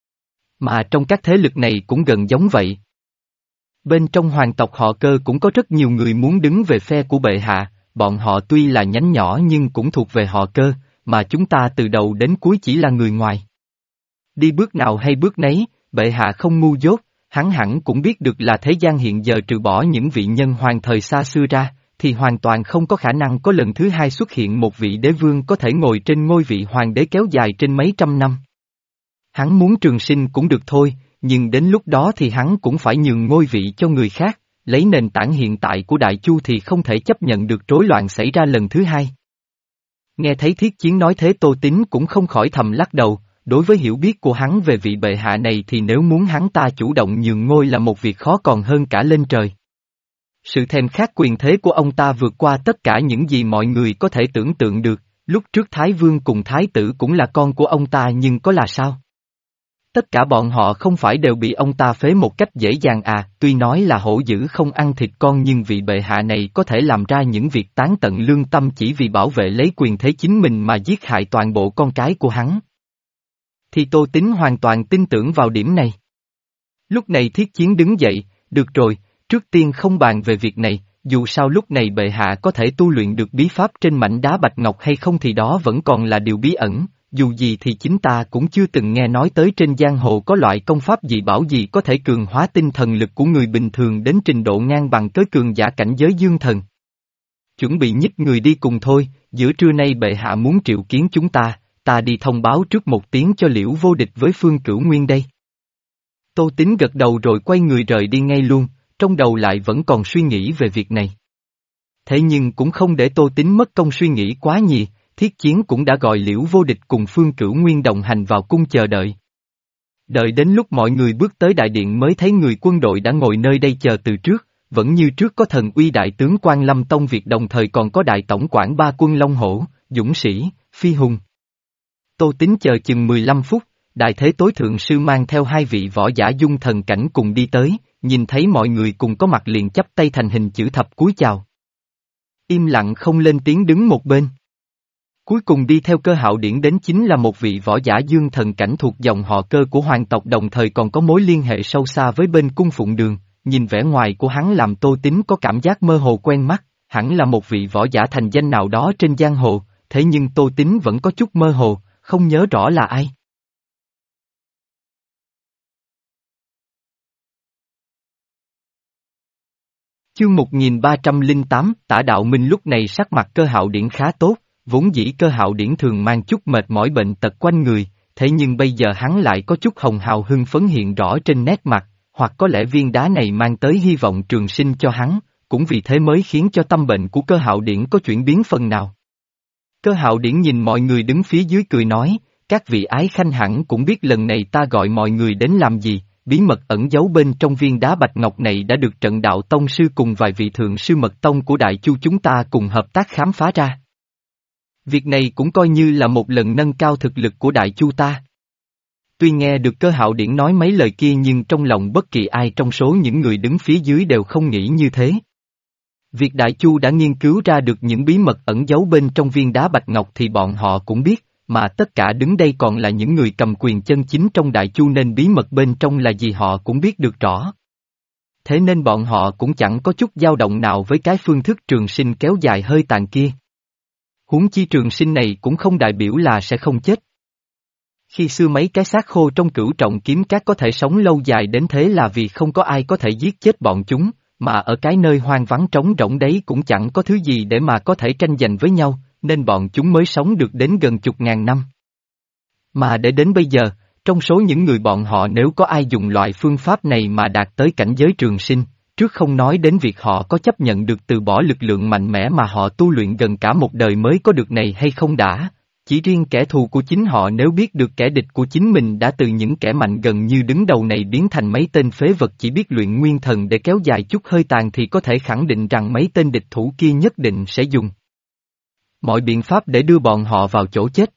Mà trong các thế lực này cũng gần giống vậy. Bên trong hoàng tộc họ Cơ cũng có rất nhiều người muốn đứng về phe của bệ hạ, bọn họ tuy là nhánh nhỏ nhưng cũng thuộc về họ Cơ, mà chúng ta từ đầu đến cuối chỉ là người ngoài. Đi bước nào hay bước nấy, bệ hạ không ngu dốt, hắn hẳn cũng biết được là thế gian hiện giờ trừ bỏ những vị nhân hoàng thời xa xưa ra, thì hoàn toàn không có khả năng có lần thứ hai xuất hiện một vị đế vương có thể ngồi trên ngôi vị hoàng đế kéo dài trên mấy trăm năm. Hắn muốn trường sinh cũng được thôi, nhưng đến lúc đó thì hắn cũng phải nhường ngôi vị cho người khác, lấy nền tảng hiện tại của Đại Chu thì không thể chấp nhận được rối loạn xảy ra lần thứ hai. Nghe thấy Thiết Chiến nói thế Tô Tín cũng không khỏi thầm lắc đầu, đối với hiểu biết của hắn về vị bệ hạ này thì nếu muốn hắn ta chủ động nhường ngôi là một việc khó còn hơn cả lên trời. Sự thèm khát quyền thế của ông ta vượt qua tất cả những gì mọi người có thể tưởng tượng được, lúc trước Thái Vương cùng Thái tử cũng là con của ông ta nhưng có là sao? Tất cả bọn họ không phải đều bị ông ta phế một cách dễ dàng à, tuy nói là hổ dữ không ăn thịt con nhưng vị bệ hạ này có thể làm ra những việc tán tận lương tâm chỉ vì bảo vệ lấy quyền thế chính mình mà giết hại toàn bộ con cái của hắn. Thì Tô Tín hoàn toàn tin tưởng vào điểm này. Lúc này Thiết Chiến đứng dậy, được rồi, trước tiên không bàn về việc này, dù sao lúc này bệ hạ có thể tu luyện được bí pháp trên mảnh đá bạch ngọc hay không thì đó vẫn còn là điều bí ẩn, dù gì thì chính ta cũng chưa từng nghe nói tới trên giang hồ có loại công pháp gì bảo gì có thể cường hóa tinh thần lực của người bình thường đến trình độ ngang bằng với cường giả cảnh giới dương thần. Chuẩn bị nhích người đi cùng thôi, giữa trưa nay bệ hạ muốn triệu kiến chúng ta, ta đi thông báo trước một tiếng cho Liễu Vô Địch với Phương Cửu Nguyên đây. Tô Tín gật đầu rồi quay người rời đi ngay luôn, trong đầu lại vẫn còn suy nghĩ về việc này. Thế nhưng cũng không để Tô Tín mất công suy nghĩ quá nhiều, Thiết Chiến cũng đã gọi Liễu Vô Địch cùng Phương Cửu Nguyên đồng hành vào cung chờ đợi. Đợi đến lúc mọi người bước tới đại điện mới thấy người quân đội đã ngồi nơi đây chờ từ trước, vẫn như trước có thần uy đại tướng Quan Lâm Tông Việt đồng thời còn có đại tổng quản ba quân Long Hổ, Dũng Sĩ, Phi Hùng. Tô Tín chờ chừng mười lăm phút, đại thế tối thượng sư mang theo hai vị võ giả dung thần cảnh cùng đi tới, nhìn thấy mọi người cùng có mặt liền chắp tay thành hình chữ thập cúi chào. Im lặng không lên tiếng đứng một bên. Cuối cùng đi theo Cơ Hạo Điển đến chính là một vị võ giả dương thần cảnh thuộc dòng họ Cơ của hoàng tộc đồng thời còn có mối liên hệ sâu xa với bên cung phụng đường, nhìn vẻ ngoài của hắn làm Tô Tín có cảm giác mơ hồ quen mắt, hẳn là một vị võ giả thành danh nào đó trên giang hồ, thế nhưng Tô Tín vẫn có chút mơ hồ, không nhớ rõ là ai. Chương một nghìn ba trăm lẻ tám, Tả Đạo Minh lúc này sắc mặt Cơ Hạo Điển khá tốt, vốn dĩ Cơ Hạo Điển thường mang chút mệt mỏi bệnh tật quanh người, thế nhưng bây giờ hắn lại có chút hồng hào hưng phấn hiện rõ trên nét mặt, hoặc có lẽ viên đá này mang tới hy vọng trường sinh cho hắn, cũng vì thế mới khiến cho tâm bệnh của Cơ Hạo Điển có chuyển biến phần nào. Cơ Hạo Điển nhìn mọi người đứng phía dưới cười nói, các vị ái khanh hẳn cũng biết lần này ta gọi mọi người đến làm gì. Bí mật ẩn giấu bên trong viên đá bạch ngọc này đã được trận đạo tông sư cùng vài vị thượng sư mật tông của Đại Chu chúng ta cùng hợp tác khám phá ra. Việc này cũng coi như là một lần nâng cao thực lực của Đại Chu ta. Tuy nghe được Cơ Hạo Điển nói mấy lời kia nhưng trong lòng bất kỳ ai trong số những người đứng phía dưới đều không nghĩ như thế. Việc Đại Chu đã nghiên cứu ra được những bí mật ẩn giấu bên trong viên đá bạch ngọc thì bọn họ cũng biết. Mà tất cả đứng đây còn là những người cầm quyền chân chính trong Đại Chu nên bí mật bên trong là gì họ cũng biết được rõ. Thế nên bọn họ cũng chẳng có chút dao động nào với cái phương thức trường sinh kéo dài hơi tàn kia. Huống chi trường sinh này cũng không đại biểu là sẽ không chết. Khi xưa mấy cái xác khô trong Cửu Trọng Kiếm Các có thể sống lâu dài đến thế là vì không có ai có thể giết chết bọn chúng, mà ở cái nơi hoang vắng trống rỗng đấy cũng chẳng có thứ gì để mà có thể tranh giành với nhau. Nên bọn chúng mới sống được đến gần chục ngàn năm. Mà để đến bây giờ, trong số những người bọn họ nếu có ai dùng loại phương pháp này mà đạt tới cảnh giới trường sinh, trước không nói đến việc họ có chấp nhận được từ bỏ lực lượng mạnh mẽ mà họ tu luyện gần cả một đời mới có được này hay không đã, chỉ riêng kẻ thù của chính họ nếu biết được kẻ địch của chính mình đã từ những kẻ mạnh gần như đứng đầu này biến thành mấy tên phế vật chỉ biết luyện nguyên thần để kéo dài chút hơi tàn thì có thể khẳng định rằng mấy tên địch thủ kia nhất định sẽ dùng mọi biện pháp để đưa bọn họ vào chỗ chết.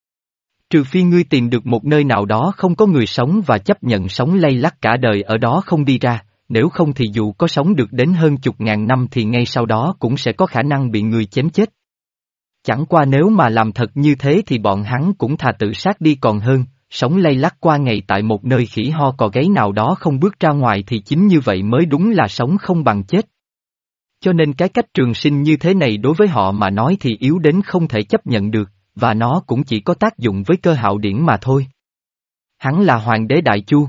Trừ phi ngươi tìm được một nơi nào đó không có người sống và chấp nhận sống lay lắt cả đời ở đó không đi ra, nếu không thì dù có sống được đến hơn chục ngàn năm thì ngay sau đó cũng sẽ có khả năng bị người chém chết. Chẳng qua nếu mà làm thật như thế thì bọn hắn cũng thà tự sát đi còn hơn, sống lay lắt qua ngày tại một nơi khỉ ho cò gáy nào đó không bước ra ngoài thì chính như vậy mới đúng là sống không bằng chết. Cho nên cái cách trường sinh như thế này đối với họ mà nói thì yếu đến không thể chấp nhận được, và nó cũng chỉ có tác dụng với Cơ Hạo Điển mà thôi. Hắn là hoàng đế Đại Chu.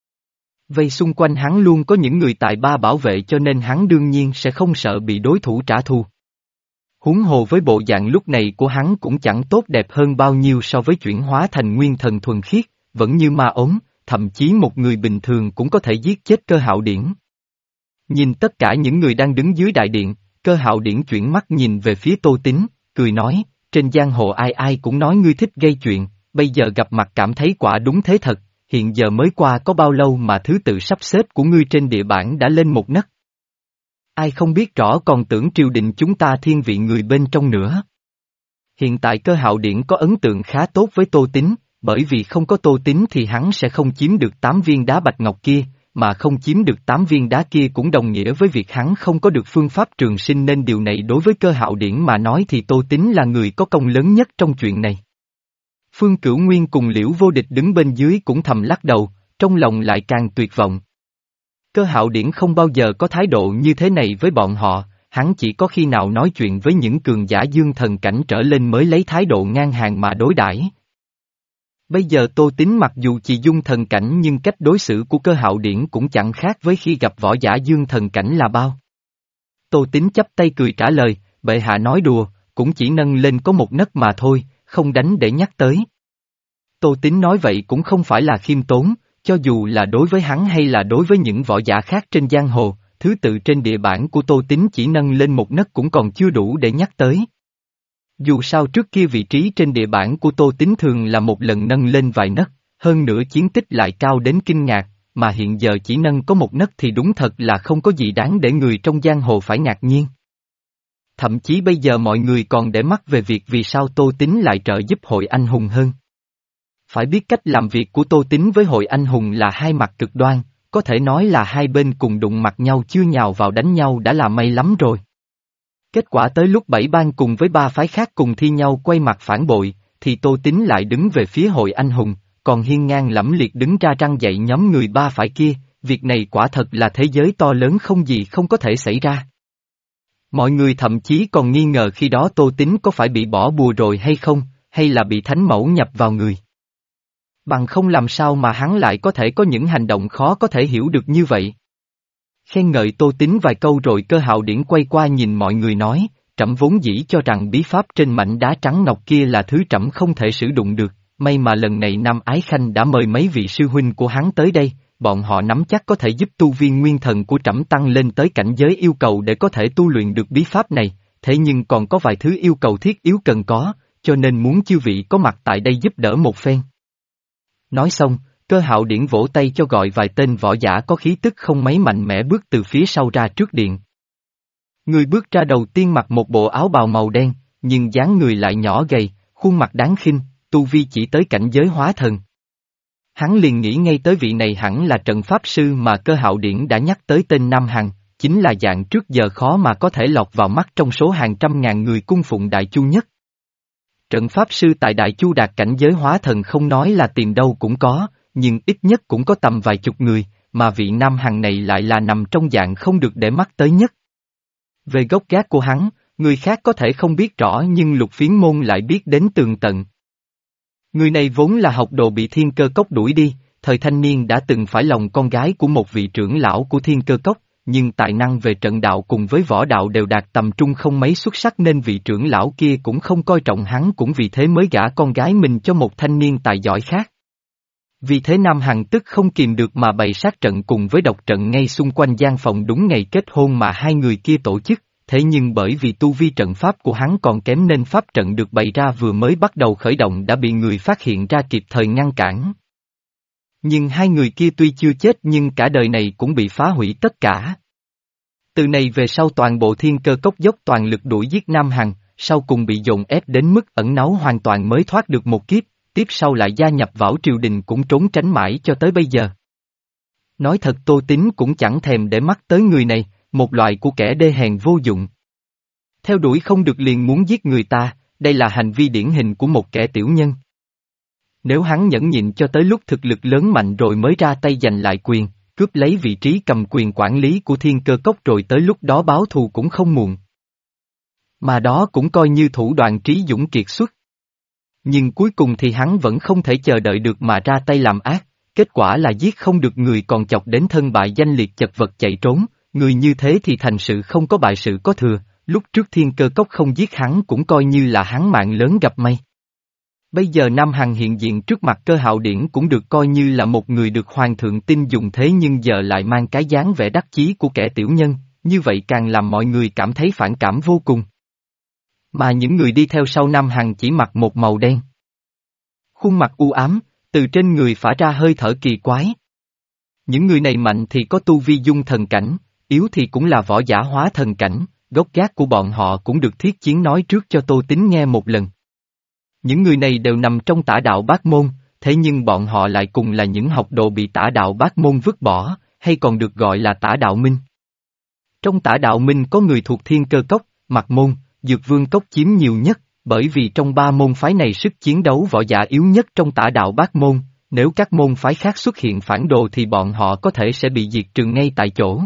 Vây xung quanh hắn luôn có những người tài ba bảo vệ cho nên hắn đương nhiên sẽ không sợ bị đối thủ trả thù. Huống hồ với bộ dạng lúc này của hắn cũng chẳng tốt đẹp hơn bao nhiêu so với chuyển hóa thành nguyên thần thuần khiết, vẫn như ma ốm, thậm chí một người bình thường cũng có thể giết chết Cơ Hạo Điển. Nhìn tất cả những người đang đứng dưới đại điện, Cơ Hạo Điển chuyển mắt nhìn về phía Tô Tín, cười nói, trên giang hồ ai ai cũng nói ngươi thích gây chuyện, bây giờ gặp mặt cảm thấy quả đúng thế thật, hiện giờ mới qua có bao lâu mà thứ tự sắp xếp của ngươi trên địa bản đã lên một nấc. Ai không biết rõ còn tưởng triều đình chúng ta thiên vị người bên trong nữa. Hiện tại Cơ Hạo Điển có ấn tượng khá tốt với Tô Tín, bởi vì không có Tô Tín thì hắn sẽ không chiếm được tám viên đá bạch ngọc kia, mà không chiếm được tám viên đá kia cũng đồng nghĩa với việc hắn không có được phương pháp trường sinh nên điều này đối với Cơ Hạo Điển mà nói thì Tô Tín là người có công lớn nhất trong chuyện này. Phương Cửu Nguyên cùng Liễu Vô Địch đứng bên dưới cũng thầm lắc đầu, trong lòng lại càng tuyệt vọng. Cơ Hạo Điển không bao giờ có thái độ như thế này với bọn họ, hắn chỉ có khi nào nói chuyện với những cường giả dương thần cảnh trở lên mới lấy thái độ ngang hàng mà đối đãi. Bây giờ Tô Tín mặc dù chỉ dung thần cảnh nhưng cách đối xử của Cơ Hạo Điển cũng chẳng khác với khi gặp võ giả dương thần cảnh là bao. Tô Tín chắp tay cười trả lời, bệ hạ nói đùa, cũng chỉ nâng lên có một nấc mà thôi, không đánh để nhắc tới. Tô Tín nói vậy cũng không phải là khiêm tốn, cho dù là đối với hắn hay là đối với những võ giả khác trên giang hồ, thứ tự trên địa bản của Tô Tín chỉ nâng lên một nấc cũng còn chưa đủ để nhắc tới. Dù sao trước kia vị trí trên địa bản của Tô Tín thường là một lần nâng lên vài nấc, hơn nữa chiến tích lại cao đến kinh ngạc, mà hiện giờ chỉ nâng có một nấc thì đúng thật là không có gì đáng để người trong giang hồ phải ngạc nhiên. Thậm chí bây giờ mọi người còn để mắt về việc vì sao Tô Tín lại trợ giúp Hội Anh Hùng hơn. Phải biết cách làm việc của Tô Tín với Hội Anh Hùng là hai mặt cực đoan, có thể nói là hai bên cùng đụng mặt nhau chưa nhào vào đánh nhau đã là may lắm rồi. Kết quả tới lúc bảy bang cùng với ba phái khác cùng thi nhau quay mặt phản bội, thì Tô Tín lại đứng về phía Hội Anh Hùng, còn hiên ngang lẫm liệt đứng ra răn dạy nhóm người ba phái kia, việc này quả thật là thế giới to lớn không gì không có thể xảy ra. Mọi người thậm chí còn nghi ngờ khi đó Tô Tín có phải bị bỏ bùa rồi hay không, hay là bị thánh mẫu nhập vào người. Bằng không làm sao mà hắn lại có thể có những hành động khó có thể hiểu được như vậy. Khen ngợi Tô Tín vài câu rồi Cơ Hạo Điển quay qua nhìn mọi người nói, trẫm vốn dĩ cho rằng bí pháp trên mảnh đá trắng ngọc kia là thứ trẫm không thể sử dụng được, may mà lần này Nam Ái Khanh đã mời mấy vị sư huynh của hắn tới đây, bọn họ nắm chắc có thể giúp tu vi nguyên thần của trẫm tăng lên tới cảnh giới yêu cầu để có thể tu luyện được bí pháp này, thế nhưng còn có vài thứ yêu cầu thiết yếu cần có, cho nên muốn chư vị có mặt tại đây giúp đỡ một phen. Nói xong, Cơ Hạo Điển vỗ tay cho gọi vài tên võ giả có khí tức không mấy mạnh mẽ bước từ phía sau ra trước điện. Người bước ra đầu tiên mặc một bộ áo bào màu đen, nhưng dáng người lại nhỏ gầy, khuôn mặt đáng khinh, tu vi chỉ tới cảnh giới hóa thần. Hắn liền nghĩ ngay tới vị này hẳn là trận pháp sư mà Cơ Hạo Điển đã nhắc tới tên Nam Hằng, chính là dạng trước giờ khó mà có thể lọt vào mắt trong số hàng trăm ngàn người cung phụng Đại Chu nhất. Trận pháp sư tại Đại Chu đạt cảnh giới hóa thần không nói là tìm đâu cũng có, nhưng ít nhất cũng có tầm vài chục người, mà vị Nam Hằng này lại là nằm trong dạng không được để mắt tới nhất. Về gốc gác của hắn, người khác có thể không biết rõ nhưng Lục Phiến Môn lại biết đến tường tận. Người này vốn là học đồ bị Thiên Cơ Cốc đuổi đi, thời thanh niên đã từng phải lòng con gái của một vị trưởng lão của Thiên Cơ Cốc, nhưng tài năng về trận đạo cùng với võ đạo đều đạt tầm trung không mấy xuất sắc nên vị trưởng lão kia cũng không coi trọng hắn, cũng vì thế mới gả con gái mình cho một thanh niên tài giỏi khác. Vì thế Nam Hằng tức không kìm được mà bày sát trận cùng với độc trận ngay xung quanh gian phòng đúng ngày kết hôn mà hai người kia tổ chức, thế nhưng bởi vì tu vi trận pháp của hắn còn kém nên pháp trận được bày ra vừa mới bắt đầu khởi động đã bị người phát hiện ra kịp thời ngăn cản. Nhưng hai người kia tuy chưa chết nhưng cả đời này cũng bị phá hủy tất cả. Từ này về sau toàn bộ Thiên Cơ Cốc dốc toàn lực đuổi giết Nam Hằng, sau cùng bị dồn ép đến mức ẩn náu hoàn toàn mới thoát được một kiếp, tiếp sau lại gia nhập vào triều đình cũng trốn tránh mãi cho tới bây giờ. Nói thật Tô Tín cũng chẳng thèm để mắt tới người này, một loại của kẻ đê hèn vô dụng. Theo đuổi không được liền muốn giết người ta, đây là hành vi điển hình của một kẻ tiểu nhân. Nếu hắn nhẫn nhịn cho tới lúc thực lực lớn mạnh rồi mới ra tay giành lại quyền, cướp lấy vị trí cầm quyền quản lý của thiên cơ cốc rồi tới lúc đó báo thù cũng không muộn. Mà đó cũng coi như thủ đoạn trí dũng kiệt xuất. Nhưng cuối cùng thì hắn vẫn không thể chờ đợi được mà ra tay làm ác, kết quả là giết không được người còn chọc đến thân bại danh liệt chật vật chạy trốn, người như thế thì thành sự không có bại sự có thừa, lúc trước thiên cơ cốc không giết hắn cũng coi như là hắn mạng lớn gặp may. Bây giờ Nam Hằng hiện diện trước mặt Cơ Hạo Điển cũng được coi như là một người được hoàng thượng tin dùng thế nhưng giờ lại mang cái dáng vẻ đắc chí của kẻ tiểu nhân, như vậy càng làm mọi người cảm thấy phản cảm vô cùng. Mà những người đi theo sau Nam Hằng chỉ mặc một màu đen. Khuôn mặt u ám, từ trên người phả ra hơi thở kỳ quái. Những người này mạnh thì có tu vi dung thần cảnh, yếu thì cũng là võ giả hóa thần cảnh, gốc gác của bọn họ cũng được Thiết Chiến nói trước cho Tô Tín nghe một lần. Những người này đều nằm trong Tả Đạo Bát Môn, thế nhưng bọn họ lại cùng là những học đồ bị Tả Đạo Bát Môn vứt bỏ, hay còn được gọi là Tả Đạo Minh. Trong Tả Đạo Minh có người thuộc Thiên Cơ Cốc, Mạc Môn, Dược Vương Cốc chiếm nhiều nhất, bởi vì trong ba môn phái này sức chiến đấu võ giả yếu nhất trong Tả Đạo Bát Môn, nếu các môn phái khác xuất hiện phản đồ thì bọn họ có thể sẽ bị diệt trừ ngay tại chỗ.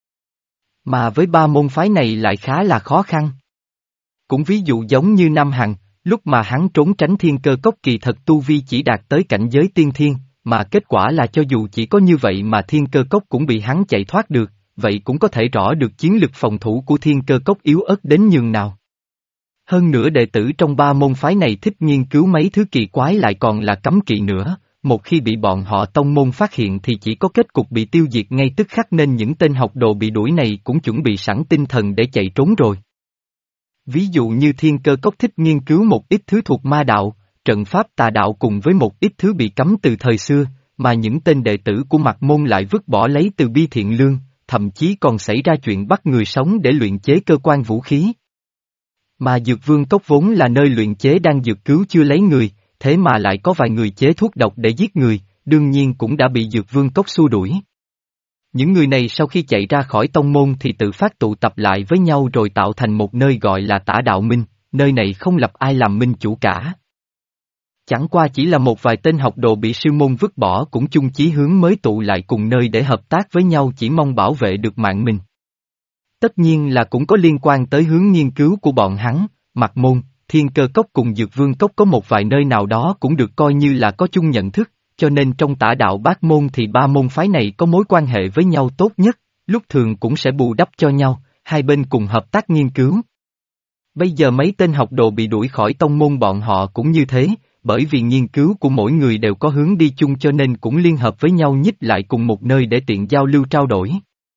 Mà với ba môn phái này lại khá là khó khăn. Cũng ví dụ giống như Nam Hằng, lúc mà hắn trốn tránh Thiên Cơ Cốc kỳ thật tu vi chỉ đạt tới cảnh giới tiên thiên, mà kết quả là cho dù chỉ có như vậy mà Thiên Cơ Cốc cũng bị hắn chạy thoát được, vậy cũng có thể rõ được chiến lực phòng thủ của Thiên Cơ Cốc yếu ớt đến nhường nào. Hơn nữa đệ tử trong ba môn phái này thích nghiên cứu mấy thứ kỳ quái lại còn là cấm kỵ nữa, một khi bị bọn họ tông môn phát hiện thì chỉ có kết cục bị tiêu diệt ngay tức khắc nên những tên học đồ bị đuổi này cũng chuẩn bị sẵn tinh thần để chạy trốn rồi. Ví dụ như Thiên Cơ Cốc thích nghiên cứu một ít thứ thuộc ma đạo, trận pháp tà đạo cùng với một ít thứ bị cấm từ thời xưa, mà những tên đệ tử của Mạc Môn lại vứt bỏ lấy từ bi thiện lương, thậm chí còn xảy ra chuyện bắt người sống để luyện chế cơ quan vũ khí. Mà Dược Vương Cốc vốn là nơi luyện chế đang dược cứu chưa lấy người, thế mà lại có vài người chế thuốc độc để giết người, đương nhiên cũng đã bị Dược Vương Cốc xua đuổi. Những người này sau khi chạy ra khỏi tông môn thì tự phát tụ tập lại với nhau rồi tạo thành một nơi gọi là Tả Đạo Minh, nơi này không lập ai làm minh chủ cả. Chẳng qua chỉ là một vài tên học đồ bị sư môn vứt bỏ cũng chung chí hướng mới tụ lại cùng nơi để hợp tác với nhau chỉ mong bảo vệ được mạng mình. Tất nhiên là cũng có liên quan tới hướng nghiên cứu của bọn hắn, Mạc Môn, Thiên Cơ Cốc cùng Dược Vương Cốc có một vài nơi nào đó cũng được coi như là có chung nhận thức, cho nên trong Tả Đạo Bát Môn thì ba môn phái này có mối quan hệ với nhau tốt nhất, lúc thường cũng sẽ bù đắp cho nhau, hai bên cùng hợp tác nghiên cứu. Bây giờ mấy tên học đồ bị đuổi khỏi tông môn bọn họ cũng như thế, bởi vì nghiên cứu của mỗi người đều có hướng đi chung cho nên cũng liên hợp với nhau nhích lại cùng một nơi để tiện giao lưu trao đổi.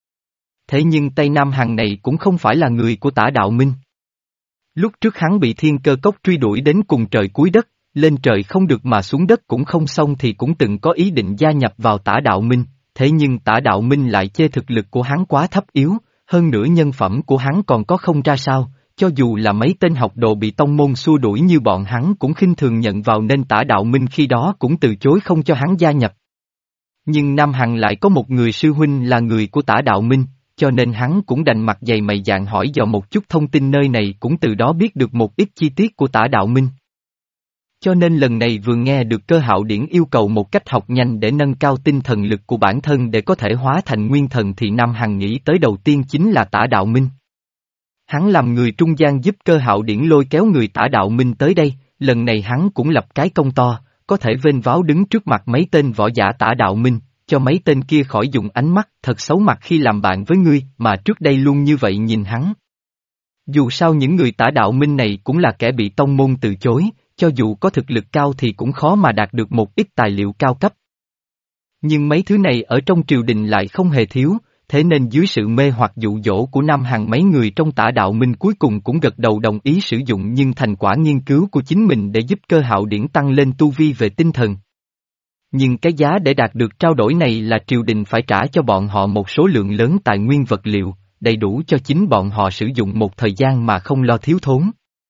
Thế nhưng Tây Nam Hằng này cũng không phải là người của Tả Đạo Minh. Lúc trước hắn bị Thiên Cơ Cốc truy đuổi đến cùng trời cuối đất, lên trời không được mà xuống đất cũng không xong thì cũng từng có ý định gia nhập vào Tả Đạo Minh, thế nhưng Tả Đạo Minh lại chê thực lực của hắn quá thấp yếu, hơn nữa nhân phẩm của hắn còn có không ra sao, cho dù là mấy tên học đồ bị tông môn xua đuổi như bọn hắn cũng khinh thường nhận vào nên Tả Đạo Minh khi đó cũng từ chối không cho hắn gia nhập. Nhưng Nam Hằng lại có một người sư huynh là người của Tả Đạo Minh, cho nên hắn cũng đành mặt dày mày dạn hỏi dò một chút thông tin nơi này cũng từ đó biết được một ít chi tiết của Tả Đạo Minh. Cho nên lần này vừa nghe được Cơ Hạo Điển yêu cầu một cách học nhanh để nâng cao tinh thần lực của bản thân để có thể hóa thành nguyên thần thì Nam Hằng nghĩ tới đầu tiên chính là Tả Đạo Minh. Hắn làm người trung gian giúp Cơ Hạo Điển lôi kéo người Tả Đạo Minh tới đây, lần này hắn cũng lập cái công to, có thể vênh váo đứng trước mặt mấy tên võ giả Tả Đạo Minh, cho mấy tên kia khỏi dùng ánh mắt thật xấu mặt khi làm bạn với ngươi mà trước đây luôn như vậy nhìn hắn. Dù sao những người Tả Đạo Minh này cũng là kẻ bị tông môn từ chối, cho dù có thực lực cao thì cũng khó mà đạt được một ít tài liệu cao cấp. Nhưng mấy thứ này ở trong triều đình lại không hề thiếu, thế nên dưới sự mê hoặc dụ dỗ của Nam Hằng mấy người trong Tả Đạo Minh cuối cùng cũng gật đầu đồng ý sử dụng nhưng thành quả nghiên cứu của chính mình để giúp Cơ Hạo Điển tăng lên tu vi về tinh thần. Nhưng cái giá để đạt được trao đổi này là triều đình phải trả cho bọn họ một số lượng lớn tài nguyên vật liệu, đầy đủ cho chính bọn họ sử dụng một thời gian mà không lo thiếu thốn.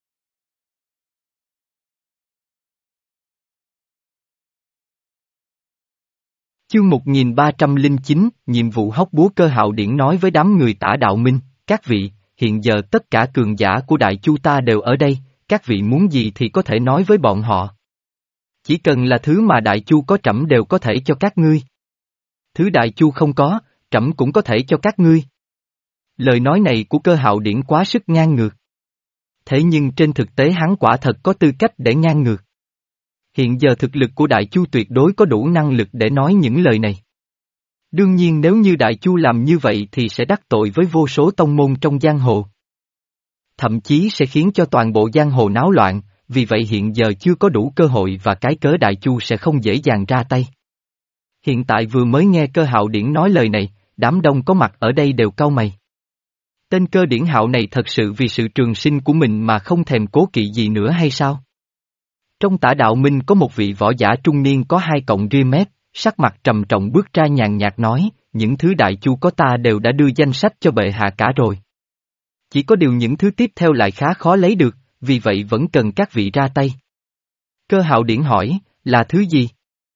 Chương một nghìn ba trăm lẻ chín, nhiệm vụ hóc búa. Cơ Hạo Điển nói với đám người Tả Đạo Minh, các vị, hiện giờ tất cả cường giả của Đại Chu ta đều ở đây, các vị muốn gì thì có thể nói với bọn họ. Chỉ cần là thứ mà Đại Chu có trẫm đều có thể cho các ngươi. Thứ Đại Chu không có, trẫm cũng có thể cho các ngươi. Lời nói này của Cơ Hạo Điển quá sức ngang ngược. Thế nhưng trên thực tế hắn quả thật có tư cách để ngang ngược. Hiện giờ thực lực của Đại Chu tuyệt đối có đủ năng lực để nói những lời này. Đương nhiên nếu như Đại Chu làm như vậy thì sẽ đắc tội với vô số tông môn trong giang hồ. Thậm chí sẽ khiến cho toàn bộ giang hồ náo loạn, vì vậy hiện giờ chưa có đủ cơ hội và cái cớ Đại Chu sẽ không dễ dàng ra tay. Hiện tại vừa mới nghe Cơ Hạo Điển nói lời này, đám đông có mặt ở đây đều cau mày. Tên Cơ Điển Hạo này thật sự vì sự trường sinh của mình mà không thèm cố kỵ gì nữa hay sao? Trong Tả Đạo Minh có một vị võ giả trung niên có hai cọng ria mép, sắc mặt trầm trọng bước ra nhàn nhạt nói, những thứ Đại Chu có ta đều đã đưa danh sách cho bệ hạ cả rồi. Chỉ có điều những thứ tiếp theo lại khá khó lấy được, vì vậy vẫn cần các vị ra tay. Cơ Hạo Điển hỏi, là thứ gì?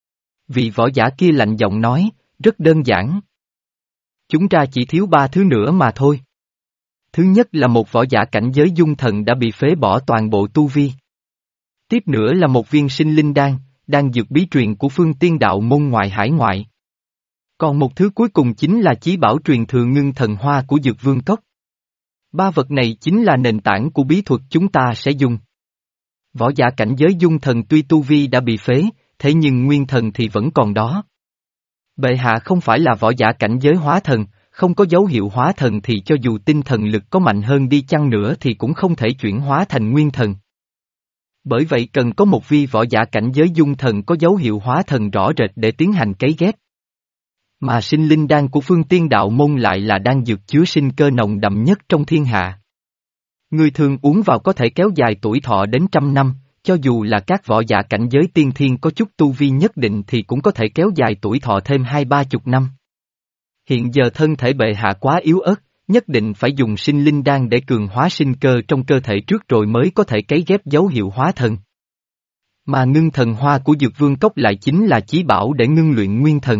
Vị võ giả kia lạnh giọng nói, rất đơn giản. Chúng ta chỉ thiếu ba thứ nữa mà thôi. Thứ nhất là một võ giả cảnh giới dung thần đã bị phế bỏ toàn bộ tu vi. Tiếp nữa là một viên sinh linh đan, đan dược bí truyền của Phương Tiên Đạo môn ngoại hải ngoại. Còn một thứ cuối cùng chính là chí bảo truyền thừa ngưng thần hoa của Dược Vương Cốc. Ba vật này chính là nền tảng của bí thuật chúng ta sẽ dùng. Võ giả cảnh giới dung thần tuy tu vi đã bị phế, thế nhưng nguyên thần thì vẫn còn đó. Bệ hạ không phải là võ giả cảnh giới hóa thần, không có dấu hiệu hóa thần thì cho dù tinh thần lực có mạnh hơn đi chăng nữa thì cũng không thể chuyển hóa thành nguyên thần. Bởi vậy cần có một vi võ giả cảnh giới dung thần có dấu hiệu hóa thần rõ rệt để tiến hành cấy ghép. Mà sinh linh đan của Phương Tiên Đạo môn lại là đan dược chứa sinh cơ nồng đậm nhất trong thiên hạ. Người thường uống vào có thể kéo dài tuổi thọ đến trăm năm, cho dù là các võ giả cảnh giới tiên thiên có chút tu vi nhất định thì cũng có thể kéo dài tuổi thọ thêm hai ba chục năm. Hiện giờ thân thể bệ hạ quá yếu ớt, nhất định phải dùng sinh linh đan để cường hóa sinh cơ trong cơ thể trước rồi mới có thể cấy ghép dấu hiệu hóa thần. Mà ngưng thần hoa của Dược Vương Cốc lại chính là chí bảo để ngưng luyện nguyên thần.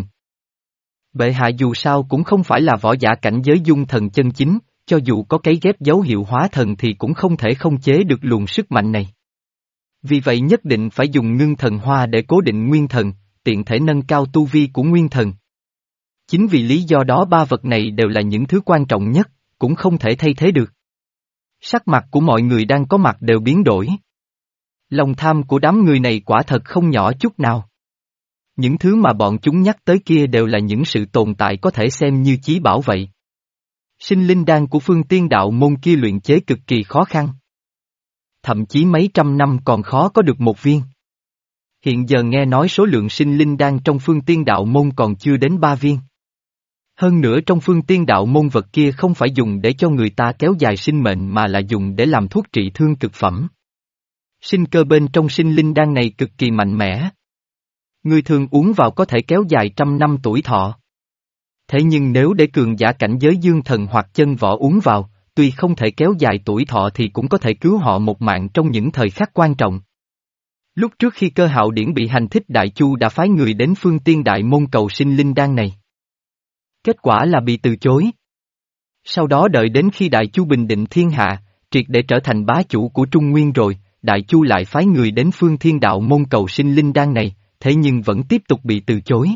Bệ hạ dù sao cũng không phải là võ giả cảnh giới dung thần chân chính, cho dù có cấy ghép dấu hiệu hóa thần thì cũng không thể không chế được luồng sức mạnh này. Vì vậy nhất định phải dùng ngưng thần hoa để cố định nguyên thần, tiện thể nâng cao tu vi của nguyên thần. Chính vì lý do đó ba vật này đều là những thứ quan trọng nhất, cũng không thể thay thế được. Sắc mặt của mọi người đang có mặt đều biến đổi. Lòng tham của đám người này quả thật không nhỏ chút nào. Những thứ mà bọn chúng nhắc tới kia đều là những sự tồn tại có thể xem như chí bảo vậy. Sinh linh đan của Phương Tiên Đạo môn kia luyện chế cực kỳ khó khăn. Thậm chí mấy trăm năm còn khó có được một viên. Hiện giờ nghe nói số lượng sinh linh đan trong Phương Tiên Đạo môn còn chưa đến ba viên. Hơn nữa trong Phương Tiên Đạo môn vật kia không phải dùng để cho người ta kéo dài sinh mệnh mà là dùng để làm thuốc trị thương cực phẩm. Sinh cơ bên trong sinh linh đan này cực kỳ mạnh mẽ. Người thường uống vào có thể kéo dài trăm năm tuổi thọ. Thế nhưng nếu để cường giả cảnh giới dương thần hoặc chân võ uống vào, tuy không thể kéo dài tuổi thọ thì cũng có thể cứu họ một mạng trong những thời khắc quan trọng. Lúc trước khi Cơ Hạo Điển bị hành thích Đại Chu đã phái người đến Phương Tiên Đại môn cầu sinh linh đan này. Kết quả là bị từ chối. Sau đó đợi đến khi Đại Chu bình định thiên hạ, triệt để trở thành bá chủ của Trung Nguyên rồi, Đại Chu lại phái người đến Phương Thiên Đạo môn cầu sinh linh đan này, thế nhưng vẫn tiếp tục bị từ chối.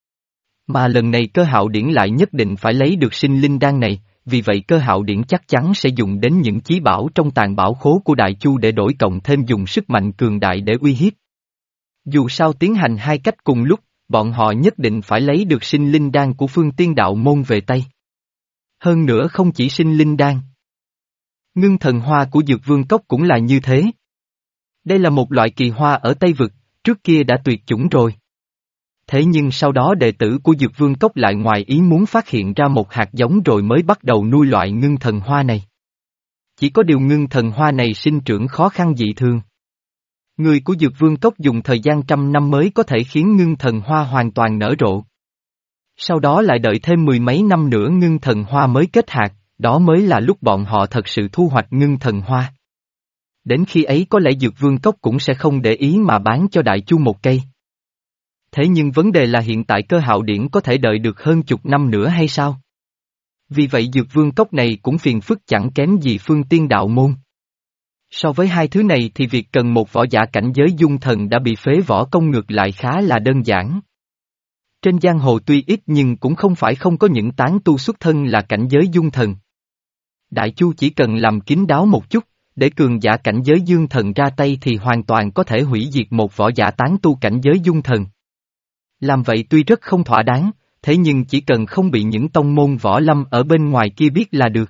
Mà lần này Cơ Hạo Điển lại nhất định phải lấy được sinh linh đan này, vì vậy Cơ Hạo Điển chắc chắn sẽ dùng đến những chí bảo trong tàng bảo khố của Đại Chu để đổi cộng thêm dùng sức mạnh cường đại để uy hiếp. Dù sao tiến hành hai cách cùng lúc, bọn họ nhất định phải lấy được sinh linh đan của Phương Tiên Đạo môn về tay. Hơn nữa không chỉ sinh linh đan. Ngưng thần hoa của Dược Vương Cốc cũng là như thế. Đây là một loại kỳ hoa ở Tây Vực, trước kia đã tuyệt chủng rồi. Thế nhưng sau đó đệ tử của Dược Vương Cốc lại ngoài ý muốn phát hiện ra một hạt giống rồi mới bắt đầu nuôi loại ngưng thần hoa này. Chỉ có điều ngưng thần hoa này sinh trưởng khó khăn dị thường. Người của Dược Vương Cốc dùng thời gian trăm năm mới có thể khiến ngưng thần hoa hoàn toàn nở rộ. Sau đó lại đợi thêm mười mấy năm nữa ngưng thần hoa mới kết hạt, đó mới là lúc bọn họ thật sự thu hoạch ngưng thần hoa. Đến khi ấy có lẽ Dược Vương Cốc cũng sẽ không để ý mà bán cho Đại Chu một cây. Thế nhưng vấn đề là hiện tại Cơ Hạo Điển có thể đợi được hơn chục năm nữa hay sao? Vì vậy Dược Vương Cốc này cũng phiền phức chẳng kém gì Phương Tiên Đạo môn. So với hai thứ này thì việc cần một võ giả cảnh giới dung thần đã bị phế võ công ngược lại khá là đơn giản. Trên giang hồ tuy ít nhưng cũng không phải không có những tán tu xuất thân là cảnh giới dung thần. Đại Chu chỉ cần làm kín đáo một chút, để cường giả cảnh giới dương thần ra tay thì hoàn toàn có thể hủy diệt một võ giả tán tu cảnh giới dung thần. Làm vậy tuy rất không thỏa đáng, thế nhưng chỉ cần không bị những tông môn võ lâm ở bên ngoài kia biết là được.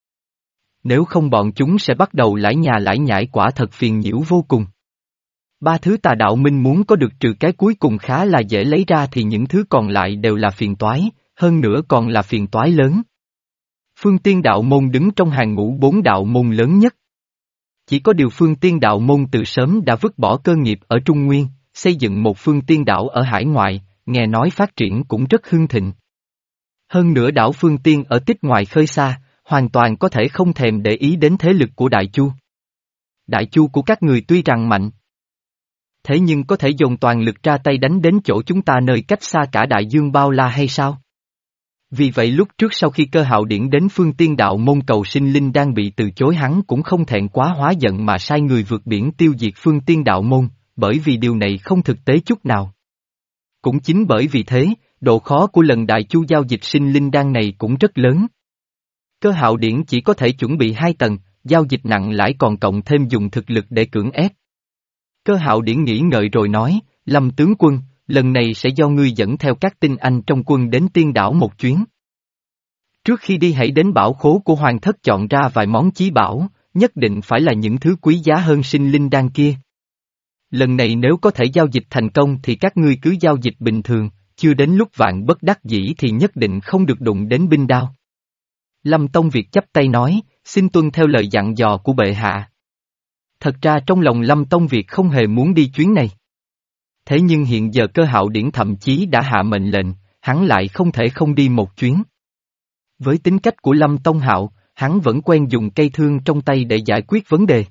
Nếu không bọn chúng sẽ bắt đầu lải nhà lải nhải, quả thật phiền nhiễu vô cùng. Ba thứ tà đạo minh muốn có được trừ cái cuối cùng khá là dễ lấy ra thì những thứ còn lại đều là phiền toái, hơn nữa còn là phiền toái lớn. Phương Tiên đạo môn đứng trong hàng ngũ bốn đạo môn lớn nhất. Chỉ có điều Phương Tiên đạo môn từ sớm đã vứt bỏ cơ nghiệp ở Trung Nguyên, xây dựng một Phương Tiên đảo ở hải ngoại, nghe nói phát triển cũng rất hưng thịnh. Hơn nữa đảo Phương Tiên ở tích ngoài khơi xa, hoàn toàn có thể không thèm để ý đến thế lực của Đại Chu. Đại Chu của các người tuy rằng mạnh, thế nhưng có thể dồn toàn lực ra tay đánh đến chỗ chúng ta nơi cách xa cả đại dương bao la hay sao? Vì vậy lúc trước sau khi Cơ Hạo Điển đến Phương Tiên đạo môn cầu sinh linh đang bị từ chối, hắn cũng không thẹn quá hóa giận mà sai người vượt biển tiêu diệt Phương Tiên đạo môn, bởi vì điều này không thực tế chút nào. Cũng chính bởi vì thế, độ khó của lần Đại Chu giao dịch sinh linh đan này cũng rất lớn. Cơ Hạo Điển chỉ có thể chuẩn bị hai tầng, giao dịch nặng lãi còn cộng thêm dùng thực lực để cưỡng ép. Cơ Hạo Điển nghĩ ngợi rồi nói, Lâm tướng quân, lần này sẽ do ngươi dẫn theo các tinh anh trong quân đến Tiên đảo một chuyến. Trước khi đi hãy đến bảo khố của Hoàng thất chọn ra vài món chí bảo, nhất định phải là những thứ quý giá hơn sinh linh đan kia. Lần này nếu có thể giao dịch thành công thì các ngươi cứ giao dịch bình thường, chưa đến lúc vạn bất đắc dĩ thì nhất định không được đụng đến binh đao. Lâm Tông Việt chắp tay nói, xin tuân theo lời dặn dò của bệ hạ. Thật ra trong lòng Lâm Tông Việt không hề muốn đi chuyến này. Thế nhưng hiện giờ Cơ Hạo Điển thậm chí đã hạ mệnh lệnh, hắn lại không thể không đi một chuyến. Với tính cách của Lâm Tông Hạo, hắn vẫn quen dùng cây thương trong tay để giải quyết vấn đề.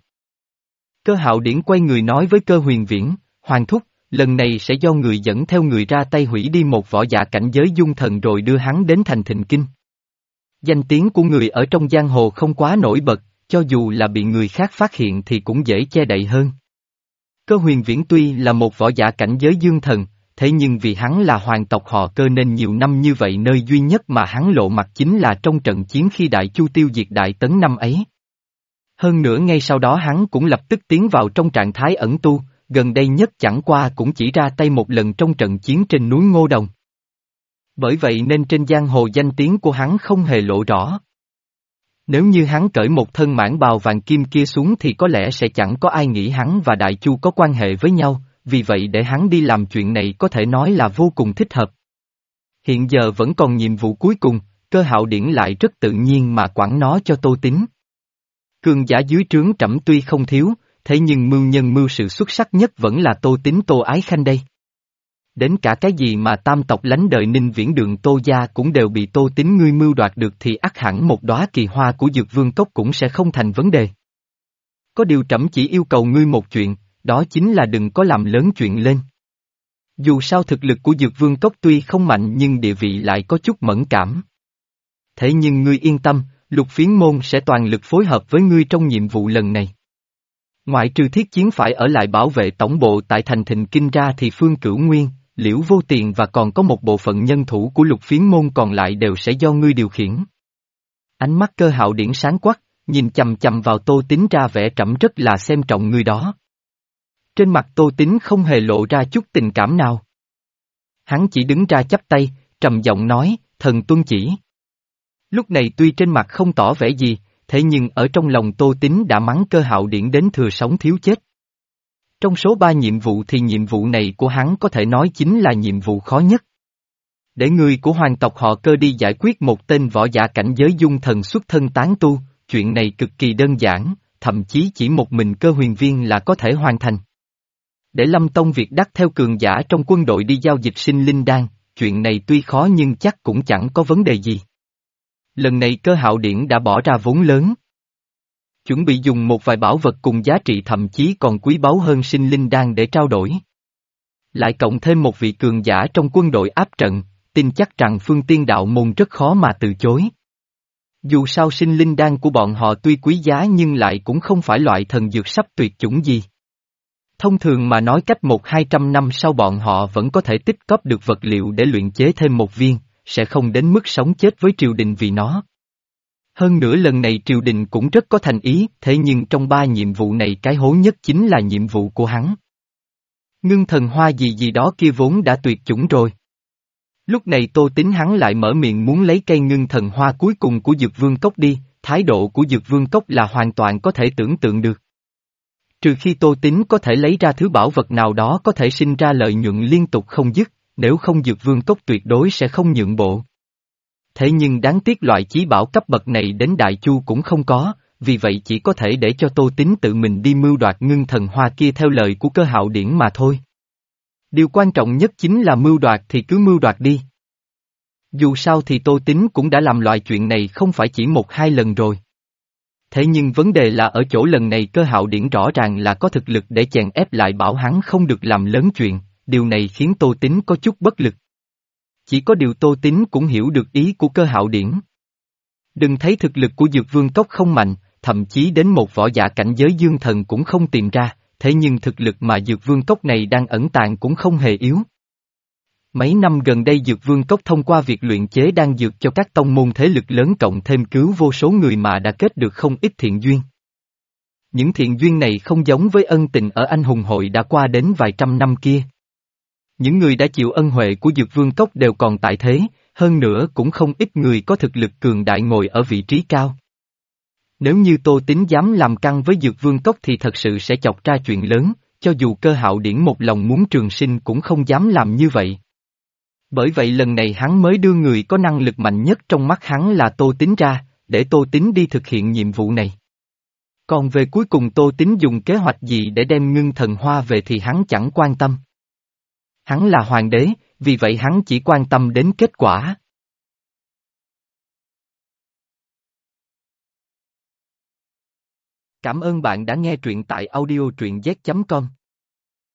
Cơ Hạo Điển quay người nói với Cơ Huyền Viễn, Hoàng thúc, lần này sẽ do người dẫn theo người ra tay hủy đi một võ giả cảnh giới dung thần rồi đưa hắn đến thành Thịnh Kinh. Danh tiếng của người ở trong giang hồ không quá nổi bật, cho dù là bị người khác phát hiện thì cũng dễ che đậy hơn. Cơ Huyền Viễn tuy là một võ giả cảnh giới dương thần, thế nhưng vì hắn là hoàng tộc họ Cơ nên nhiều năm như vậy nơi duy nhất mà hắn lộ mặt chính là trong trận chiến khi Đại Chu tiêu diệt Đại Tấn năm ấy. Hơn nữa ngay sau đó hắn cũng lập tức tiến vào trong trạng thái ẩn tu, gần đây nhất chẳng qua cũng chỉ ra tay một lần trong trận chiến trên núi Ngô Đồng. Bởi vậy nên trên giang hồ danh tiếng của hắn không hề lộ rõ. Nếu như hắn cởi một thân mãng bào vàng kim kia xuống thì có lẽ sẽ chẳng có ai nghĩ hắn và Đại Chu có quan hệ với nhau, vì vậy để hắn đi làm chuyện này có thể nói là vô cùng thích hợp. Hiện giờ vẫn còn nhiệm vụ cuối cùng, Cơ Hạo Điển lại rất tự nhiên mà quản nó cho Tô Tín. Cường giả dưới trướng trẫm tuy không thiếu, thế nhưng mưu nhân mưu sự xuất sắc nhất vẫn là Tô Tín Tô Ái Khanh đây. Đến cả cái gì mà tam tộc lánh đời Ninh Viễn Đường Tô gia cũng đều bị Tô Tín ngươi mưu đoạt được thì ắt hẳn một đóa kỳ hoa của Dược Vương Cốc cũng sẽ không thành vấn đề. Có điều trẫm chỉ yêu cầu ngươi một chuyện, đó chính là đừng có làm lớn chuyện lên. Dù sao thực lực của Dược Vương Cốc tuy không mạnh nhưng địa vị lại có chút mẫn cảm. Thế nhưng ngươi yên tâm, Lục Phiến Môn sẽ toàn lực phối hợp với ngươi trong nhiệm vụ lần này. Ngoại trừ Thiết Chiến phải ở lại bảo vệ tổng bộ tại thành Thịnh Kinh ra thì Phương Cửu Nguyên, Liễu Vô Tiền và còn có một bộ phận nhân thủ của Lục Phiến Môn còn lại đều sẽ do ngươi điều khiển. Ánh mắt Cơ Hạo Điển sáng quắc, nhìn chằm chằm vào Tô Tín ra vẻ trẫm rất là xem trọng người đó. Trên mặt Tô Tín không hề lộ ra chút tình cảm nào. Hắn chỉ đứng ra chắp tay, trầm giọng nói, thần tuân chỉ. Lúc này tuy trên mặt không tỏ vẻ gì, thế nhưng ở trong lòng Tô Tín đã mắng Cơ Hạo Điển đến thừa sống thiếu chết. Trong số ba nhiệm vụ thì nhiệm vụ này của hắn có thể nói chính là nhiệm vụ khó nhất. Để người của hoàng tộc họ Cơ đi giải quyết một tên võ giả cảnh giới dung thần xuất thân tán tu, chuyện này cực kỳ đơn giản, thậm chí chỉ một mình Cơ Huyền Viên là có thể hoàn thành. Để Lâm Tông Việt đắc theo cường giả trong quân đội đi giao dịch sinh linh đan, chuyện này tuy khó nhưng chắc cũng chẳng có vấn đề gì. Lần này Cơ Hạo Điển đã bỏ ra vốn lớn. Chuẩn bị dùng một vài bảo vật cùng giá trị thậm chí còn quý báu hơn sinh linh đan để trao đổi. Lại cộng thêm một vị cường giả trong quân đội áp trận, tin chắc rằng Phương Tiên đạo môn rất khó mà từ chối. Dù sao sinh linh đan của bọn họ tuy quý giá nhưng lại cũng không phải loại thần dược sắp tuyệt chủng gì. Thông thường mà nói cách một hai trăm năm sau bọn họ vẫn có thể tích cóp được vật liệu để luyện chế thêm một viên, sẽ không đến mức sống chết với triều đình vì nó. Hơn nữa lần này triều đình cũng rất có thành ý, thế nhưng trong ba nhiệm vụ này cái hố nhất chính là nhiệm vụ của hắn. Ngưng thần hoa gì gì đó kia vốn đã tuyệt chủng rồi. Lúc này Tô Tín hắn lại mở miệng muốn lấy cây ngưng thần hoa cuối cùng của Dược Vương Cốc đi, thái độ của Dược Vương Cốc là hoàn toàn có thể tưởng tượng được. Trừ khi Tô Tín có thể lấy ra thứ bảo vật nào đó có thể sinh ra lợi nhuận liên tục không dứt, nếu không Dược Vương Cốc tuyệt đối sẽ không nhượng bộ. Thế nhưng đáng tiếc loại chí bảo cấp bậc này đến Đại Chu cũng không có, vì vậy chỉ có thể để cho Tô Tín tự mình đi mưu đoạt ngưng thần hoa kia theo lời của Cơ Hạo Điển mà thôi. Điều quan trọng nhất chính là mưu đoạt thì cứ mưu đoạt đi. Dù sao thì Tô Tín cũng đã làm loại chuyện này không phải chỉ một hai lần rồi. Thế nhưng vấn đề là ở chỗ lần này Cơ Hạo Điển rõ ràng là có thực lực để chèn ép lại bảo hắn không được làm lớn chuyện, điều này khiến Tô Tín có chút bất lực. Chỉ có điều Tô Tín cũng hiểu được ý của Cơ Hạo Điển. Đừng thấy thực lực của Dược Vương Cốc không mạnh, thậm chí đến một võ giả cảnh giới dương thần cũng không tìm ra, thế nhưng thực lực mà Dược Vương Cốc này đang ẩn tàng cũng không hề yếu. Mấy năm gần đây Dược Vương Cốc thông qua việc luyện chế đan dược cho các tông môn thế lực lớn cộng thêm cứu vô số người mà đã kết được không ít thiện duyên. Những thiện duyên này không giống với ân tình ở anh hùng hội đã qua đến vài trăm năm kia. Những người đã chịu ân huệ của Dược Vương Cốc đều còn tại thế, hơn nữa cũng không ít người có thực lực cường đại ngồi ở vị trí cao. Nếu như Tô Tín dám làm căng với Dược Vương Cốc thì thật sự sẽ chọc ra chuyện lớn, cho dù Cơ Hạo Điển một lòng muốn trường sinh cũng không dám làm như vậy. Bởi vậy lần này hắn mới đưa người có năng lực mạnh nhất trong mắt hắn là Tô Tín ra, để Tô Tín đi thực hiện nhiệm vụ này. Còn về cuối cùng Tô Tín dùng kế hoạch gì để đem ngưng thần hoa về thì hắn chẳng quan tâm. Hắn là hoàng đế, vì vậy hắn chỉ quan tâm đến kết quả. Cảm ơn bạn đã nghe truyện tại audio truyện z chấm com.